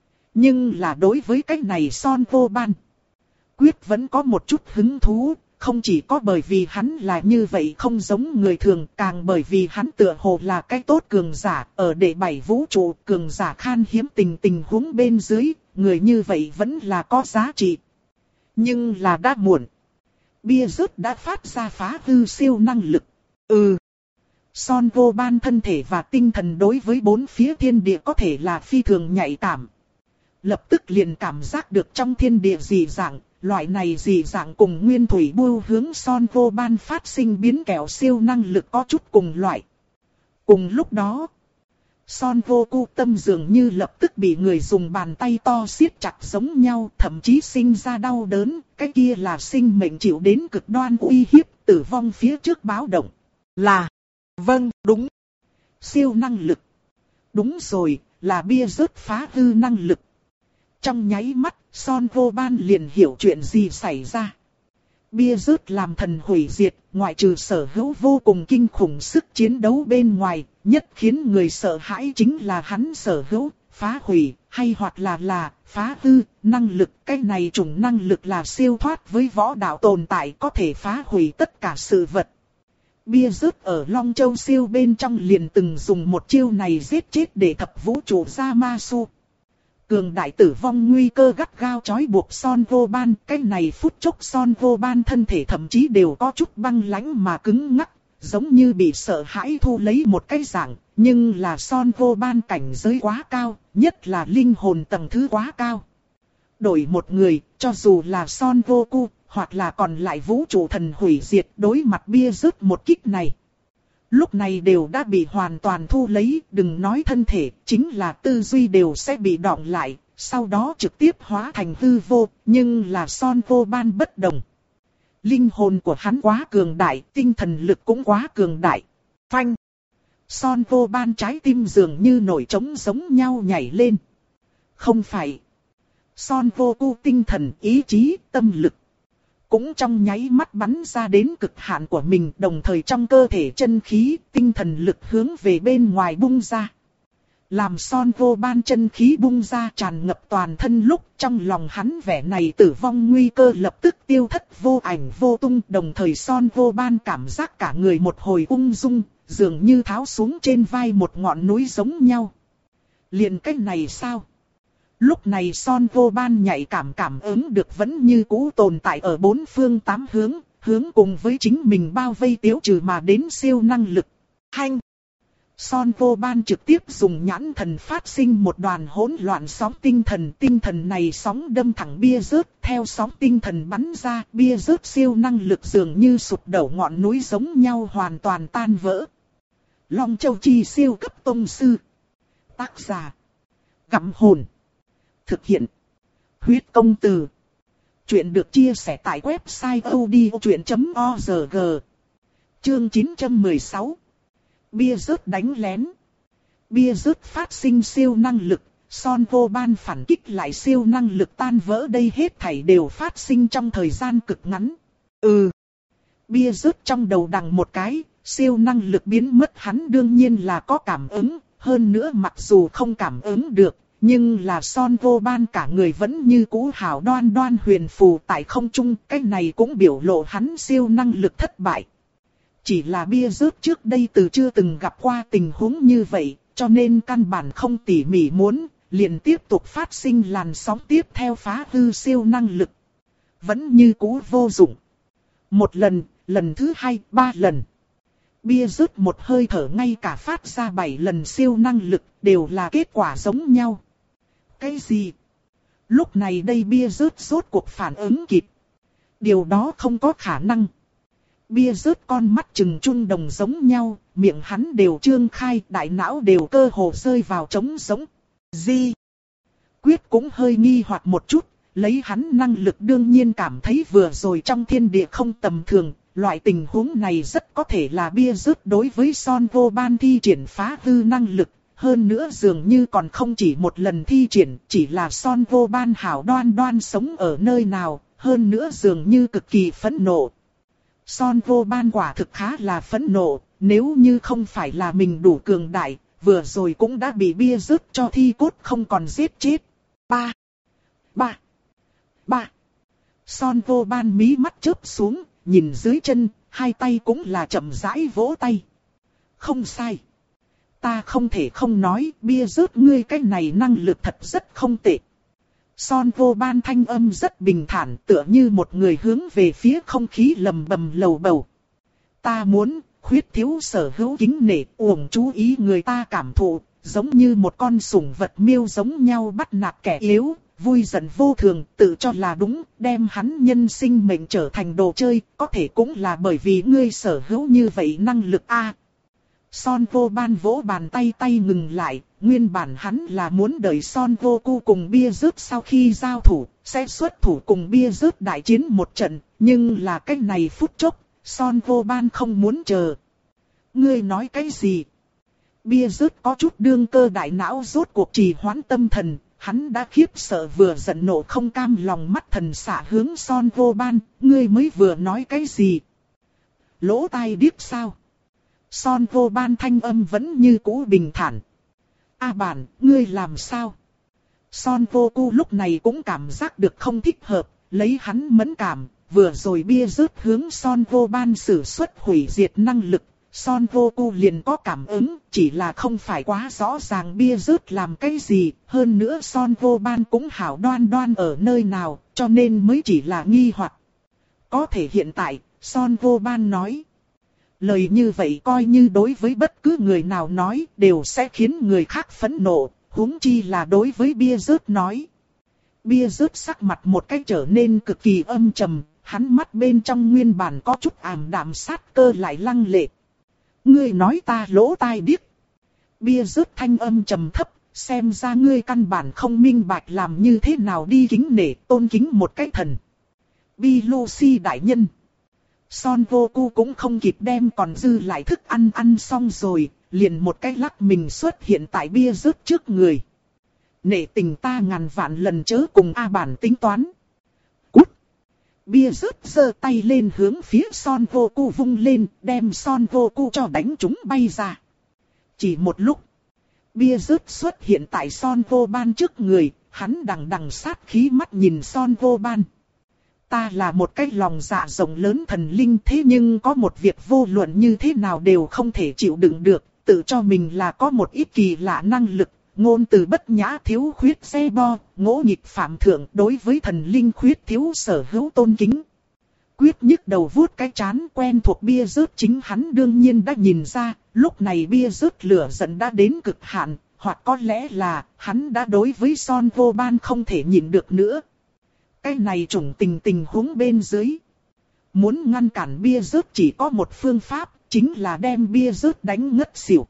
Nhưng là đối với cái này Son Vô Ban, Quyết vẫn có một chút hứng thú. Không chỉ có bởi vì hắn là như vậy không giống người thường, càng bởi vì hắn tựa hồ là cái tốt cường giả, ở đệ bảy vũ trụ cường giả khan hiếm tình tình huống bên dưới, người như vậy vẫn là có giá trị. Nhưng là đã muộn. Bia rớt đã phát ra phá hư siêu năng lực. Ừ. Son vô ban thân thể và tinh thần đối với bốn phía thiên địa có thể là phi thường nhạy cảm. Lập tức liền cảm giác được trong thiên địa dị dạng, loại này dị dạng cùng nguyên thủy bưu hướng son vô ban phát sinh biến kẹo siêu năng lực có chút cùng loại. Cùng lúc đó, son vô cu tâm dường như lập tức bị người dùng bàn tay to siết chặt giống nhau, thậm chí sinh ra đau đớn, cái kia là sinh mệnh chịu đến cực đoan uy hiếp, tử vong phía trước báo động. Là, vâng, đúng. Siêu năng lực. Đúng rồi, là bia rớt phá hư năng lực. Trong nháy mắt, son vô ban liền hiểu chuyện gì xảy ra. Bia rớt làm thần hủy diệt, ngoại trừ sở hữu vô cùng kinh khủng sức chiến đấu bên ngoài, nhất khiến người sợ hãi chính là hắn sở hữu, phá hủy, hay hoặc là là, phá hư, năng lực. Cái này chủng năng lực là siêu thoát với võ đạo tồn tại, có thể phá hủy tất cả sự vật. Bia rớt ở Long Châu siêu bên trong liền từng dùng một chiêu này giết chết để thập vũ trụ Zamasu. Cường đại tử vong nguy cơ gắt gao trói buộc son vô ban, cái này phút chốc son vô ban thân thể thậm chí đều có chút băng lãnh mà cứng ngắc, giống như bị sợ hãi thu lấy một cái dạng, nhưng là son vô ban cảnh giới quá cao, nhất là linh hồn tầng thứ quá cao. Đổi một người, cho dù là son vô cu, hoặc là còn lại vũ trụ thần hủy diệt đối mặt bia rớt một kích này. Lúc này đều đã bị hoàn toàn thu lấy, đừng nói thân thể, chính là tư duy đều sẽ bị đọng lại, sau đó trực tiếp hóa thành hư vô, nhưng là son vô ban bất đồng. Linh hồn của hắn quá cường đại, tinh thần lực cũng quá cường đại. Phanh! Son vô ban trái tim dường như nổi trống giống nhau nhảy lên. Không phải. Son vô cu tinh thần, ý chí, tâm lực cũng trong nháy mắt bắn ra đến cực hạn của mình, đồng thời trong cơ thể chân khí, tinh thần lực hướng về bên ngoài bung ra. Làm son vô ban chân khí bung ra tràn ngập toàn thân lúc trong lòng hắn vẻ này tử vong nguy cơ lập tức tiêu thất vô ảnh vô tung, đồng thời son vô ban cảm giác cả người một hồi ung dung, dường như tháo xuống trên vai một ngọn núi giống nhau. Liền cách này sao? Lúc này son vô ban nhạy cảm cảm ứng được vẫn như cũ tồn tại ở bốn phương tám hướng, hướng cùng với chính mình bao vây tiêu trừ mà đến siêu năng lực. Hanh! Son vô ban trực tiếp dùng nhãn thần phát sinh một đoàn hỗn loạn sóng tinh thần. Tinh thần này sóng đâm thẳng bia rớt, theo sóng tinh thần bắn ra, bia rớt siêu năng lực dường như sụp đổ ngọn núi giống nhau hoàn toàn tan vỡ. Long Châu Chi siêu cấp tông sư. Tác giả: Gặm Hồn. Thực hiện: Huyết Công Từ. Chuyện được chia sẻ tại website odchuyện chấm org. Chương chín trăm mười sáu. Bia rớt đánh lén. Bia rớt phát sinh siêu năng lực, son vô ban phản kích lại siêu năng lực tan vỡ, đây hết thảy đều phát sinh trong thời gian cực ngắn. Ừ. Bia rớt trong đầu đằng một cái, siêu năng lực biến mất hắn đương nhiên là có cảm ứng, hơn nữa mặc dù không cảm ứng được, nhưng là son vô ban cả người vẫn như cũ hảo đoan đoan huyền phù tại không trung, cái này cũng biểu lộ hắn siêu năng lực thất bại. Chỉ là bia rớt trước đây từ chưa từng gặp qua tình huống như vậy, cho nên căn bản không tỉ mỉ muốn, liền tiếp tục phát sinh làn sóng tiếp theo phá hư siêu năng lực. Vẫn như cũ vô dụng. Một lần, lần thứ hai, ba lần. Bia rớt một hơi thở ngay cả phát ra bảy lần siêu năng lực, đều là kết quả giống nhau. Cái gì? Lúc này đây bia rớt rốt cuộc phản ứng kịp. Điều đó không có khả năng. Bia rớt con mắt trừng trung đồng giống nhau, miệng hắn đều trương khai, đại não đều cơ hồ rơi vào trống giống. Gì? Quyết cũng hơi nghi hoặc một chút, lấy hắn năng lực đương nhiên cảm thấy vừa rồi trong thiên địa không tầm thường, loại tình huống này rất có thể là bia rớt đối với son vô ban thi triển phá hư năng lực, hơn nữa dường như còn không chỉ một lần thi triển, chỉ là son vô ban hảo đoan đoan sống ở nơi nào, hơn nữa dường như cực kỳ phẫn nộ. Son vô ban quả thực khá là phẫn nộ, nếu như không phải là mình đủ cường đại, vừa rồi cũng đã bị bia rớt cho thi cốt không còn giết chết. Ba, ba, ba. Son vô ban mí mắt chớp xuống, nhìn dưới chân, hai tay cũng là chậm rãi vỗ tay. Không sai. Ta không thể không nói, bia rớt ngươi cái này năng lực thật rất không tệ. Son vô ban thanh âm rất bình thản, tựa như một người hướng về phía không khí lầm bầm lầu bầu. Ta muốn, khuyết thiếu sở hữu kính nể, uổng chú ý người ta cảm thụ, giống như một con sủng vật miêu giống nhau bắt nạt kẻ yếu, vui giận vô thường, tự cho là đúng, đem hắn nhân sinh mệnh trở thành đồ chơi, có thể cũng là bởi vì ngươi sở hữu như vậy năng lực a. Son Vô Ban vỗ bàn tay tay ngừng lại, nguyên bản hắn là muốn đợi Son Vô Cu cùng bia rớt sau khi giao thủ, sẽ xuất thủ cùng bia rớt đại chiến một trận, nhưng là cái này phút chốc, Son Vô Ban không muốn chờ. Ngươi nói cái gì? Bia rớt có chút đương cơ đại não rốt cuộc trì hoãn tâm thần, hắn đã khiếp sợ vừa giận nộ không cam lòng mắt thần xạ hướng Son Vô Ban, ngươi mới vừa nói cái gì? Lỗ tai điếc sao? Son Vô Ban thanh âm vẫn như cũ bình thản. A bản, ngươi làm sao? Son Vô Cu lúc này cũng cảm giác được không thích hợp, lấy hắn mẫn cảm, vừa rồi bia rớt hướng Son Vô Ban sử xuất hủy diệt năng lực. Son Vô Cu liền có cảm ứng, chỉ là không phải quá rõ ràng bia rớt làm cái gì, hơn nữa Son Vô Ban cũng hảo đoan đoan ở nơi nào, cho nên mới chỉ là nghi hoặc. Có thể hiện tại, Son Vô Ban nói. Lời như vậy coi như đối với bất cứ người nào nói đều sẽ khiến người khác phẫn nộ, huống chi là đối với bia rớt nói. Bia rớt sắc mặt một cách trở nên cực kỳ âm trầm, hắn mắt bên trong nguyên bản có chút ảm đạm sát cơ lại lăng lệ. Ngươi nói ta lỗ tai điếc. Bia rớt thanh âm trầm thấp, xem ra ngươi căn bản không minh bạch làm như thế nào đi kính nể tôn kính một cái thần. Bi Lucy đại nhân. Son Vô Cu cũng không kịp đem còn dư lại thức ăn ăn xong rồi, liền một cái lắc mình xuất hiện tại bia rớt trước người. Nể tình ta ngàn vạn lần chớ cùng A bản tính toán. Cút! Bia rớt giơ tay lên hướng phía Son Vô Cu vung lên, đem Son Vô Cu cho đánh chúng bay ra. Chỉ một lúc, bia rớt xuất hiện tại Son Vô Ban trước người, hắn đằng đằng sát khí mắt nhìn Son Vô Ban. Ta là một cái lòng dạ rộng lớn thần linh, thế nhưng có một việc vô luận như thế nào đều không thể chịu đựng được, tự cho mình là có một ít kỳ lạ năng lực, ngôn từ bất nhã thiếu khuyết xe bo, ngỗ nghịch phạm thượng, đối với thần linh khuyết thiếu sở hữu tôn kính. Quyết nhức đầu vuốt cái chán, quen thuộc bia rớt chính hắn đương nhiên đã nhìn ra, lúc này bia rớt lửa giận đã đến cực hạn, hoặc có lẽ là hắn đã đối với Son Vô Ban không thể nhịn được nữa. Cái này trùng tình tình huống bên dưới. Muốn ngăn cản bia rớt chỉ có một phương pháp, chính là đem bia rớt đánh ngất xỉu.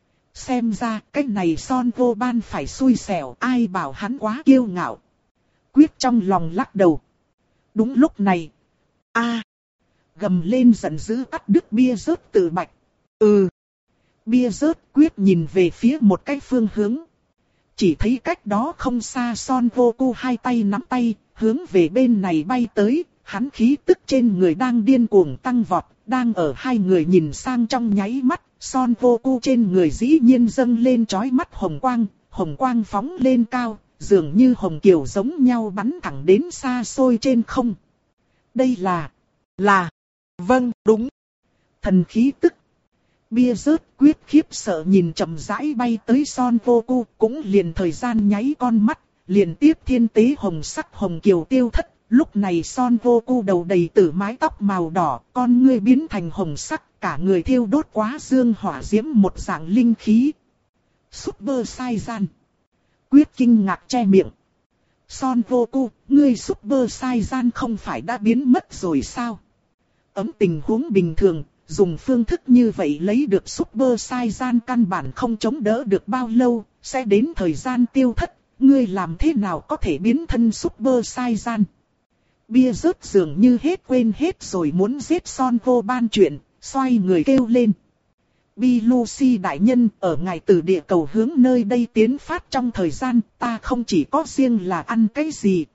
Xem ra cái này Son Vô Ban phải xui xẻo, ai bảo hắn quá kiêu ngạo. Quyết trong lòng lắc đầu. Đúng lúc này. A gầm lên giận dữ cắt đứt bia rớt tự bạch. Ừ. Bia rớt quyết nhìn về phía một cái phương hướng. Chỉ thấy cách đó không xa Son Vô Cu hai tay nắm tay, hướng về bên này bay tới, hắn khí tức trên người đang điên cuồng tăng vọt, đang ở hai người nhìn sang trong nháy mắt, Son Vô Cu trên người dĩ nhiên dâng lên chói mắt hồng quang, hồng quang phóng lên cao, dường như hồng kiều giống nhau bắn thẳng đến xa xôi trên không. Đây là, là, vâng, đúng, thần khí tức. Bia rớt quyết khiếp sợ nhìn chậm rãi bay tới Son Vô Cu, cũng liền thời gian nháy con mắt, liền tiếp thiên tế hồng sắc hồng kiều tiêu thất. Lúc này Son Vô Cu đầu đầy tử mái tóc màu đỏ, con ngươi biến thành hồng sắc, cả người thiêu đốt quá dương hỏa diễm một dạng linh khí. Super Saiyan. Quyết kinh ngạc che miệng. Son Vô Cu, ngươi Super Saiyan không phải đã biến mất rồi sao? Ấm tình huống bình thường, dùng phương thức như vậy lấy được Super Saiyan căn bản không chống đỡ được bao lâu, sẽ đến thời gian tiêu thất, ngươi làm thế nào có thể biến thân Super Saiyan? Bia rớt dường như hết quên hết rồi muốn giết Son Vô Ban chuyện, xoay người kêu lên. Bi Lucy đại nhân, ở ngài từ địa cầu hướng nơi đây tiến phát trong thời gian, ta không chỉ có riêng là ăn cái gì.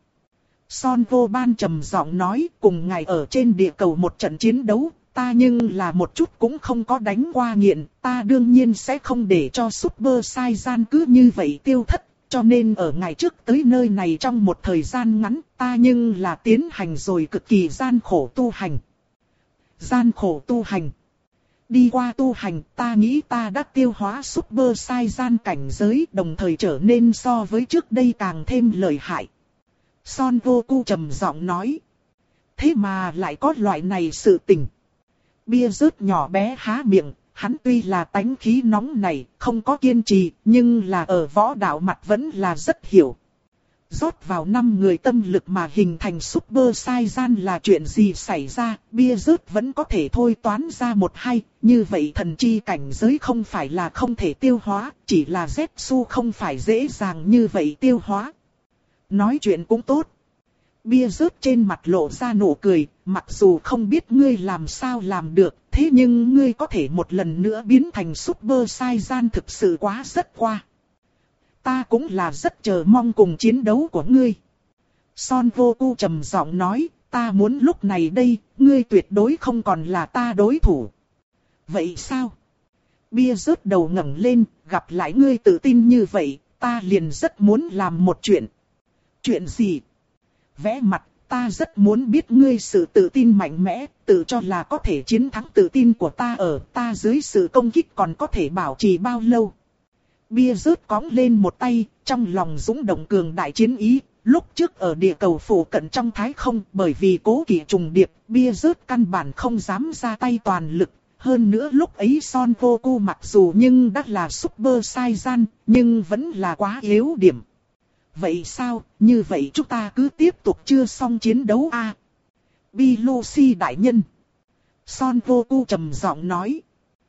Son Vô Ban trầm giọng nói, cùng ngài ở trên địa cầu một trận chiến đấu, ta nhưng là một chút cũng không có đánh qua nghiện, ta đương nhiên sẽ không để cho Super Saiyan cứ như vậy tiêu thất. Cho nên ở ngày trước tới nơi này trong một thời gian ngắn, ta nhưng là tiến hành rồi cực kỳ gian khổ tu hành. Gian khổ tu hành. Đi qua tu hành, ta nghĩ ta đã tiêu hóa Super Saiyan cảnh giới, đồng thời trở nên so với trước đây càng thêm lợi hại. Son Vô Cu trầm giọng nói. Thế mà lại có loại này sự tình. Bia rớt nhỏ bé há miệng, hắn tuy là tánh khí nóng này, không có kiên trì, nhưng là ở võ đạo mặt vẫn là rất hiểu. Rót vào năm người tâm lực mà hình thành Super Saiyan là chuyện gì xảy ra, bia rớt vẫn có thể thôi toán ra một hai, như vậy thần chi cảnh giới không phải là không thể tiêu hóa, chỉ là Zetsu không phải dễ dàng như vậy tiêu hóa. Nói chuyện cũng tốt. Bia rớt trên mặt lộ ra nụ cười, mặc dù không biết ngươi làm sao làm được, thế nhưng ngươi có thể một lần nữa biến thành Super Saiyan thực sự quá rất qua. Ta cũng là rất chờ mong cùng chiến đấu của ngươi. Son Goku trầm giọng nói, ta muốn lúc này đây, ngươi tuyệt đối không còn là ta đối thủ. Vậy sao? Bia rớt đầu ngẩng lên, gặp lại ngươi tự tin như vậy, ta liền rất muốn làm một chuyện. Chuyện gì? Vẽ mặt, ta rất muốn biết ngươi sự tự tin mạnh mẽ, tự cho là có thể chiến thắng tự tin của ta ở ta dưới sự công kích còn có thể bảo trì bao lâu. Bia rớt cõng lên một tay, trong lòng dũng động cường đại chiến ý. Lúc trước ở địa cầu phủ cận trong thái không, bởi vì cố kỵ trùng điệp, bia rớt căn bản không dám ra tay toàn lực. Hơn nữa lúc ấy Son Goku mặc dù nhưng đã là Super Saiyan, nhưng vẫn là quá yếu điểm. Vậy sao, như vậy chúng ta cứ tiếp tục chưa xong chiến đấu a? À? Bilusi đại nhân. Son Goku trầm giọng nói.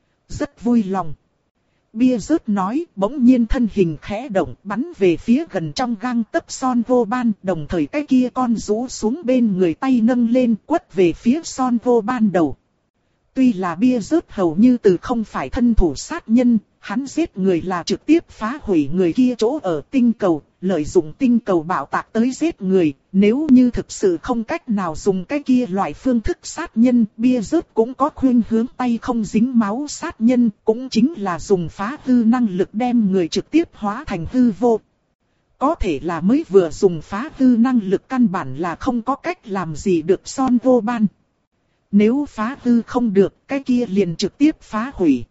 Rất vui lòng. Bia rớt nói, bỗng nhiên thân hình khẽ động bắn về phía gần trong gang tấc Son Goban, đồng thời cái kia con rũ xuống bên người tay nâng lên quất về phía Son Goban đầu. Tuy là bia rớt hầu như từ không phải thân thủ sát nhân, hắn giết người là trực tiếp phá hủy người kia chỗ ở tinh cầu, lợi dụng tinh cầu bạo tạc tới giết người. Nếu như thực sự không cách nào dùng cái kia loại phương thức sát nhân, bia rớt cũng có khuynh hướng tay không dính máu sát nhân, cũng chính là dùng phá hư năng lực đem người trực tiếp hóa thành hư vô. Có thể là mới vừa dùng phá hư năng lực căn bản là không có cách làm gì được Son Goban. Nếu phá hư không được, cái kia liền trực tiếp phá hủy.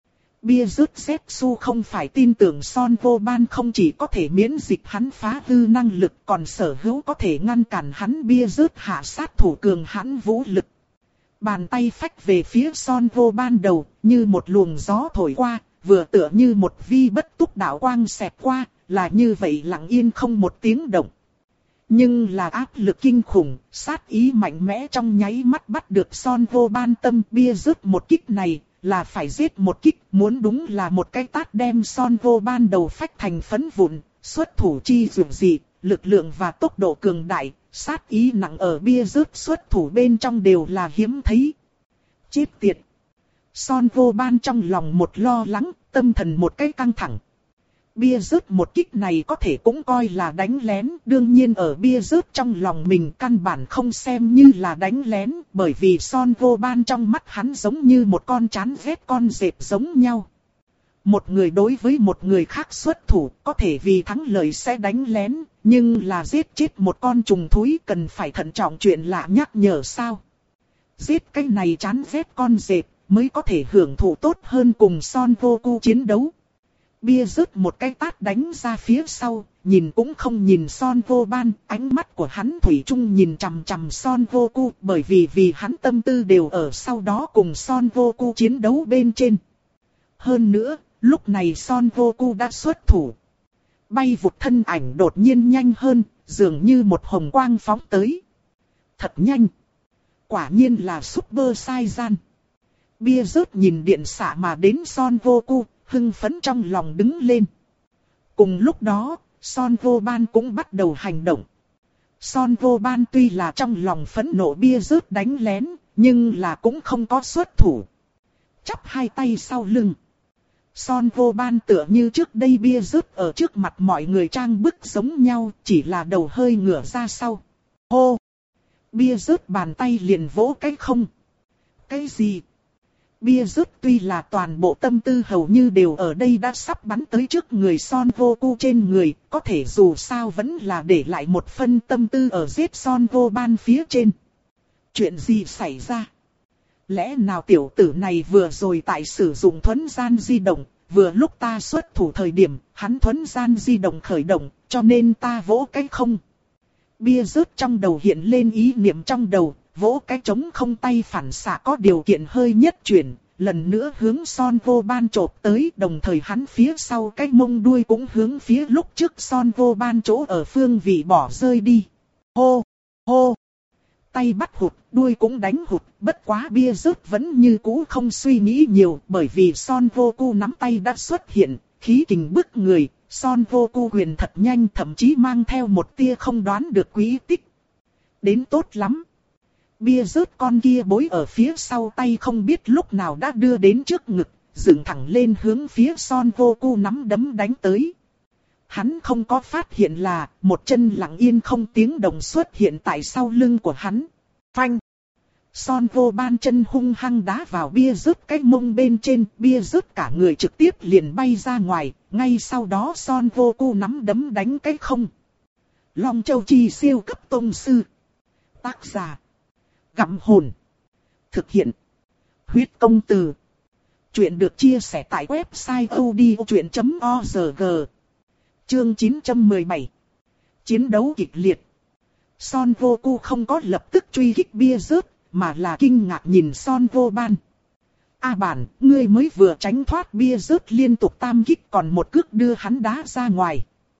Bia rớt Zetsu không phải tin tưởng Son Goban không chỉ có thể miễn dịch hắn phá hư năng lực, còn sở hữu có thể ngăn cản hắn bia rớt hạ sát thủ cường hãn vũ lực. Bàn tay phách về phía Son Goban đầu, như một luồng gió thổi qua, vừa tựa như một vi bất túc đạo quang xẹt qua, là như vậy lặng yên không một tiếng động. Nhưng là áp lực kinh khủng, sát ý mạnh mẽ trong nháy mắt bắt được Son Goban tâm. Bia rớt một kích này, là phải giết một kích, muốn đúng là một cái tát đem Son Goban đầu phách thành phấn vụn. Xuất thủ chi dường dị, lực lượng và tốc độ cường đại, sát ý nặng ở bia rớt xuất thủ bên trong đều là hiếm thấy. Chết tiệt! Son Goban trong lòng một lo lắng, tâm thần một cái căng thẳng. Bia rớt một kích này có thể cũng coi là đánh lén, đương nhiên ở bia rớt trong lòng mình căn bản không xem như là đánh lén, bởi vì Son Goban trong mắt hắn giống như một con chán ghét con dẹp giống nhau. Một người đối với một người khác xuất thủ, có thể vì thắng lợi sẽ đánh lén, nhưng là giết chết một con trùng thúi cần phải thận trọng chuyện lạ nhắc nhở sao. Giết cái này chán ghét con dẹp, mới có thể hưởng thụ tốt hơn cùng Son Goku chiến đấu. Bia rớt một cái tát đánh ra phía sau, nhìn cũng không nhìn Son Goban, ánh mắt của hắn thủy chung nhìn chằm chằm Son Goku, bởi vì vì hắn tâm tư đều ở sau đó cùng Son Goku chiến đấu bên trên. Hơn nữa, lúc này Son Goku đã xuất thủ. Bay vụt thân ảnh đột nhiên nhanh hơn, dường như một hồng quang phóng tới. Thật nhanh. Quả nhiên là Super Saiyan. Bia rớt nhìn điện xạ mà đến Son Goku, hưng phấn trong lòng đứng lên. Cùng lúc đó, Son Goban cũng bắt đầu hành động. Son Goban tuy là trong lòng phẫn nộ bia rớt đánh lén, nhưng là cũng không có xuất thủ. Chắp hai tay sau lưng. Son Goban tựa như trước đây bia rớt ở trước mặt mọi người trang bức giống nhau, chỉ là đầu hơi ngửa ra sau. Hô! Bia rớt bàn tay liền vỗ cái không. Cái gì? Bia rớt tuy là toàn bộ tâm tư hầu như đều ở đây đã sắp bắn tới trước người Son Goku trên người, có thể dù sao vẫn là để lại một phân tâm tư ở giết Son Goban phía trên. Chuyện gì xảy ra? Lẽ nào tiểu tử này vừa rồi tại sử dụng thuấn gian di động, vừa lúc ta xuất thủ thời điểm, hắn thuấn gian di động khởi động, cho nên ta vỗ cái không. Bia rớt trong đầu hiện lên ý niệm trong đầu, vỗ cái trống không tay phản xạ có điều kiện hơi nhất chuyển, lần nữa hướng Son Vô Ban chộp tới, đồng thời hắn phía sau cái mông đuôi cũng hướng phía lúc trước Son Vô Ban chỗ ở phương vị bỏ rơi đi. Hô, hô, tay bắt hụt, đuôi cũng đánh hụt, bất quá bia rớt vẫn như cũ không suy nghĩ nhiều, bởi vì Son Vô Cu nắm tay đã xuất hiện, khí kình bức người, Son Vô Cu quyền thật nhanh, thậm chí mang theo một tia không đoán được quý tích. Đến tốt lắm. Bia rớt con kia bối ở phía sau tay không biết lúc nào đã đưa đến trước ngực, dựng thẳng lên hướng phía Son Vô Cu nắm đấm đánh tới. Hắn không có phát hiện là một chân lặng yên không tiếng động xuất hiện tại sau lưng của hắn. Phanh! Son Vô Ban chân hung hăng đá vào bia rớt cái mông bên trên, bia rớt cả người trực tiếp liền bay ra ngoài, ngay sau đó Son Vô Cu nắm đấm đánh cái không. Long Châu Chi siêu cấp tông sư. Tác giả. Gặm hồn. Thực hiện. Huyết công từ. Chuyện được chia sẻ tại website odchuyện chấm org. Chương chín trăm mười bảy. Chiến đấu kịch liệt. Son Vô Cu không có lập tức truy kích bia rớt, mà là kinh ngạc nhìn Son Vô Ban. A bản, ngươi mới vừa tránh thoát bia rớt liên tục tam kích còn một cước đưa hắn đá ra ngoài.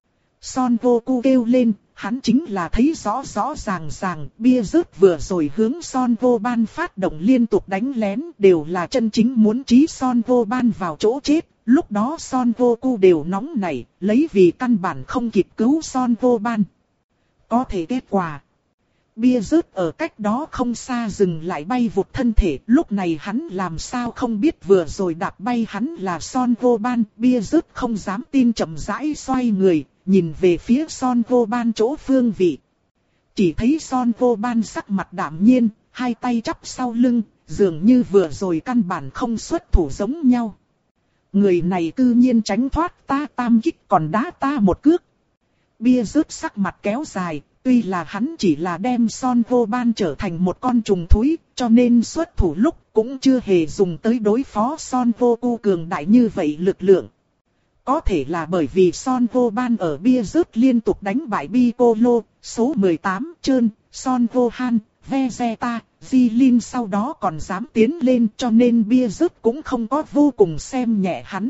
Son Vô Cu kêu lên, hắn chính là thấy rõ rõ ràng ràng, bia rớt vừa rồi hướng Son Vô Ban phát động liên tục đánh lén, đều là chân chính muốn trí Son Vô Ban vào chỗ chết. Lúc đó Son Vô Cu đều nóng nảy, lấy vì căn bản không kịp cứu Son Vô Ban. Có thể kết quả. Bia rớt ở cách đó không xa dừng lại bay vụt thân thể, lúc này hắn làm sao không biết vừa rồi đạp bay hắn là Son Vô Ban. Bia rớt không dám tin chậm rãi xoay người, nhìn về phía Son Vô Ban chỗ phương vị. Chỉ thấy Son Vô Ban sắc mặt đạm nhiên, hai tay chắp sau lưng, dường như vừa rồi căn bản không xuất thủ giống nhau. Người này cư nhiên tránh thoát ta tam kích còn đá ta một cước. Bia rớt sắc mặt kéo dài, tuy là hắn chỉ là đem Son Vô Ban trở thành một con trùng thúi, cho nên xuất thủ lúc cũng chưa hề dùng tới đối phó Son Vô Cu cường đại như vậy lực lượng. Có thể là bởi vì Son Vô Ban ở bia rớt liên tục đánh bại Piccolo, số mười tám, Trơn, Son Vô Han, Vegeta, Jilin sau đó còn dám tiến lên cho nên bia rớt cũng không có vô cùng xem nhẹ hắn.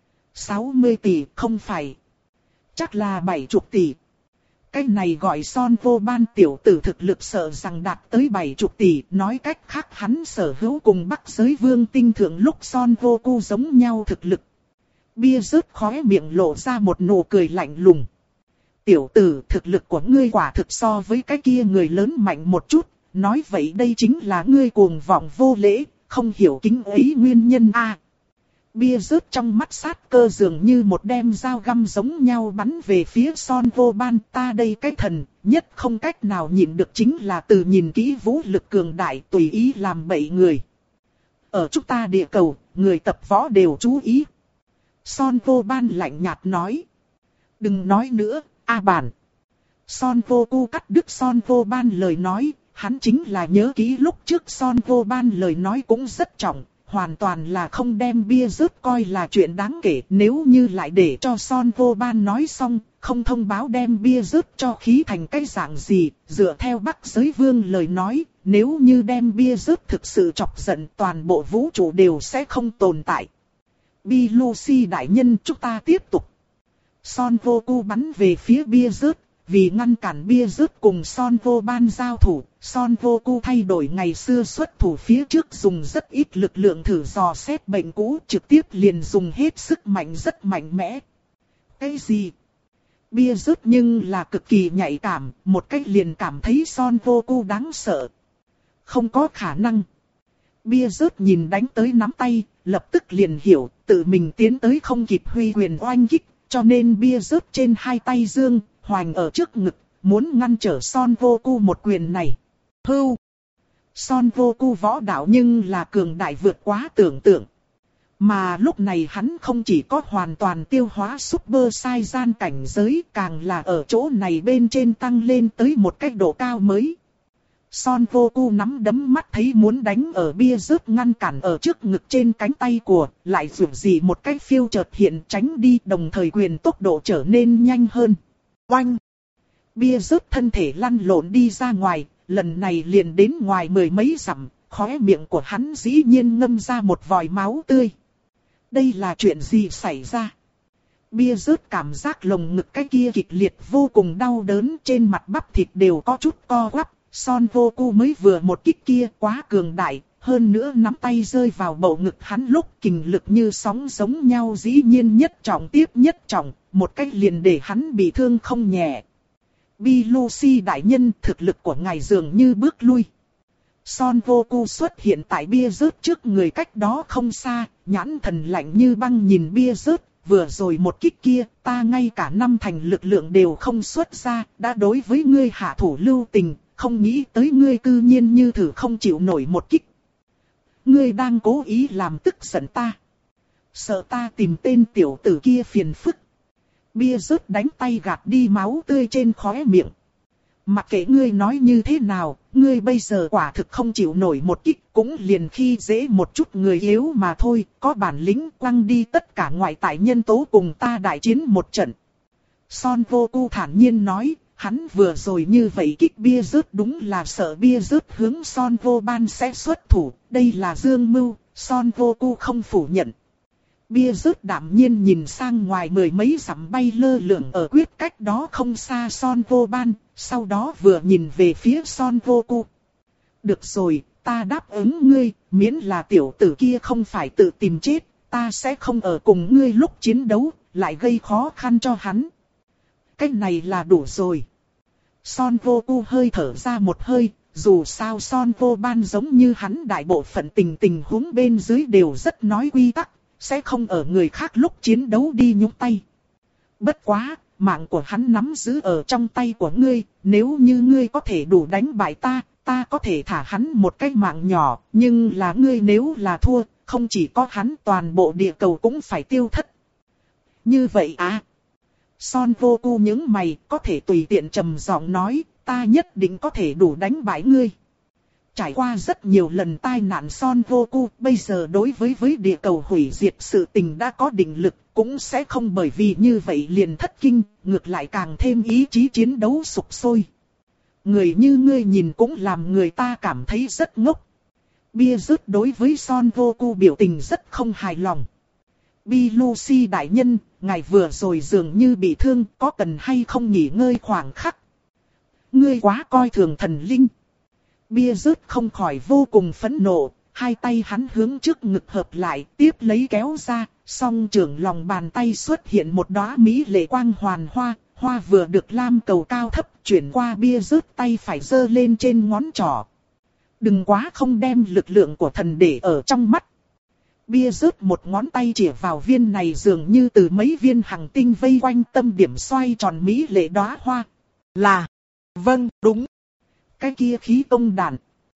sáu mươi tỷ không phải. Chắc là bảy mươi tỷ. Cái này gọi Son Vô Ban tiểu tử thực lực sợ rằng đạt tới bảy mươi tỷ. Nói cách khác hắn sở hữu cùng Bắc Giới Vương tinh thượng lúc Son Vô Cu giống nhau thực lực. Bia rớt khóe miệng lộ ra một nụ cười lạnh lùng. Tiểu tử, thực lực của ngươi quả thực so với cái kia người lớn mạnh một chút. Nói vậy đây chính là ngươi cuồng vọng vô lễ, không hiểu kính ấy nguyên nhân a. À, bia rớt trong mắt sát cơ dường như một đem dao găm giống nhau bắn về phía Son Vô Ban. Ta đây cái thần, nhất không cách nào nhịn được chính là từ nhìn kỹ vũ lực cường đại tùy ý làm bậy người. Ở chúng ta địa cầu, người tập võ đều chú ý. Son Vô Ban lạnh nhạt nói. Đừng nói nữa, a bản. Son Vô Cu cắt đứt Son Vô Ban lời nói. Hắn chính là nhớ kỹ lúc trước Son Vô Ban lời nói cũng rất trọng, hoàn toàn là không đem bia rớt coi là chuyện đáng kể. Nếu như lại để cho Son Vô Ban nói xong, không thông báo đem bia rớt cho khí thành cái dạng gì, dựa theo Bắc Giới Vương lời nói, nếu như đem bia rớt thực sự chọc giận toàn bộ vũ trụ đều sẽ không tồn tại. Bi Lucy đại nhân chúng ta tiếp tục. Son Vô Cu bắn về phía bia rớt. Vì ngăn cản bia rớt cùng Son Vô Ban giao thủ, Son Vô Cu thay đổi ngày xưa xuất thủ phía trước dùng rất ít lực lượng thử dò xét bệnh cũ, trực tiếp liền dùng hết sức mạnh rất mạnh mẽ. Cái gì? Bia rớt nhưng là cực kỳ nhạy cảm, một cách liền cảm thấy Son Vô Cu đáng sợ. Không có khả năng. Bia rớt nhìn đánh tới nắm tay, lập tức liền hiểu, tự mình tiến tới không kịp huy quyền oanh kích, cho nên bia rớt trên hai tay dương. Hoành ở trước ngực, muốn ngăn trở Son Vô Cu một quyền này. Hưu! Son Vô Cu võ đạo nhưng là cường đại vượt quá tưởng tượng. Mà lúc này hắn không chỉ có hoàn toàn tiêu hóa Super Saiyan cảnh giới, càng là ở chỗ này bên trên tăng lên tới một cách độ cao mới. Son Vô Cu nắm đấm mắt thấy muốn đánh ở bia rớt ngăn cản ở trước ngực trên cánh tay của, lại dù gì một cách phiêu chợt hiện tránh đi, đồng thời quyền tốc độ trở nên nhanh hơn. Oanh! Bia rớt thân thể lăn lộn đi ra ngoài, lần này liền đến ngoài mười mấy dặm, khóe miệng của hắn dĩ nhiên ngâm ra một vòi máu tươi. Đây là chuyện gì xảy ra? Bia rớt cảm giác lồng ngực cái kia kịch liệt vô cùng đau đớn, trên mặt bắp thịt đều có chút co quắp. Son vô cu mới vừa một kích kia quá cường đại, hơn nữa nắm tay rơi vào bầu ngực hắn lúc kình lực như sóng giống nhau, dĩ nhiên nhất trọng tiếp nhất trọng, một cách liền để hắn bị thương không nhẹ. Bi Lucy đại nhân, thực lực của ngài dường như bước lui. Son vô cu xuất hiện tại bia rớt trước người cách đó không xa, nhãn thần lạnh như băng nhìn bia rớt. Vừa rồi một kích kia, ta ngay cả năm thành lực lượng đều không xuất ra, đã đối với ngươi hạ thủ lưu tình, không nghĩ tới ngươi cư nhiên như thử không chịu nổi một kích. Ngươi đang cố ý làm tức giận ta. Sợ ta tìm tên tiểu tử kia phiền phức. Bia rớt đánh tay gạt đi máu tươi trên khóe miệng. Mặc kệ ngươi nói như thế nào, ngươi bây giờ quả thực không chịu nổi một kích, cũng liền khi dễ một chút người yếu mà thôi, có bản lĩnh quăng đi tất cả ngoại tại nhân tố cùng ta đại chiến một trận. Son vô cu thản nhiên nói, hắn vừa rồi như vậy kích bia rớt đúng là sợ bia rớt hướng Son vô ban sẽ xuất thủ, đây là dương mưu, Son vô cu không phủ nhận. Bia rớt đạm nhiên nhìn sang ngoài mười mấy dặm bay lơ lửng ở quyết cách đó không xa Son vô ban, sau đó vừa nhìn về phía Son vô cu. Được rồi, ta đáp ứng ngươi, miễn là tiểu tử kia không phải tự tìm chết, ta sẽ không ở cùng ngươi lúc chiến đấu, lại gây khó khăn cho hắn. Cái này là đủ rồi. Son vô cu hơi thở ra một hơi, dù sao Son vô ban giống như hắn đại bộ phận tình tình huống bên dưới đều rất nói quy tắc, sẽ không ở người khác lúc chiến đấu đi nhúng tay. Bất quá, mạng của hắn nắm giữ ở trong tay của ngươi, nếu như ngươi có thể đủ đánh bại ta, ta có thể thả hắn một cái mạng nhỏ, nhưng là ngươi nếu là thua, không chỉ có hắn, toàn bộ địa cầu cũng phải tiêu thất. Như vậy à? Son vô cu những mày, có thể tùy tiện trầm giọng nói, ta nhất định có thể đủ đánh bại ngươi. Trải qua rất nhiều lần tai nạn Son vô cu, bây giờ đối với với địa cầu hủy diệt sự tình đã có định lực, cũng sẽ không bởi vì như vậy liền thất kinh, ngược lại càng thêm ý chí chiến đấu sục sôi. Người như ngươi nhìn cũng làm người ta cảm thấy rất ngốc. Bia rớt đối với Son vô cu biểu tình rất không hài lòng. Bi Lucy đại nhân, ngài vừa rồi dường như bị thương, có cần hay không nghỉ ngơi khoảng khắc? Ngươi quá coi thường thần linh. Bia rớt không khỏi vô cùng phẫn nộ, hai tay hắn hướng trước ngực hợp lại, tiếp lấy kéo ra, song trưởng lòng bàn tay xuất hiện một đóa mỹ lệ quang hoàn hoa, hoa vừa được lam cầu cao thấp chuyển qua bia rớt tay phải giơ lên trên ngón trỏ. Đừng quá không đem lực lượng của thần để ở trong mắt. Bia rớt một ngón tay chĩa vào viên này dường như từ mấy viên hằng tinh vây quanh tâm điểm xoay tròn mỹ lệ đóa hoa. Là, vâng, đúng. Cái kia khí công đạn.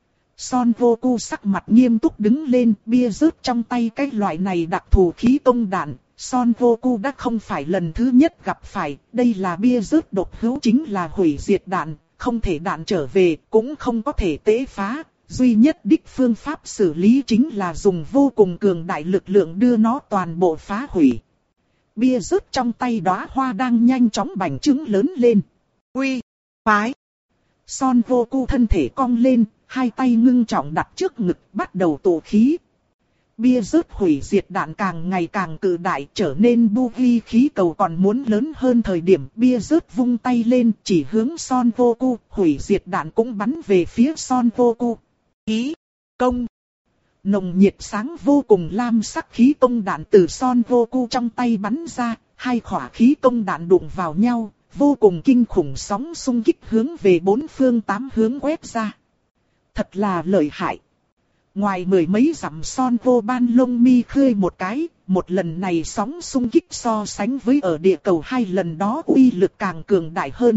Son vô cu sắc mặt nghiêm túc đứng lên, bia rớt trong tay cái loại này đặc thù khí công đạn. Son vô cu đã không phải lần thứ nhất gặp phải, đây là bia rớt độc hữu, chính là hủy diệt đạn, không thể đạn trở về, cũng không có thể tế phá. Duy nhất đích phương pháp xử lý chính là dùng vô cùng cường đại lực lượng đưa nó toàn bộ phá hủy. Bia rớt trong tay đóa hoa đang nhanh chóng bành trướng lớn lên. Uy, phái. Son vô cu thân thể cong lên, hai tay ngưng trọng đặt trước ngực, bắt đầu tụ khí. Bia rớt hủy diệt đạn càng ngày càng cự đại, trở nên bu vi khí cầu còn muốn lớn hơn thời điểm. Bia rớt vung tay lên, chỉ hướng Son vô cu, hủy diệt đạn cũng bắn về phía Son vô cu. Khí công. Nồng nhiệt sáng vô cùng lam sắc khí công đạn từ Son vô cu trong tay bắn ra, hai khỏa khí công đạn đụng vào nhau, vô cùng kinh khủng sóng xung kích hướng về bốn phương tám hướng quét ra. Thật là lợi hại. Ngoài mười mấy dặm Son vô ban lông mi khơi một cái, một lần này sóng xung kích so sánh với ở địa cầu hai lần đó uy lực càng cường đại hơn.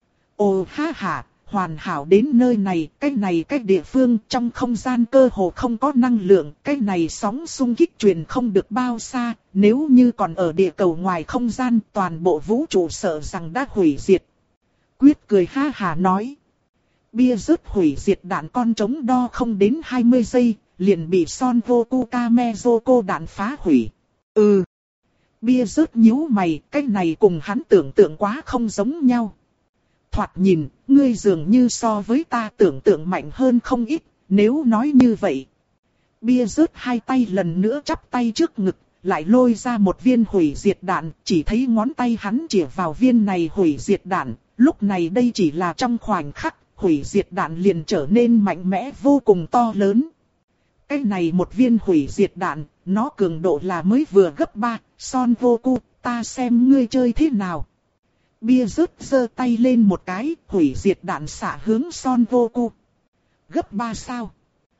Ồ ha ha, hoàn hảo đến nơi này, cái này cái địa phương trong không gian cơ hồ không có năng lượng, cái này sóng xung kích truyền không được bao xa, nếu như còn ở địa cầu ngoài không gian toàn bộ vũ trụ sợ rằng đã hủy diệt. Quyết cười ha hà nói. Bia rớt hủy diệt đạn con trống đo không đến hai mươi giây, liền bị Son vô cu Kamezoko đạn phá hủy. Ừ. Bia rớt nhíu mày, cái này cùng hắn tưởng tượng quá không giống nhau. thoạt nhìn, ngươi dường như so với ta tưởng tượng mạnh hơn không ít, nếu nói như vậy. Bia rớt hai tay lần nữa chắp tay trước ngực, lại lôi ra một viên hủy diệt đạn, chỉ thấy ngón tay hắn chĩa vào viên này hủy diệt đạn, lúc này đây chỉ là trong khoảnh khắc, hủy diệt đạn liền trở nên mạnh mẽ vô cùng to lớn. Cái này một viên hủy diệt đạn, nó cường độ là mới vừa gấp ba, Son Goku, ta xem ngươi chơi thế nào. Bia rớt giơ tay lên một cái, hủy diệt đạn xả hướng Son Goku. Gấp ba sao?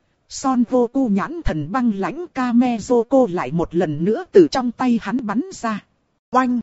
Son Goku nhãn thần băng lãnh, Kamezoko lại một lần nữa từ trong tay hắn bắn ra. Oanh!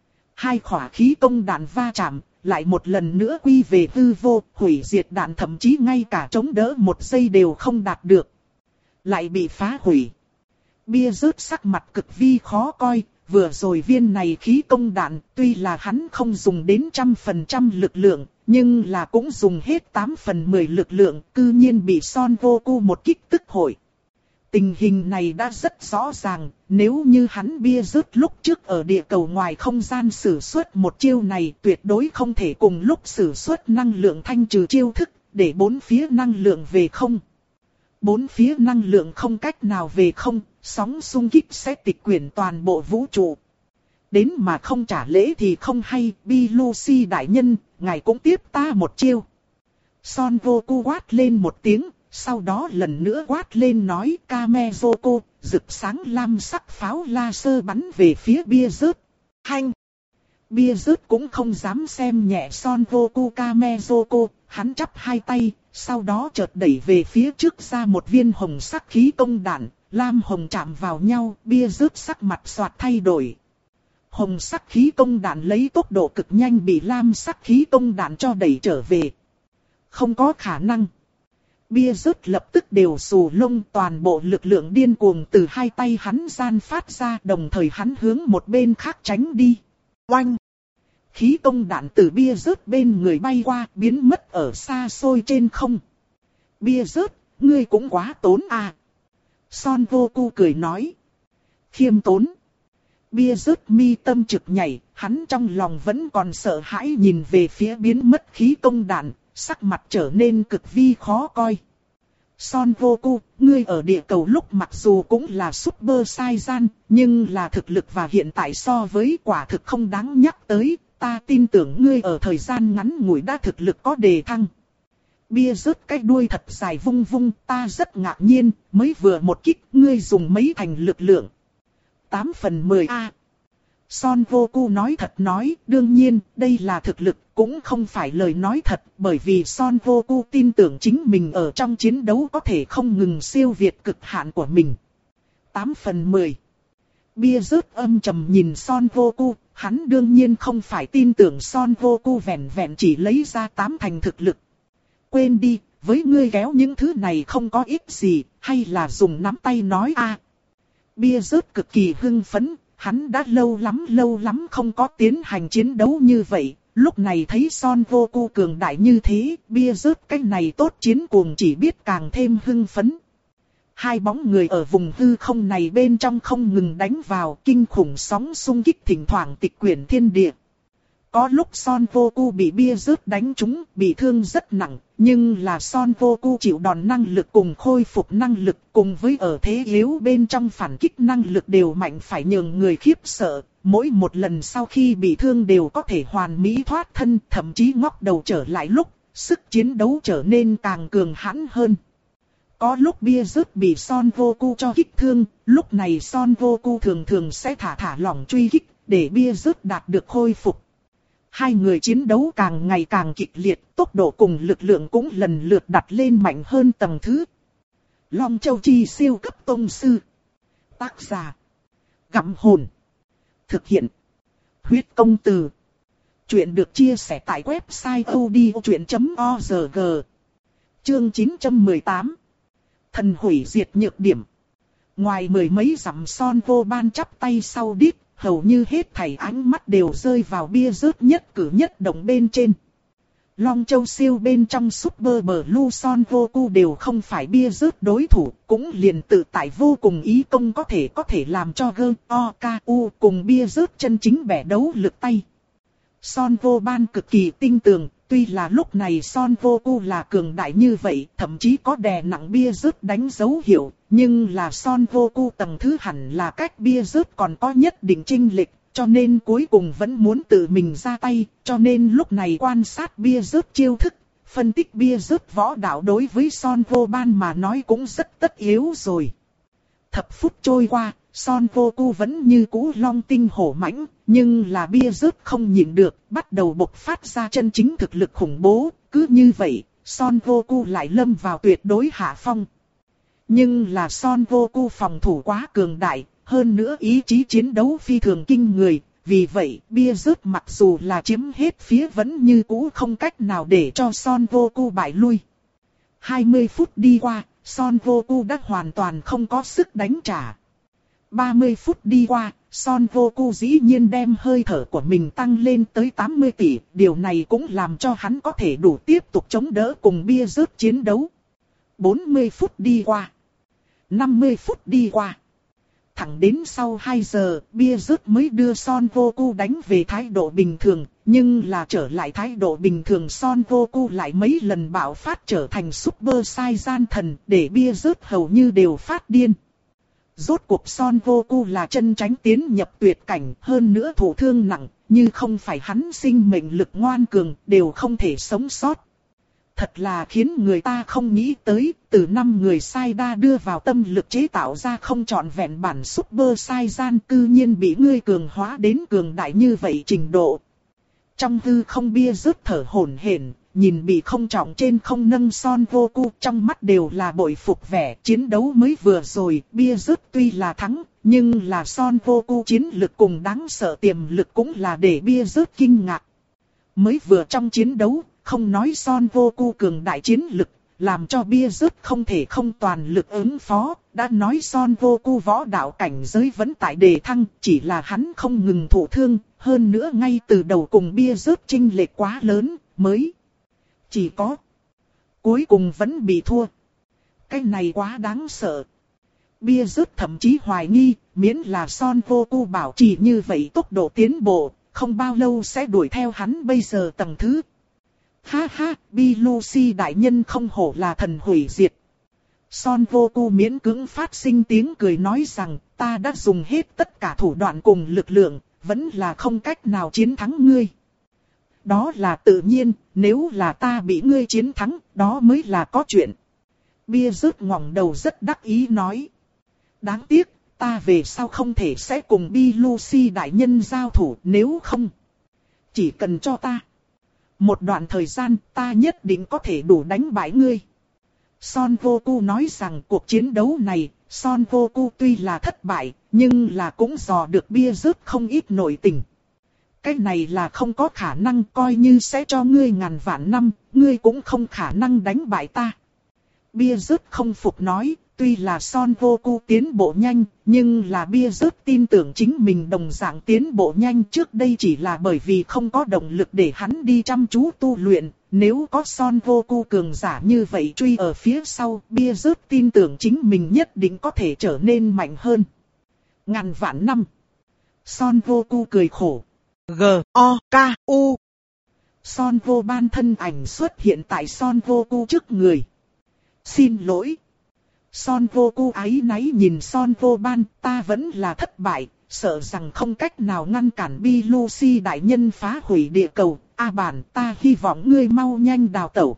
Hai khỏa khí công đạn va chạm, lại một lần nữa quy về hư vô, hủy diệt đạn thậm chí ngay cả chống đỡ một giây đều không đạt được. Lại bị phá hủy. Bia rớt sắc mặt cực vi khó coi, vừa rồi viên này khí công đạn, tuy là hắn không dùng đến trăm phần trăm lực lượng, nhưng là cũng dùng hết tám phần mười lực lượng, cư nhiên bị Son Goku một kích tức hội. Tình hình này đã rất rõ ràng, nếu như hắn bia rớt lúc trước ở địa cầu ngoài không gian sử xuất một chiêu này tuyệt đối không thể cùng lúc sử xuất năng lượng thanh trừ chiêu thức, để bốn phía năng lượng về không. Bốn phía năng lượng không cách nào về không, sóng xung kích sẽ tịch quyển toàn bộ vũ trụ. Đến mà không trả lễ thì không hay, Bilusi đại nhân, ngài cũng tiếp ta một chiêu. Son Goku quát lên một tiếng, sau đó lần nữa quát lên nói Kamezoko, rực sáng lam sắc pháo laser bắn về phía bia rớt. Hanh! Bia rớt cũng không dám xem nhẹ Son Goku Kamezoko, hắn chắp hai tay, sau đó chợt đẩy về phía trước ra một viên hồng sắc khí công đạn, lam hồng chạm vào nhau, bia rớt sắc mặt xoạt thay đổi. Hồng sắc khí công đạn lấy tốc độ cực nhanh bị lam sắc khí công đạn cho đẩy trở về. Không có khả năng. Bia rớt lập tức đều xù lông, toàn bộ lực lượng điên cuồng từ hai tay hắn gian phát ra, đồng thời hắn hướng một bên khác tránh đi. Oanh! Khí công đạn từ bia rớt bên người bay qua, biến mất ở xa xôi trên không. Bia rớt, ngươi cũng quá tốn à. Son Goku cười nói. Khiêm tốn. Bia rớt mi tâm trực nhảy, hắn trong lòng vẫn còn sợ hãi nhìn về phía biến mất khí công đạn, sắc mặt trở nên cực vi khó coi. Son Goku, ngươi ở địa cầu lúc mặc dù cũng là Super Saiyan, nhưng là thực lực và hiện tại so với quả thực không đáng nhắc tới, ta tin tưởng ngươi ở thời gian ngắn ngủi đã thực lực có đề thăng. Bia rớt cái đuôi thật dài vung vung, ta rất ngạc nhiên, mới vừa một kích, ngươi dùng mấy thành lực lượng. tám phần mười a. Son Goku nói thật nói, đương nhiên, đây là thực lực, cũng không phải lời nói thật, bởi vì Son Goku tin tưởng chính mình ở trong chiến đấu có thể không ngừng siêu việt cực hạn của mình. tám phần mười. Bia rớt âm trầm nhìn Son Goku, hắn đương nhiên không phải tin tưởng Son Goku vẹn vẹn chỉ lấy ra tám thành thực lực. Quên đi, với ngươi kéo những thứ này không có ích gì, hay là dùng nắm tay nói a. Bia rớt cực kỳ hưng phấn, hắn đã lâu lắm lâu lắm không có tiến hành chiến đấu như vậy, lúc này thấy Son Goku cường đại như thế, bia rớt cái này tốt chiến cuồng chỉ biết càng thêm hưng phấn. Hai bóng người ở vùng hư không này bên trong không ngừng đánh vào, kinh khủng sóng xung kích thỉnh thoảng tịch quyển thiên địa. Có lúc Son Goku bị bia rớt đánh trúng, bị thương rất nặng, nhưng là Son Goku chịu đòn năng lực cùng khôi phục năng lực cùng với ở thế yếu bên trong phản kích năng lực đều mạnh phải nhường người khiếp sợ. Mỗi một lần sau khi bị thương đều có thể hoàn mỹ thoát thân, thậm chí ngóc đầu trở lại lúc, sức chiến đấu trở nên càng cường hãn hơn. Có lúc bia rớt bị Son Goku cho kích thương, lúc này Son Goku thường thường sẽ thả thả lỏng truy kích, để bia rớt đạt được khôi phục. Hai người chiến đấu càng ngày càng kịch liệt, tốc độ cùng lực lượng cũng lần lượt đặt lên mạnh hơn tầng thứ. Long Châu Chi siêu cấp tông sư. Tác giả: Gặm Hồn. Thực hiện: Huyết Công Từ. Chuyện được chia sẻ tại website odchuyện chấm org. Chương chín trăm mười tám. Thần hủy diệt nhược điểm. Ngoài mười mấy dặm Son Vô Ban chắp tay sau đít, hầu như hết thảy ánh mắt đều rơi vào bia rớt nhất cử nhất động bên trên. Long Châu siêu bên trong Super Blue Son Goku đều không phải bia rớt đối thủ, cũng liền tự tại vô cùng ý công có thể có thể làm cho G O K U cùng bia rớt chân chính bẻ đấu lực tay. Son Vô Ban cực kỳ tinh tường, Tuy là lúc này Son Goku là cường đại như vậy, thậm chí có đè nặng bia rớt đánh dấu hiệu, nhưng là Son Goku tầng thứ hẳn là cách bia rớt còn có nhất định chênh lệch, cho nên cuối cùng vẫn muốn tự mình ra tay, cho nên lúc này quan sát bia rớt chiêu thức, phân tích bia rớt võ đạo đối với Son Goban mà nói cũng rất tất yếu rồi. Thập phút trôi qua, Son Goku vẫn như cũ long tinh hổ mãnh, nhưng là bia rớt không nhịn được, bắt đầu bộc phát ra chân chính thực lực khủng bố, cứ như vậy, Son Goku lại lâm vào tuyệt đối hạ phong. Nhưng là Son Goku phòng thủ quá cường đại, hơn nữa ý chí chiến đấu phi thường kinh người, vì vậy bia rớt mặc dù là chiếm hết phía vẫn như cũ không cách nào để cho Son Goku bại lui. hai mươi phút đi qua, Son Goku đã hoàn toàn không có sức đánh trả. ba mươi phút đi qua, Son Goku dĩ nhiên đem hơi thở của mình tăng lên tới tám mươi tỷ, điều này cũng làm cho hắn có thể đủ tiếp tục chống đỡ cùng bia rớt chiến đấu. bốn mươi phút đi qua, năm mươi phút đi qua. Thẳng đến sau hai giờ, bia rớt mới đưa Son Goku đánh về thái độ bình thường, nhưng là trở lại thái độ bình thường Son Goku lại mấy lần bạo phát trở thành Super Saiyan thần, để bia rớt hầu như đều phát điên. Rốt cuộc Son Goku là chân tránh tiến nhập tuyệt cảnh, hơn nữa thụ thương nặng, như không phải hắn sinh mệnh lực ngoan cường, đều không thể sống sót. Thật là khiến người ta không nghĩ tới, từ năm người sai đa đưa vào tâm lực chế tạo ra không trọn vẹn bản Super Saiyan cư nhiên bị ngươi cường hóa đến cường đại như vậy trình độ. Trong hư không bia rớt thở hổn hển, nhìn bị không trọng trên không nâng Son Goku, trong mắt đều là bội phục vẻ. Chiến đấu mới vừa rồi, bia rớt tuy là thắng, nhưng là Son Goku chiến lực cùng đáng sợ tiềm lực cũng là để bia rớt kinh ngạc. Mới vừa trong chiến đấu, không nói Son Goku cường đại chiến lực, làm cho bia rớt không thể không toàn lực ứng phó, đã nói Son Goku võ đạo cảnh giới vẫn tại đề thăng, chỉ là hắn không ngừng thụ thương, hơn nữa ngay từ đầu cùng bia rớt chênh lệch quá lớn, mới chỉ có cuối cùng vẫn bị thua. Cái này quá đáng sợ. Bia rớt thậm chí hoài nghi, miễn là Son Goku bảo trì như vậy tốc độ tiến bộ, không bao lâu sẽ đuổi theo hắn bây giờ tầng thứ. Ha ha, Bilusi đại nhân không hổ là thần hủy diệt. Son Goku miễn cưỡng phát sinh tiếng cười nói rằng, ta đã dùng hết tất cả thủ đoạn cùng lực lượng, vẫn là không cách nào chiến thắng ngươi. Đó là tự nhiên, nếu là ta bị ngươi chiến thắng, đó mới là có chuyện. Bia rớt ngẩng đầu rất đắc ý nói. Đáng tiếc, ta về sau không thể sẽ cùng Bilusi đại nhân giao thủ, nếu không. Chỉ cần cho ta một đoạn thời gian, ta nhất định có thể đủ đánh bại ngươi. Son Goku nói rằng cuộc chiến đấu này, Son Goku tuy là thất bại, nhưng là cũng dò được bia rớt không ít nội tình. Cái này là không có khả năng, coi như sẽ cho ngươi ngàn vạn năm, ngươi cũng không khả năng đánh bại ta. Bia rớt không phục nói, tuy là Son Goku tiến bộ nhanh, nhưng là bia rớt tin tưởng chính mình đồng dạng tiến bộ nhanh, trước đây chỉ là bởi vì không có động lực để hắn đi chăm chú tu luyện. Nếu có Son Goku cường giả như vậy truy ở phía sau, bia rớt tin tưởng chính mình nhất định có thể trở nên mạnh hơn. Ngàn vạn năm. Son Goku cười khổ. G O K U Son Goban thân ảnh xuất hiện tại Son Goku trước người. Xin lỗi. Son Goku áy náy nhìn Son Goban, ta vẫn là thất bại, sợ rằng không cách nào ngăn cản Bilusi đại nhân phá hủy địa cầu. A bản, ta hy vọng ngươi mau nhanh đào tẩu.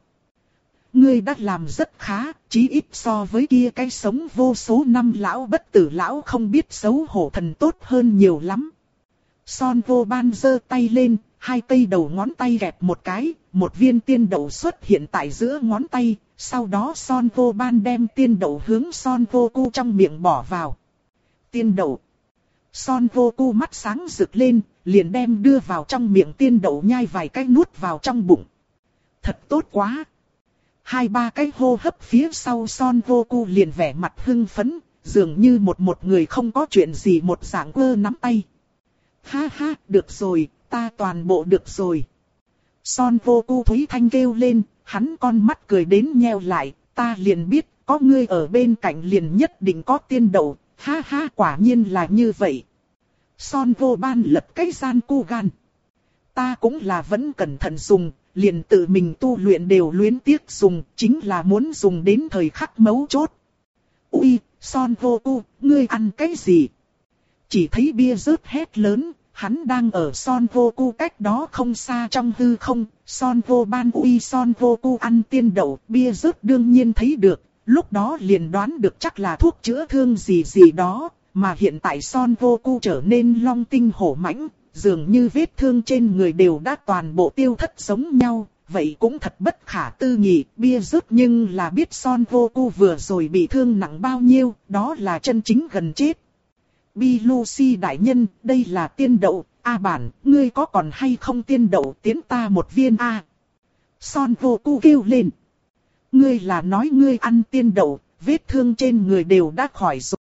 Ngươi đã làm rất khá, chí ít so với kia cái sống vô số năm lão bất tử lão không biết xấu hổ thần tốt hơn nhiều lắm. Son Goban giơ tay lên, hai cây đầu ngón tay gẹp một cái, một viên tiên đậu xuất hiện tại giữa ngón tay, sau đó Son Goban đem tiên đậu hướng Son Goku trong miệng bỏ vào. Tiên đậu. Son Goku mắt sáng rực lên, liền đem đưa vào trong miệng tiên đậu nhai vài cái nuốt vào trong bụng. Thật tốt quá. Hai ba cái hô hấp phía sau Son Goku liền vẻ mặt hưng phấn, dường như một một người không có chuyện gì một dạng quơ nắm tay. Ha ha, được rồi, ta toàn bộ được rồi. Son Goku thúy thanh kêu lên, hắn con mắt cười đến nheo lại, ta liền biết, có ngươi ở bên cạnh liền nhất định có tiên đậu, ha ha quả nhiên là như vậy. Son Goban lật cái gian cu gan. Ta cũng là vẫn cẩn thận dùng, liền tự mình tu luyện đều luyến tiếc dùng, chính là muốn dùng đến thời khắc mấu chốt. Ui, Son Goku, ngươi ăn cái gì? Chỉ thấy bia rớt hét lớn, hắn đang ở Son Goku cách đó không xa trong hư không, Son Goban ui Son Goku ăn tiên đậu, bia rớt đương nhiên thấy được, lúc đó liền đoán được chắc là thuốc chữa thương gì gì đó, mà hiện tại Son Goku trở nên long tinh hổ mãnh, dường như vết thương trên người đều đã toàn bộ tiêu thất giống nhau. Vậy cũng thật bất khả tư nghị, bia rớt nhưng là biết Son Goku vừa rồi bị thương nặng bao nhiêu, đó là chân chính gần chết. Bi Lucy đại nhân, đây là tiên đậu, A bản, ngươi có còn hay không tiên đậu tiến ta một viên A. Son Goku kêu lên. Ngươi là nói ngươi ăn tiên đậu, vết thương trên người đều đã khỏi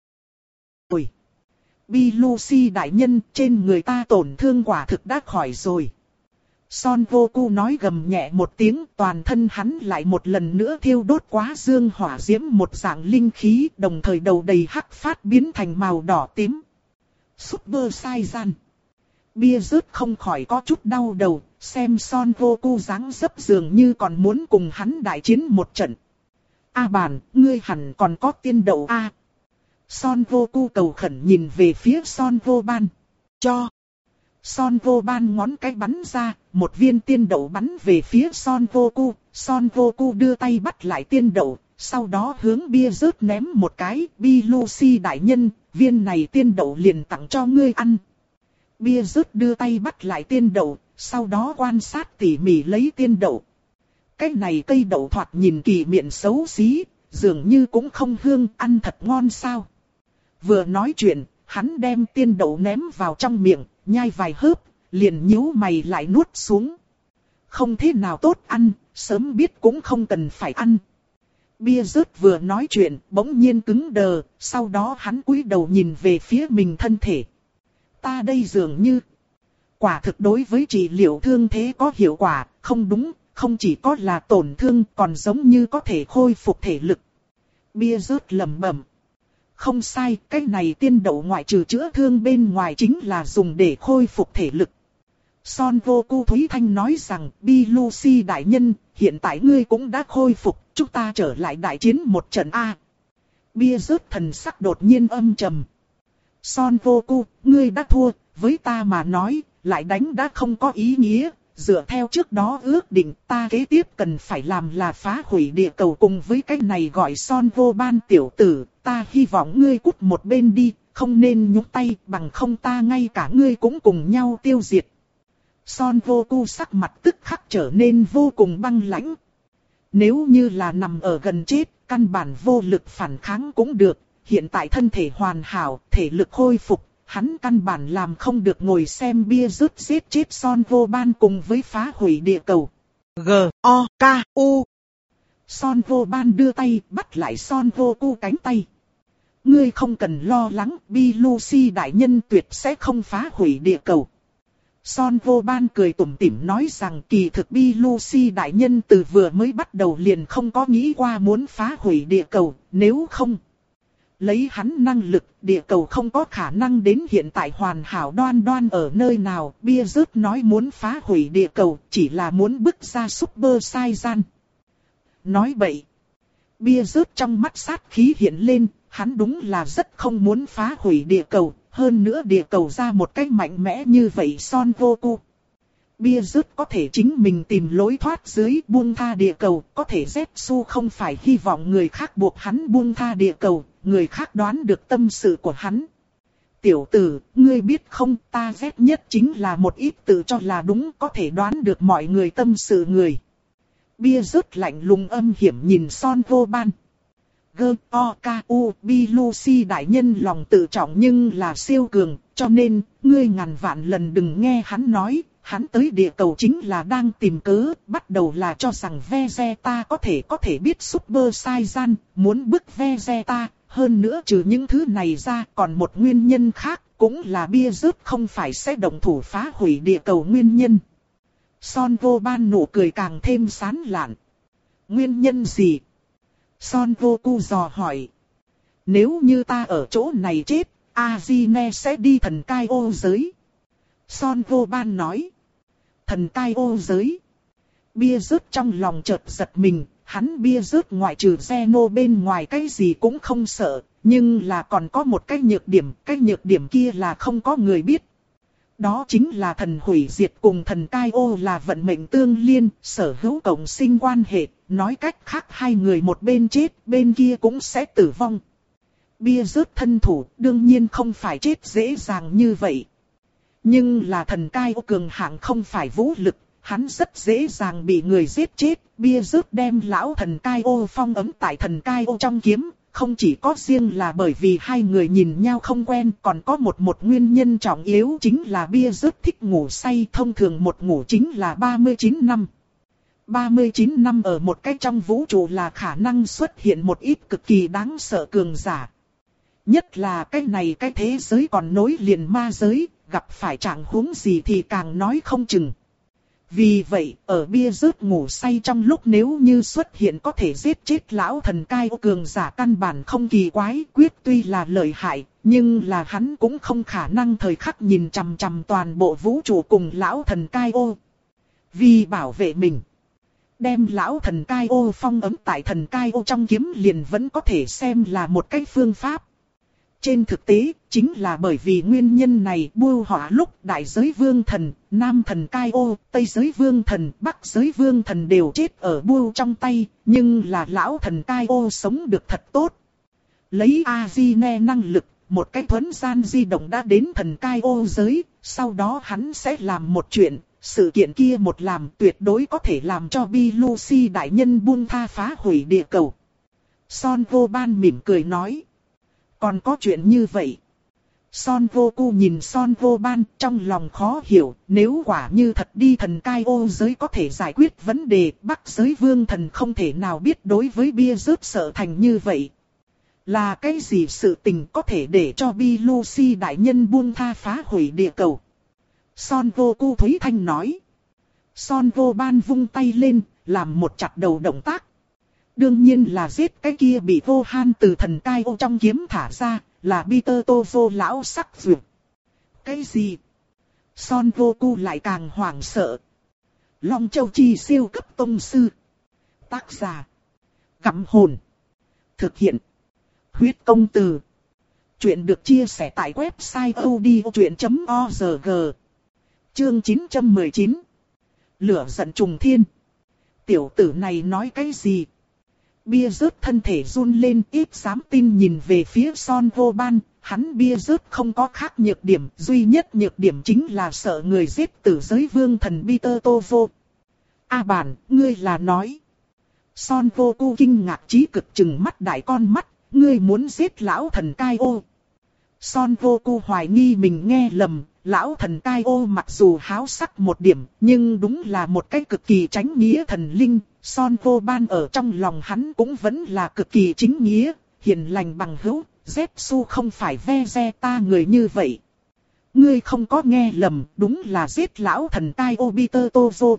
rồi. Bi Lucy đại nhân, trên người ta tổn thương quả thực đã khỏi rồi. Son Goku nói gầm nhẹ một tiếng, toàn thân hắn lại một lần nữa thiêu đốt quá dương hỏa diễm một dạng linh khí, đồng thời đầu đầy hắc phát biến thành màu đỏ tím. Super Saiyan. Bia rớt không khỏi có chút đau đầu, xem Son Goku dáng dấp dường như còn muốn cùng hắn đại chiến một trận. A bản, ngươi hẳn còn có tiên đậu A. Son Goku cầu khẩn nhìn về phía Son Goban. Cho. Son Goban ngón cái bắn ra, một viên tiên đậu bắn về phía Son Goku. Son Goku đưa tay bắt lại tiên đậu, sau đó hướng bia rớt ném một cái. Bi Lucy đại nhân, viên này tiên đậu liền tặng cho ngươi ăn. Bia rớt đưa tay bắt lại tiên đậu, sau đó quan sát tỉ mỉ lấy tiên đậu. Cái này cây đậu thoạt nhìn kỳ miệng xấu xí, dường như cũng không hương, ăn thật ngon sao. Vừa nói chuyện, hắn đem tiên đậu ném vào trong miệng, nhai vài hớp, liền nhíu mày lại nuốt xuống. Không thế nào tốt ăn, sớm biết cũng không cần phải ăn. Bia rớt vừa nói chuyện, bỗng nhiên cứng đờ, sau đó hắn cúi đầu nhìn về phía mình thân thể. Ta đây dường như, quả thực đối với trị liệu thương thế có hiệu quả, không đúng, không chỉ có là tổn thương, còn giống như có thể khôi phục thể lực. Bia rớt lẩm bẩm. Không sai, cái này tiên đậu ngoại trừ chữa thương bên ngoài chính là dùng để khôi phục thể lực. Son Goku Thúy Thanh nói rằng, Bi Lucy đại nhân, hiện tại ngươi cũng đã khôi phục, chúng ta trở lại đại chiến một trận A. Bia rớt thần sắc đột nhiên âm trầm. Son Goku, ngươi đã thua, với ta mà nói, lại đánh đã không có ý nghĩa. Dựa theo trước đó ước định, ta kế tiếp cần phải làm là phá hủy địa cầu cùng với cái này gọi Son Goban tiểu tử. Ta hy vọng ngươi cút một bên đi, không nên nhúc tay, bằng không ta ngay cả ngươi cũng cùng nhau tiêu diệt. Son Goku sắc mặt tức khắc trở nên vô cùng băng lãnh. Nếu như là nằm ở gần chết, căn bản vô lực phản kháng cũng được. Hiện tại thân thể hoàn hảo, thể lực khôi phục, hắn căn bản làm không được ngồi xem bia rớt giết chết Son Goban cùng với phá hủy địa cầu. G O K U Son Goban đưa tay bắt lại Son Goku cánh tay. Ngươi không cần lo lắng, Bi Lucy đại nhân tuyệt sẽ không phá hủy địa cầu. Son Goban cười tủm tỉm nói rằng kỳ thực Bi Lucy đại nhân từ vừa mới bắt đầu liền không có nghĩ qua muốn phá hủy địa cầu, nếu không. Lấy hắn năng lực, địa cầu không có khả năng đến hiện tại hoàn hảo đoan đoan ở nơi nào. Bia rớt nói muốn phá hủy địa cầu, chỉ là muốn bức ra Super Saiyan. Nói bậy. Bia rớt trong mắt sát khí hiện lên, hắn đúng là rất không muốn phá hủy địa cầu. Hơn nữa địa cầu ra một cách mạnh mẽ như vậy Son Goku. Bia rớt có thể chính mình tìm lối thoát dưới buông tha địa cầu, có thể Zetsu không phải hy vọng người khác buộc hắn buông tha địa cầu, người khác đoán được tâm sự của hắn. Tiểu tử, ngươi biết không, ta ghét nhất chính là một ít tự cho là đúng có thể đoán được mọi người tâm sự người. Bia rớt lạnh lùng âm hiểm nhìn Son Goban. G O K U Bi Lucy đại nhân lòng tự trọng nhưng là siêu cường, cho nên, ngươi ngàn vạn lần đừng nghe hắn nói. Hắn tới địa cầu chính là đang tìm cớ, bắt đầu là cho rằng Vegeta có thể có thể biết Super Saiyan, muốn bức Vegeta, hơn nữa trừ những thứ này ra còn một nguyên nhân khác, cũng là bia rớt không phải sẽ động thủ phá hủy địa cầu nguyên nhân. Son Goban nụ cười càng thêm sán lạn. Nguyên nhân gì? Son Goku dò hỏi. Nếu như ta ở chỗ này chết, Azine sẽ đi thần cai ô giới. Son Goban nói. Thần cai ô giới. Bia rớt trong lòng chợt giật mình, hắn bia rớt ngoại trừ Zeno bên ngoài cái gì cũng không sợ, nhưng là còn có một cái nhược điểm, cái nhược điểm kia là không có người biết. Đó chính là thần hủy diệt cùng thần cai ô là vận mệnh tương liên, sở hữu cộng sinh quan hệ, nói cách khác hai người một bên chết, bên kia cũng sẽ tử vong. Bia rớt thân thủ, đương nhiên không phải chết dễ dàng như vậy. Nhưng là thần cai ô cường hạng không phải vũ lực, hắn rất dễ dàng bị người giết chết. Bia rớt đem lão thần cai ô phong ấm tại thần cai ô trong kiếm, không chỉ có riêng là bởi vì hai người nhìn nhau không quen, còn có một một nguyên nhân trọng yếu chính là bia rớt thích ngủ say, thông thường một ngủ chính là ba mươi chín năm. ba mươi chín năm ở một cái trong vũ trụ là khả năng xuất hiện một ít cực kỳ đáng sợ cường giả. Nhất là cái này cái thế giới còn nối liền ma giới, gặp phải trạng huống gì thì càng nói không chừng. Vì vậy, ở bia rớt ngủ say trong lúc nếu như xuất hiện có thể giết chết lão thần cai ô cường giả căn bản không kỳ quái, quyết tuy là lợi hại, nhưng là hắn cũng không khả năng thời khắc nhìn chằm chằm toàn bộ vũ trụ cùng lão thần cai ô. Vì bảo vệ mình, đem lão thần cai ô phong ấm tại thần cai ô trong kiếm liền vẫn có thể xem là một cách phương pháp. Trên thực tế, chính là bởi vì nguyên nhân này bưu họa lúc đại giới vương thần, nam thần cai ô, tây giới vương thần, bắc giới vương thần đều chết ở bưu trong tay, nhưng là lão thần cai ô sống được thật tốt. Lấy A-di-ne năng lực, một cái thuấn gian di động đã đến thần cai ô giới, sau đó hắn sẽ làm một chuyện, sự kiện kia một làm tuyệt đối có thể làm cho Bi-Lucy đại nhân buông tha phá hủy địa cầu. Son Goban mỉm cười nói. Còn có chuyện như vậy. Son Goku nhìn Son Goban trong lòng khó hiểu, nếu quả như thật đi thần cai ô giới có thể giải quyết vấn đề, bắc giới vương thần không thể nào biết đối với bia rớt sợ thành như vậy. Là cái gì sự tình có thể để cho Bi-Lucy đại nhân buông tha phá hủy địa cầu? Son Goku Thúy Thanh nói. Son Goban vung tay lên, làm một chặt đầu động tác. Đương nhiên là giết cái kia bị vô han từ thần cai ô trong kiếm thả ra, là Peter Tozo lão sắc vượt. Cái gì? Son Goku lại càng hoảng sợ. Long Châu Chi siêu cấp tông sư. Tác giả. Gặm hồn. Thực hiện. Huyết công từ. Chuyện được chia sẻ tại website odchuyện chấm org. Chương chín trăm mười chín. Lửa giận trùng thiên. Tiểu tử này nói cái gì? Bia rớt thân thể run lên, ít dám tin nhìn về phía Son Goban, hắn bia rớt không có khác nhược điểm, duy nhất nhược điểm chính là sợ người giết tử giới vương thần Peter Tozo. A bản, ngươi là nói. Son Goku kinh ngạc chí cực trừng mắt đại con mắt, ngươi muốn giết lão thần cai ô. Son Goku hoài nghi mình nghe lầm, lão thần cai ô mặc dù háo sắc một điểm, nhưng đúng là một cái cực kỳ chánh nghĩa thần linh. Son Goban ở trong lòng hắn cũng vẫn là cực kỳ chính nghĩa, hiền lành bằng hữu, Zetsu không phải Vegeta người như vậy. Ngươi không có nghe lầm, đúng là giết lão thần cai ô Peter Tozo.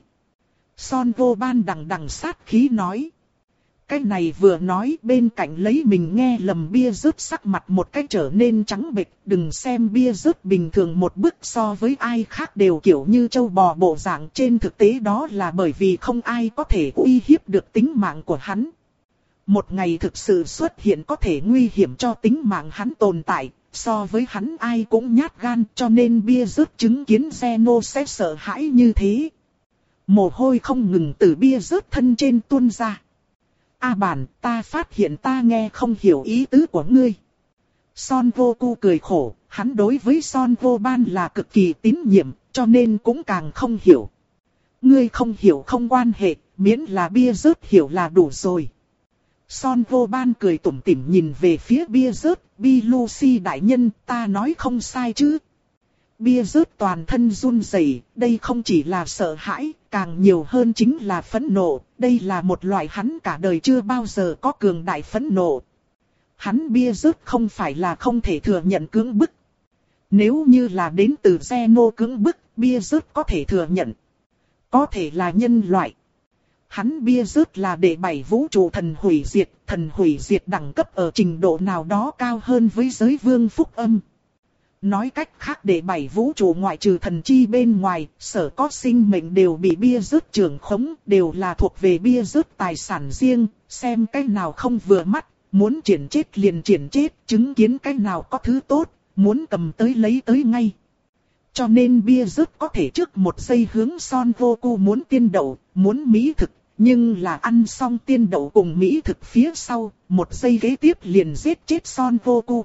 Son Goban đằng đằng sát khí nói. Cái này vừa nói bên cạnh lấy mình nghe lầm bia rớt sắc mặt một cách trở nên trắng bệch, đừng xem bia rớt bình thường một bước so với ai khác đều kiểu như trâu bò bộ dạng, trên thực tế đó là bởi vì không ai có thể uy hiếp được tính mạng của hắn. Một ngày thực sự xuất hiện có thể nguy hiểm cho tính mạng hắn tồn tại, so với hắn ai cũng nhát gan, cho nên bia rớt chứng kiến Zeno sẽ sợ hãi như thế. Mồ hôi không ngừng từ bia rớt thân trên tuôn ra. A bản, ta phát hiện ta nghe không hiểu ý tứ của ngươi. Son Goku cười khổ, hắn đối với Son Goban là cực kỳ tín nhiệm, cho nên cũng càng không hiểu. Ngươi không hiểu không quan hệ, miễn là bia rớt hiểu là đủ rồi. Son Goban cười tủm tỉm nhìn về phía bia rớt, Bi-Lucy đại nhân, ta nói không sai chứ. Bia rớt toàn thân run rẩy, đây không chỉ là sợ hãi, càng nhiều hơn chính là phẫn nộ, đây là một loại hắn cả đời chưa bao giờ có cường đại phẫn nộ. Hắn bia rớt không phải là không thể thừa nhận cưỡng bức. Nếu như là đến từ Zeno cưỡng bức, bia rớt có thể thừa nhận. Có thể là nhân loại. Hắn bia rớt là đệ bảy vũ trụ thần hủy diệt, thần hủy diệt đẳng cấp ở trình độ nào đó cao hơn với giới vương phúc âm. Nói cách khác để bảy vũ trụ ngoại trừ thần chi bên ngoài, sở có sinh mệnh đều bị bia rớt trưởng khống, đều là thuộc về bia rớt tài sản riêng, xem cái nào không vừa mắt, muốn triển chết liền triển chết, chứng kiến cái nào có thứ tốt, muốn cầm tới lấy tới ngay. Cho nên bia rớt có thể trước một giây hướng Son Goku muốn tiên đậu, muốn mỹ thực, nhưng là ăn xong tiên đậu cùng mỹ thực phía sau, một giây kế tiếp liền giết chết Son Goku.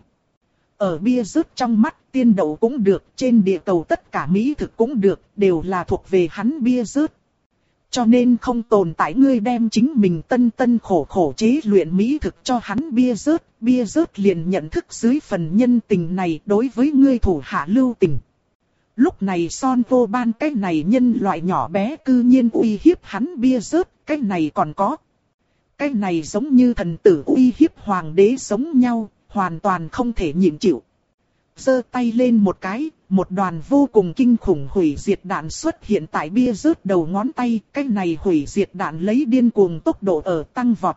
Ở bia rớt trong mắt, tiên đậu cũng được, trên địa cầu tất cả mỹ thực cũng được, đều là thuộc về hắn bia rớt. Cho nên không tồn tại ngươi đem chính mình tân tân khổ khổ chế luyện mỹ thực cho hắn bia rớt, bia rớt liền nhận thức dưới phần nhân tình này đối với ngươi thủ hạ lưu tình. Lúc này Son Goban cái này nhân loại nhỏ bé cư nhiên uy hiếp hắn bia rớt, cái này còn có. Cái này giống như thần tử uy hiếp hoàng đế giống nhau, hoàn toàn không thể nhịn chịu. Giơ tay lên một cái, một đoàn vô cùng kinh khủng hủy diệt đạn xuất hiện tại bia rớt đầu ngón tay, cái này hủy diệt đạn lấy điên cuồng tốc độ ở tăng vọt.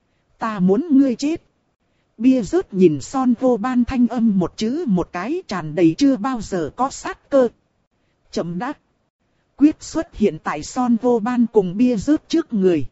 Ta muốn ngươi chết. Bia rớt nhìn Son Goban thanh âm một chữ một cái tràn đầy chưa bao giờ có sát cơ. Chậm đã. Quyết xuất hiện tại Son Goban cùng bia rớt trước người.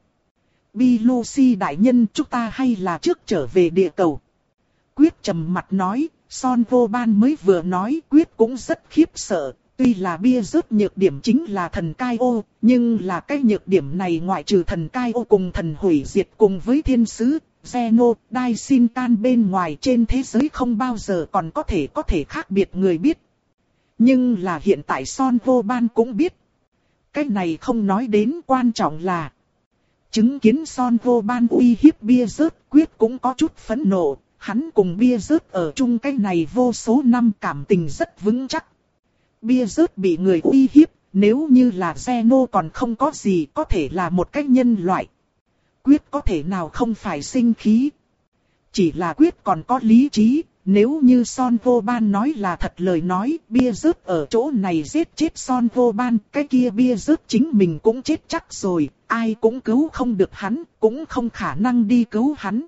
Bi Lucy đại nhân, chúng ta hay là trước trở về địa cầu. Quyết trầm mặt nói, Son Goban mới vừa nói Quyết cũng rất khiếp sợ. Tuy là bia rớt nhược điểm chính là thần cai ô, nhưng là cái nhược điểm này ngoại trừ thần cai ô cùng thần hủy diệt cùng với thiên sứ, Zeno, Daishinkan bên ngoài trên thế giới không bao giờ còn có thể có thể khác biệt người biết. Nhưng là hiện tại Son Goban cũng biết. Cái này không nói đến, quan trọng là chứng kiến Son Goban uy hiếp bia rớt, Quyết cũng có chút phẫn nộ. Hắn cùng bia rớt ở chung cái này vô số năm, cảm tình rất vững chắc. Bia rớt bị người uy hiếp, nếu như là Zeno còn không có gì, có thể là một cái nhân loại. Quyết có thể nào không phải sinh khí. Chỉ là Quyết còn có lý trí, nếu như Son Goban nói là thật lời nói, bia rớt ở chỗ này giết chết Son Goban, cái kia bia rớt chính mình cũng chết chắc rồi, ai cũng cứu không được hắn, cũng không khả năng đi cứu hắn.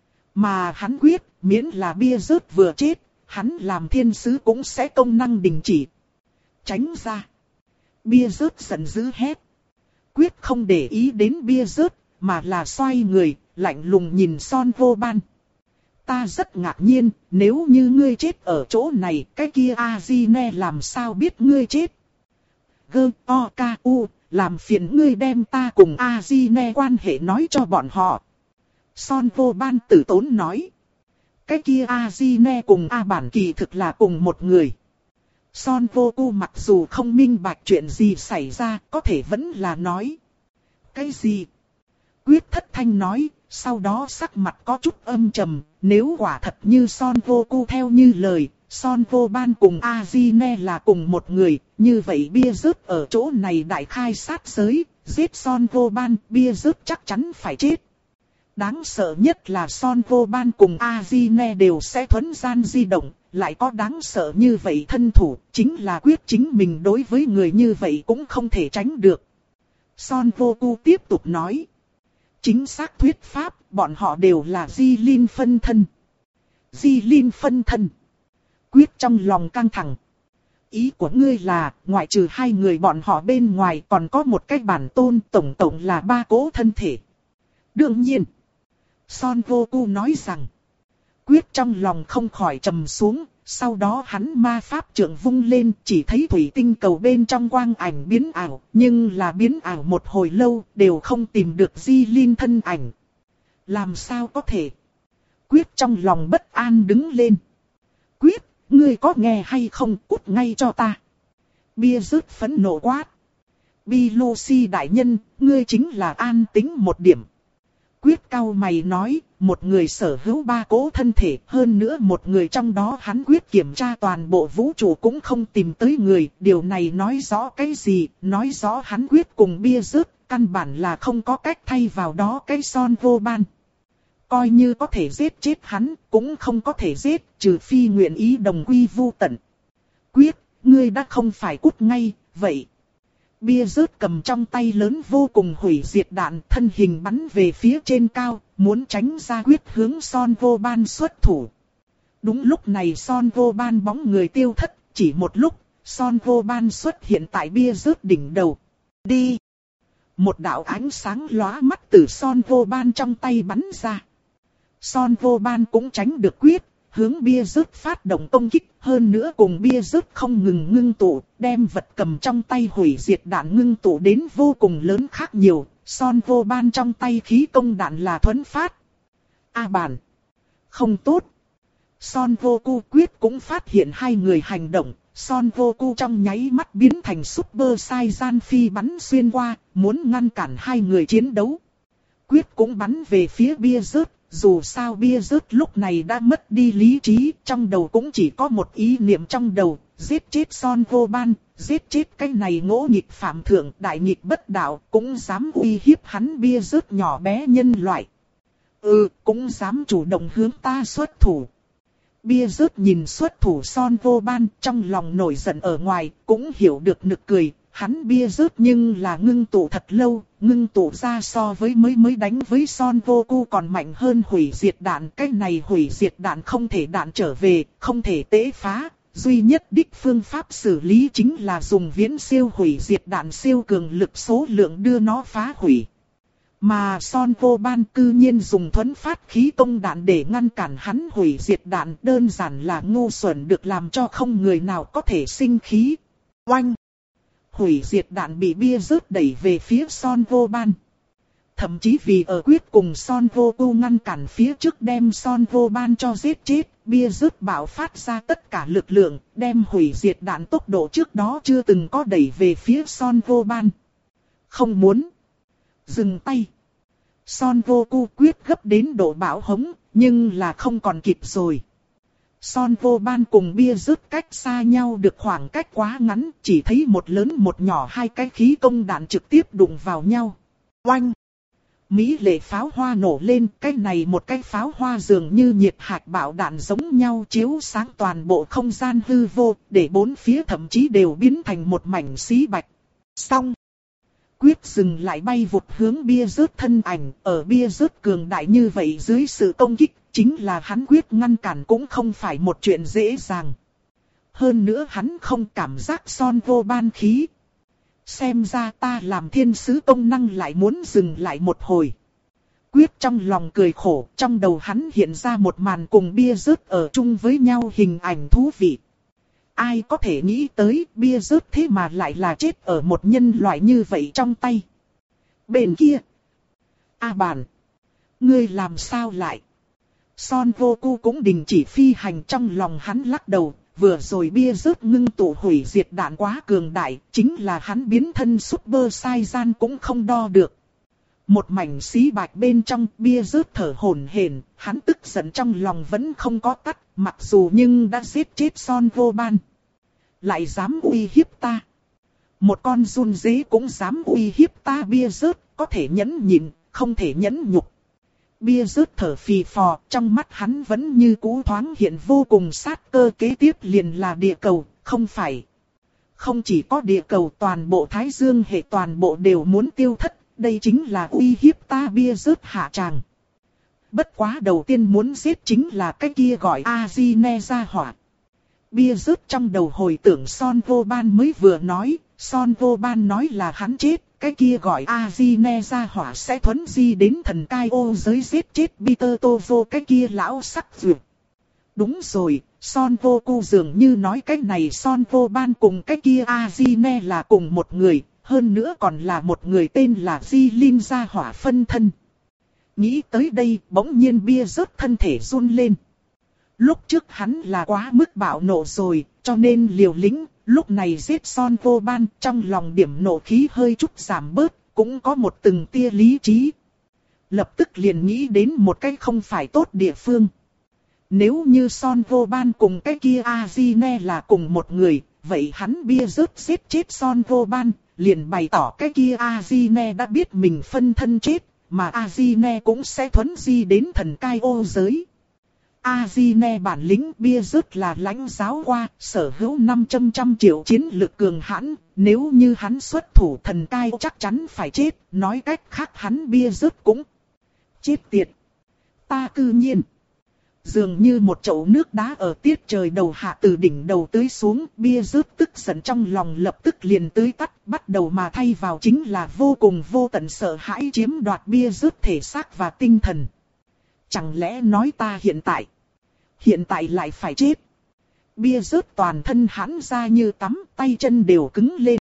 Mà hắn Quyết, miễn là bia rớt vừa chết, hắn làm thiên sứ cũng sẽ công năng đình chỉ. Tránh ra. Bia rớt giận dữ hét. Quyết không để ý đến bia rớt, mà là xoay người, lạnh lùng nhìn Son Goban. Ta rất ngạc nhiên, nếu như ngươi chết ở chỗ này, cái kia Azine làm sao biết ngươi chết? Gơ, o, ca, u, làm phiền ngươi đem ta cùng Azine quan hệ nói cho bọn họ. Son Goban tử tốn nói. Cái kia Azine cùng A Bản kỳ thực là cùng một người. Son Goku mặc dù không minh bạch chuyện gì xảy ra, có thể vẫn là nói. Cái gì? Quyết thất thanh nói, sau đó sắc mặt có chút âm trầm. Nếu quả thật như Son Goku theo như lời, Son Goban cùng Azine là cùng một người, như vậy bia rớt ở chỗ này đại khai sát giới, giết Son Goban, bia rớt chắc chắn phải chết. Đáng sợ nhất là Son Goban cùng Azine đều sẽ thuấn gian di động, lại có đáng sợ như vậy thân thủ, chính là Quyết chính mình đối với người như vậy cũng không thể tránh được. Son Goku tiếp tục nói. Chính xác thuyết pháp, bọn họ đều là Di Linh phân thân. Di Linh phân thân. Quyết trong lòng căng thẳng. Ý của ngươi là, ngoại trừ hai người bọn họ bên ngoài còn có một cái bản tôn, tổng tổng là ba cỗ thân thể. Đương nhiên. Son Goku nói rằng. Quyết trong lòng không khỏi trầm xuống, sau đó hắn ma pháp trượng vung lên, chỉ thấy thủy tinh cầu bên trong quang ảnh biến ảo, nhưng là biến ảo một hồi lâu, đều không tìm được Di Linh thân ảnh. Làm sao có thể? Quyết trong lòng bất an đứng lên. Quyết, ngươi có nghe hay không, cút ngay cho ta. Bia rớt phẫn nộ quát. Bi Lucy đại nhân, ngươi chính là an tĩnh một điểm. Quyết cau mày nói, một người sở hữu ba cỗ thân thể, hơn nữa một người trong đó hắn Quyết kiểm tra toàn bộ vũ trụ cũng không tìm tới người. Điều này nói rõ cái gì? Nói rõ hắn Quyết cùng bia rớt, căn bản là không có cách thay vào đó cái Son Goban. Coi như có thể giết chết hắn, cũng không có thể giết, trừ phi nguyện ý đồng quy vu tận. Quyết, ngươi đã không phải cút ngay, vậy. Bia rớt cầm trong tay lớn vô cùng hủy diệt đạn, thân hình bắn về phía trên cao, muốn tránh ra Quyết hướng Son Goban xuất thủ. Đúng lúc này Son Vô Ban bóng người tiêu thất, chỉ một lúc, Son Vô Ban xuất hiện tại bia rớt đỉnh đầu. Đi! Một đạo ánh sáng lóa mắt từ Son Vô Ban trong tay bắn ra. Son Vô Ban cũng tránh được quyết, hướng bia rớt phát động công kích, hơn nữa cùng bia rớt không ngừng ngưng tụ, đem vật cầm trong tay hủy diệt đạn ngưng tụ đến vô cùng lớn khác nhiều. Son Vô Ban trong tay khí công đạn là thuấn phát. A bản! Không tốt! Son Vô Cu quyết cũng phát hiện hai người hành động. Son Vô Cu trong nháy mắt biến thành Super Saiyan phi bắn xuyên qua, muốn ngăn cản hai người chiến đấu. Quyết cũng bắn về phía bia rớt, dù sao bia rớt lúc này đã mất đi lý trí, trong đầu cũng chỉ có một ý niệm trong đầu, giết chết Son Vô Ban, giết chết cái này ngỗ nghịch phạm thượng, đại nghịch bất đạo, cũng dám uy hiếp hắn bia rớt nhỏ bé nhân loại. Ừ, cũng dám chủ động hướng ta xuất thủ. Bia rớt nhìn xuất thủ Son Vô Ban, trong lòng nổi giận ở ngoài, cũng hiểu được nực cười, hắn bia rớt nhưng là ngưng tụ thật lâu, ngưng tụ ra so với mới mới đánh với Son Vô Cu còn mạnh hơn hủy diệt đạn. Cái này hủy diệt đạn không thể đạn trở về, không thể tế phá, duy nhất đích phương pháp xử lý chính là dùng viễn siêu hủy diệt đạn siêu cường lực số lượng đưa nó phá hủy. Mà Son Vô Ban cư nhiên dùng thuấn phát khí công đạn để ngăn cản hắn hủy diệt đạn, đơn giản là ngu xuẩn được làm cho không người nào có thể sinh khí. Oanh! Hủy diệt đạn bị bia rớt đẩy về phía Son Vô Ban. Thậm chí vì ở quyết cùng Son Vô Cu ngăn cản phía trước đem Son Vô Ban cho giết chết, bia rớt bạo phát ra tất cả lực lượng, đem hủy diệt đạn tốc độ trước đó chưa từng có đẩy về phía Son Vô Ban. Không muốn! Dừng tay! Son Vô Cu quyết gấp đến độ bão hống, nhưng là không còn kịp rồi. Son Vô Ban cùng bia rớt cách xa nhau được khoảng cách quá ngắn, chỉ thấy một lớn một nhỏ hai cái khí công đạn trực tiếp đụng vào nhau. Oanh! Mỹ lệ pháo hoa nổ lên, cái này một cái pháo hoa dường như nhiệt hạt bạo đạn giống nhau chiếu sáng toàn bộ không gian hư vô, để bốn phía thậm chí đều biến thành một mảnh xí bạch. Xong! Quyết dừng lại bay vụt hướng bia rớt thân ảnh, ở bia rớt cường đại như vậy dưới sự công kích, chính là hắn quyết ngăn cản cũng không phải một chuyện dễ dàng. Hơn nữa hắn không cảm giác Son Vô Ban khí. Xem ra ta làm thiên sứ công năng lại muốn dừng lại một hồi. Quyết trong lòng cười khổ, trong đầu hắn hiện ra một màn cùng bia rớt ở chung với nhau hình ảnh thú vị. Ai có thể nghĩ tới bia rớt thế mà lại là chết ở một nhân loại như vậy trong tay. Bên kia. A bản. Ngươi làm sao lại? Son Vô Cu cũng đình chỉ phi hành, trong lòng hắn lắc đầu. Vừa rồi bia rớt ngưng tụ hủy diệt đạn quá cường đại. Chính là hắn biến thân Super Saiyan cũng không đo được. Một mảnh xí bạch bên trong, bia rớt thở hổn hển, hắn tức giận trong lòng vẫn không có tắt, mặc dù nhưng đã giết chết Son Vô Ban. Lại dám uy hiếp ta. Một con run dế cũng dám uy hiếp ta. Bia rớt có thể nhẫn nhịn, không thể nhẫn nhục. Bia rớt thở phì phò, trong mắt hắn vẫn như cũ thoáng hiện vô cùng sát cơ. Kế tiếp liền là địa cầu, không phải. Không chỉ có địa cầu, toàn bộ Thái Dương hệ toàn bộ đều muốn tiêu thất. Đây chính là uy hiếp ta. Bia rớt hạ tràng. Bất quá đầu tiên muốn giết chính là cái kia gọi Azine ra hỏa. Bia rớt trong đầu hồi tưởng Son Vô Ban mới vừa nói, Son Vô Ban nói là hắn chết, cái kia gọi Azine ra hỏa sẽ thuấn di đến thần cai ô giới giết chết Peter Tovo cái kia lão sắc dược. Đúng rồi, Son Vô Cu dường như nói cái này Son Vô Ban cùng cái kia Azine là cùng một người, hơn nữa còn là một người tên là Jilin ra hỏa phân thân. Nghĩ tới đây, bỗng nhiên bia rớt thân thể run lên. Lúc trước hắn là quá mức bạo nộ rồi, cho nên liều lĩnh, lúc này giết Son Vô Ban, trong lòng điểm nộ khí hơi chút giảm bớt, cũng có một từng tia lý trí. Lập tức liền nghĩ đến một cái không phải tốt địa phương. Nếu như Son Vô Ban cùng cái kia Azine là cùng một người, vậy hắn bia rớt giết chết Son Vô Ban, liền bày tỏ cái kia Azine đã biết mình phân thân chết, mà Azine cũng sẽ thuấn di đến thần cai ô giới. Azine bản lĩnh bia rớt là lãnh giáo qua, sở hữu năm trăm triệu chiến lực cường hãn, nếu như hắn xuất thủ thần cai chắc chắn phải chết, nói cách khác hắn bia rớt cũng chết tiệt. Ta cư nhiên Dường như một chậu nước đá ở tiết trời đầu hạ từ đỉnh đầu tưới xuống, bia rớt tức giận trong lòng lập tức liền tưới tắt, bắt đầu mà thay vào chính là vô cùng vô tận sợ hãi chiếm đoạt bia rớt thể xác và tinh thần. Chẳng lẽ nói ta hiện tại, hiện tại lại phải chết? Bia rớt toàn thân hắn ra như tắm, tay chân đều cứng lên.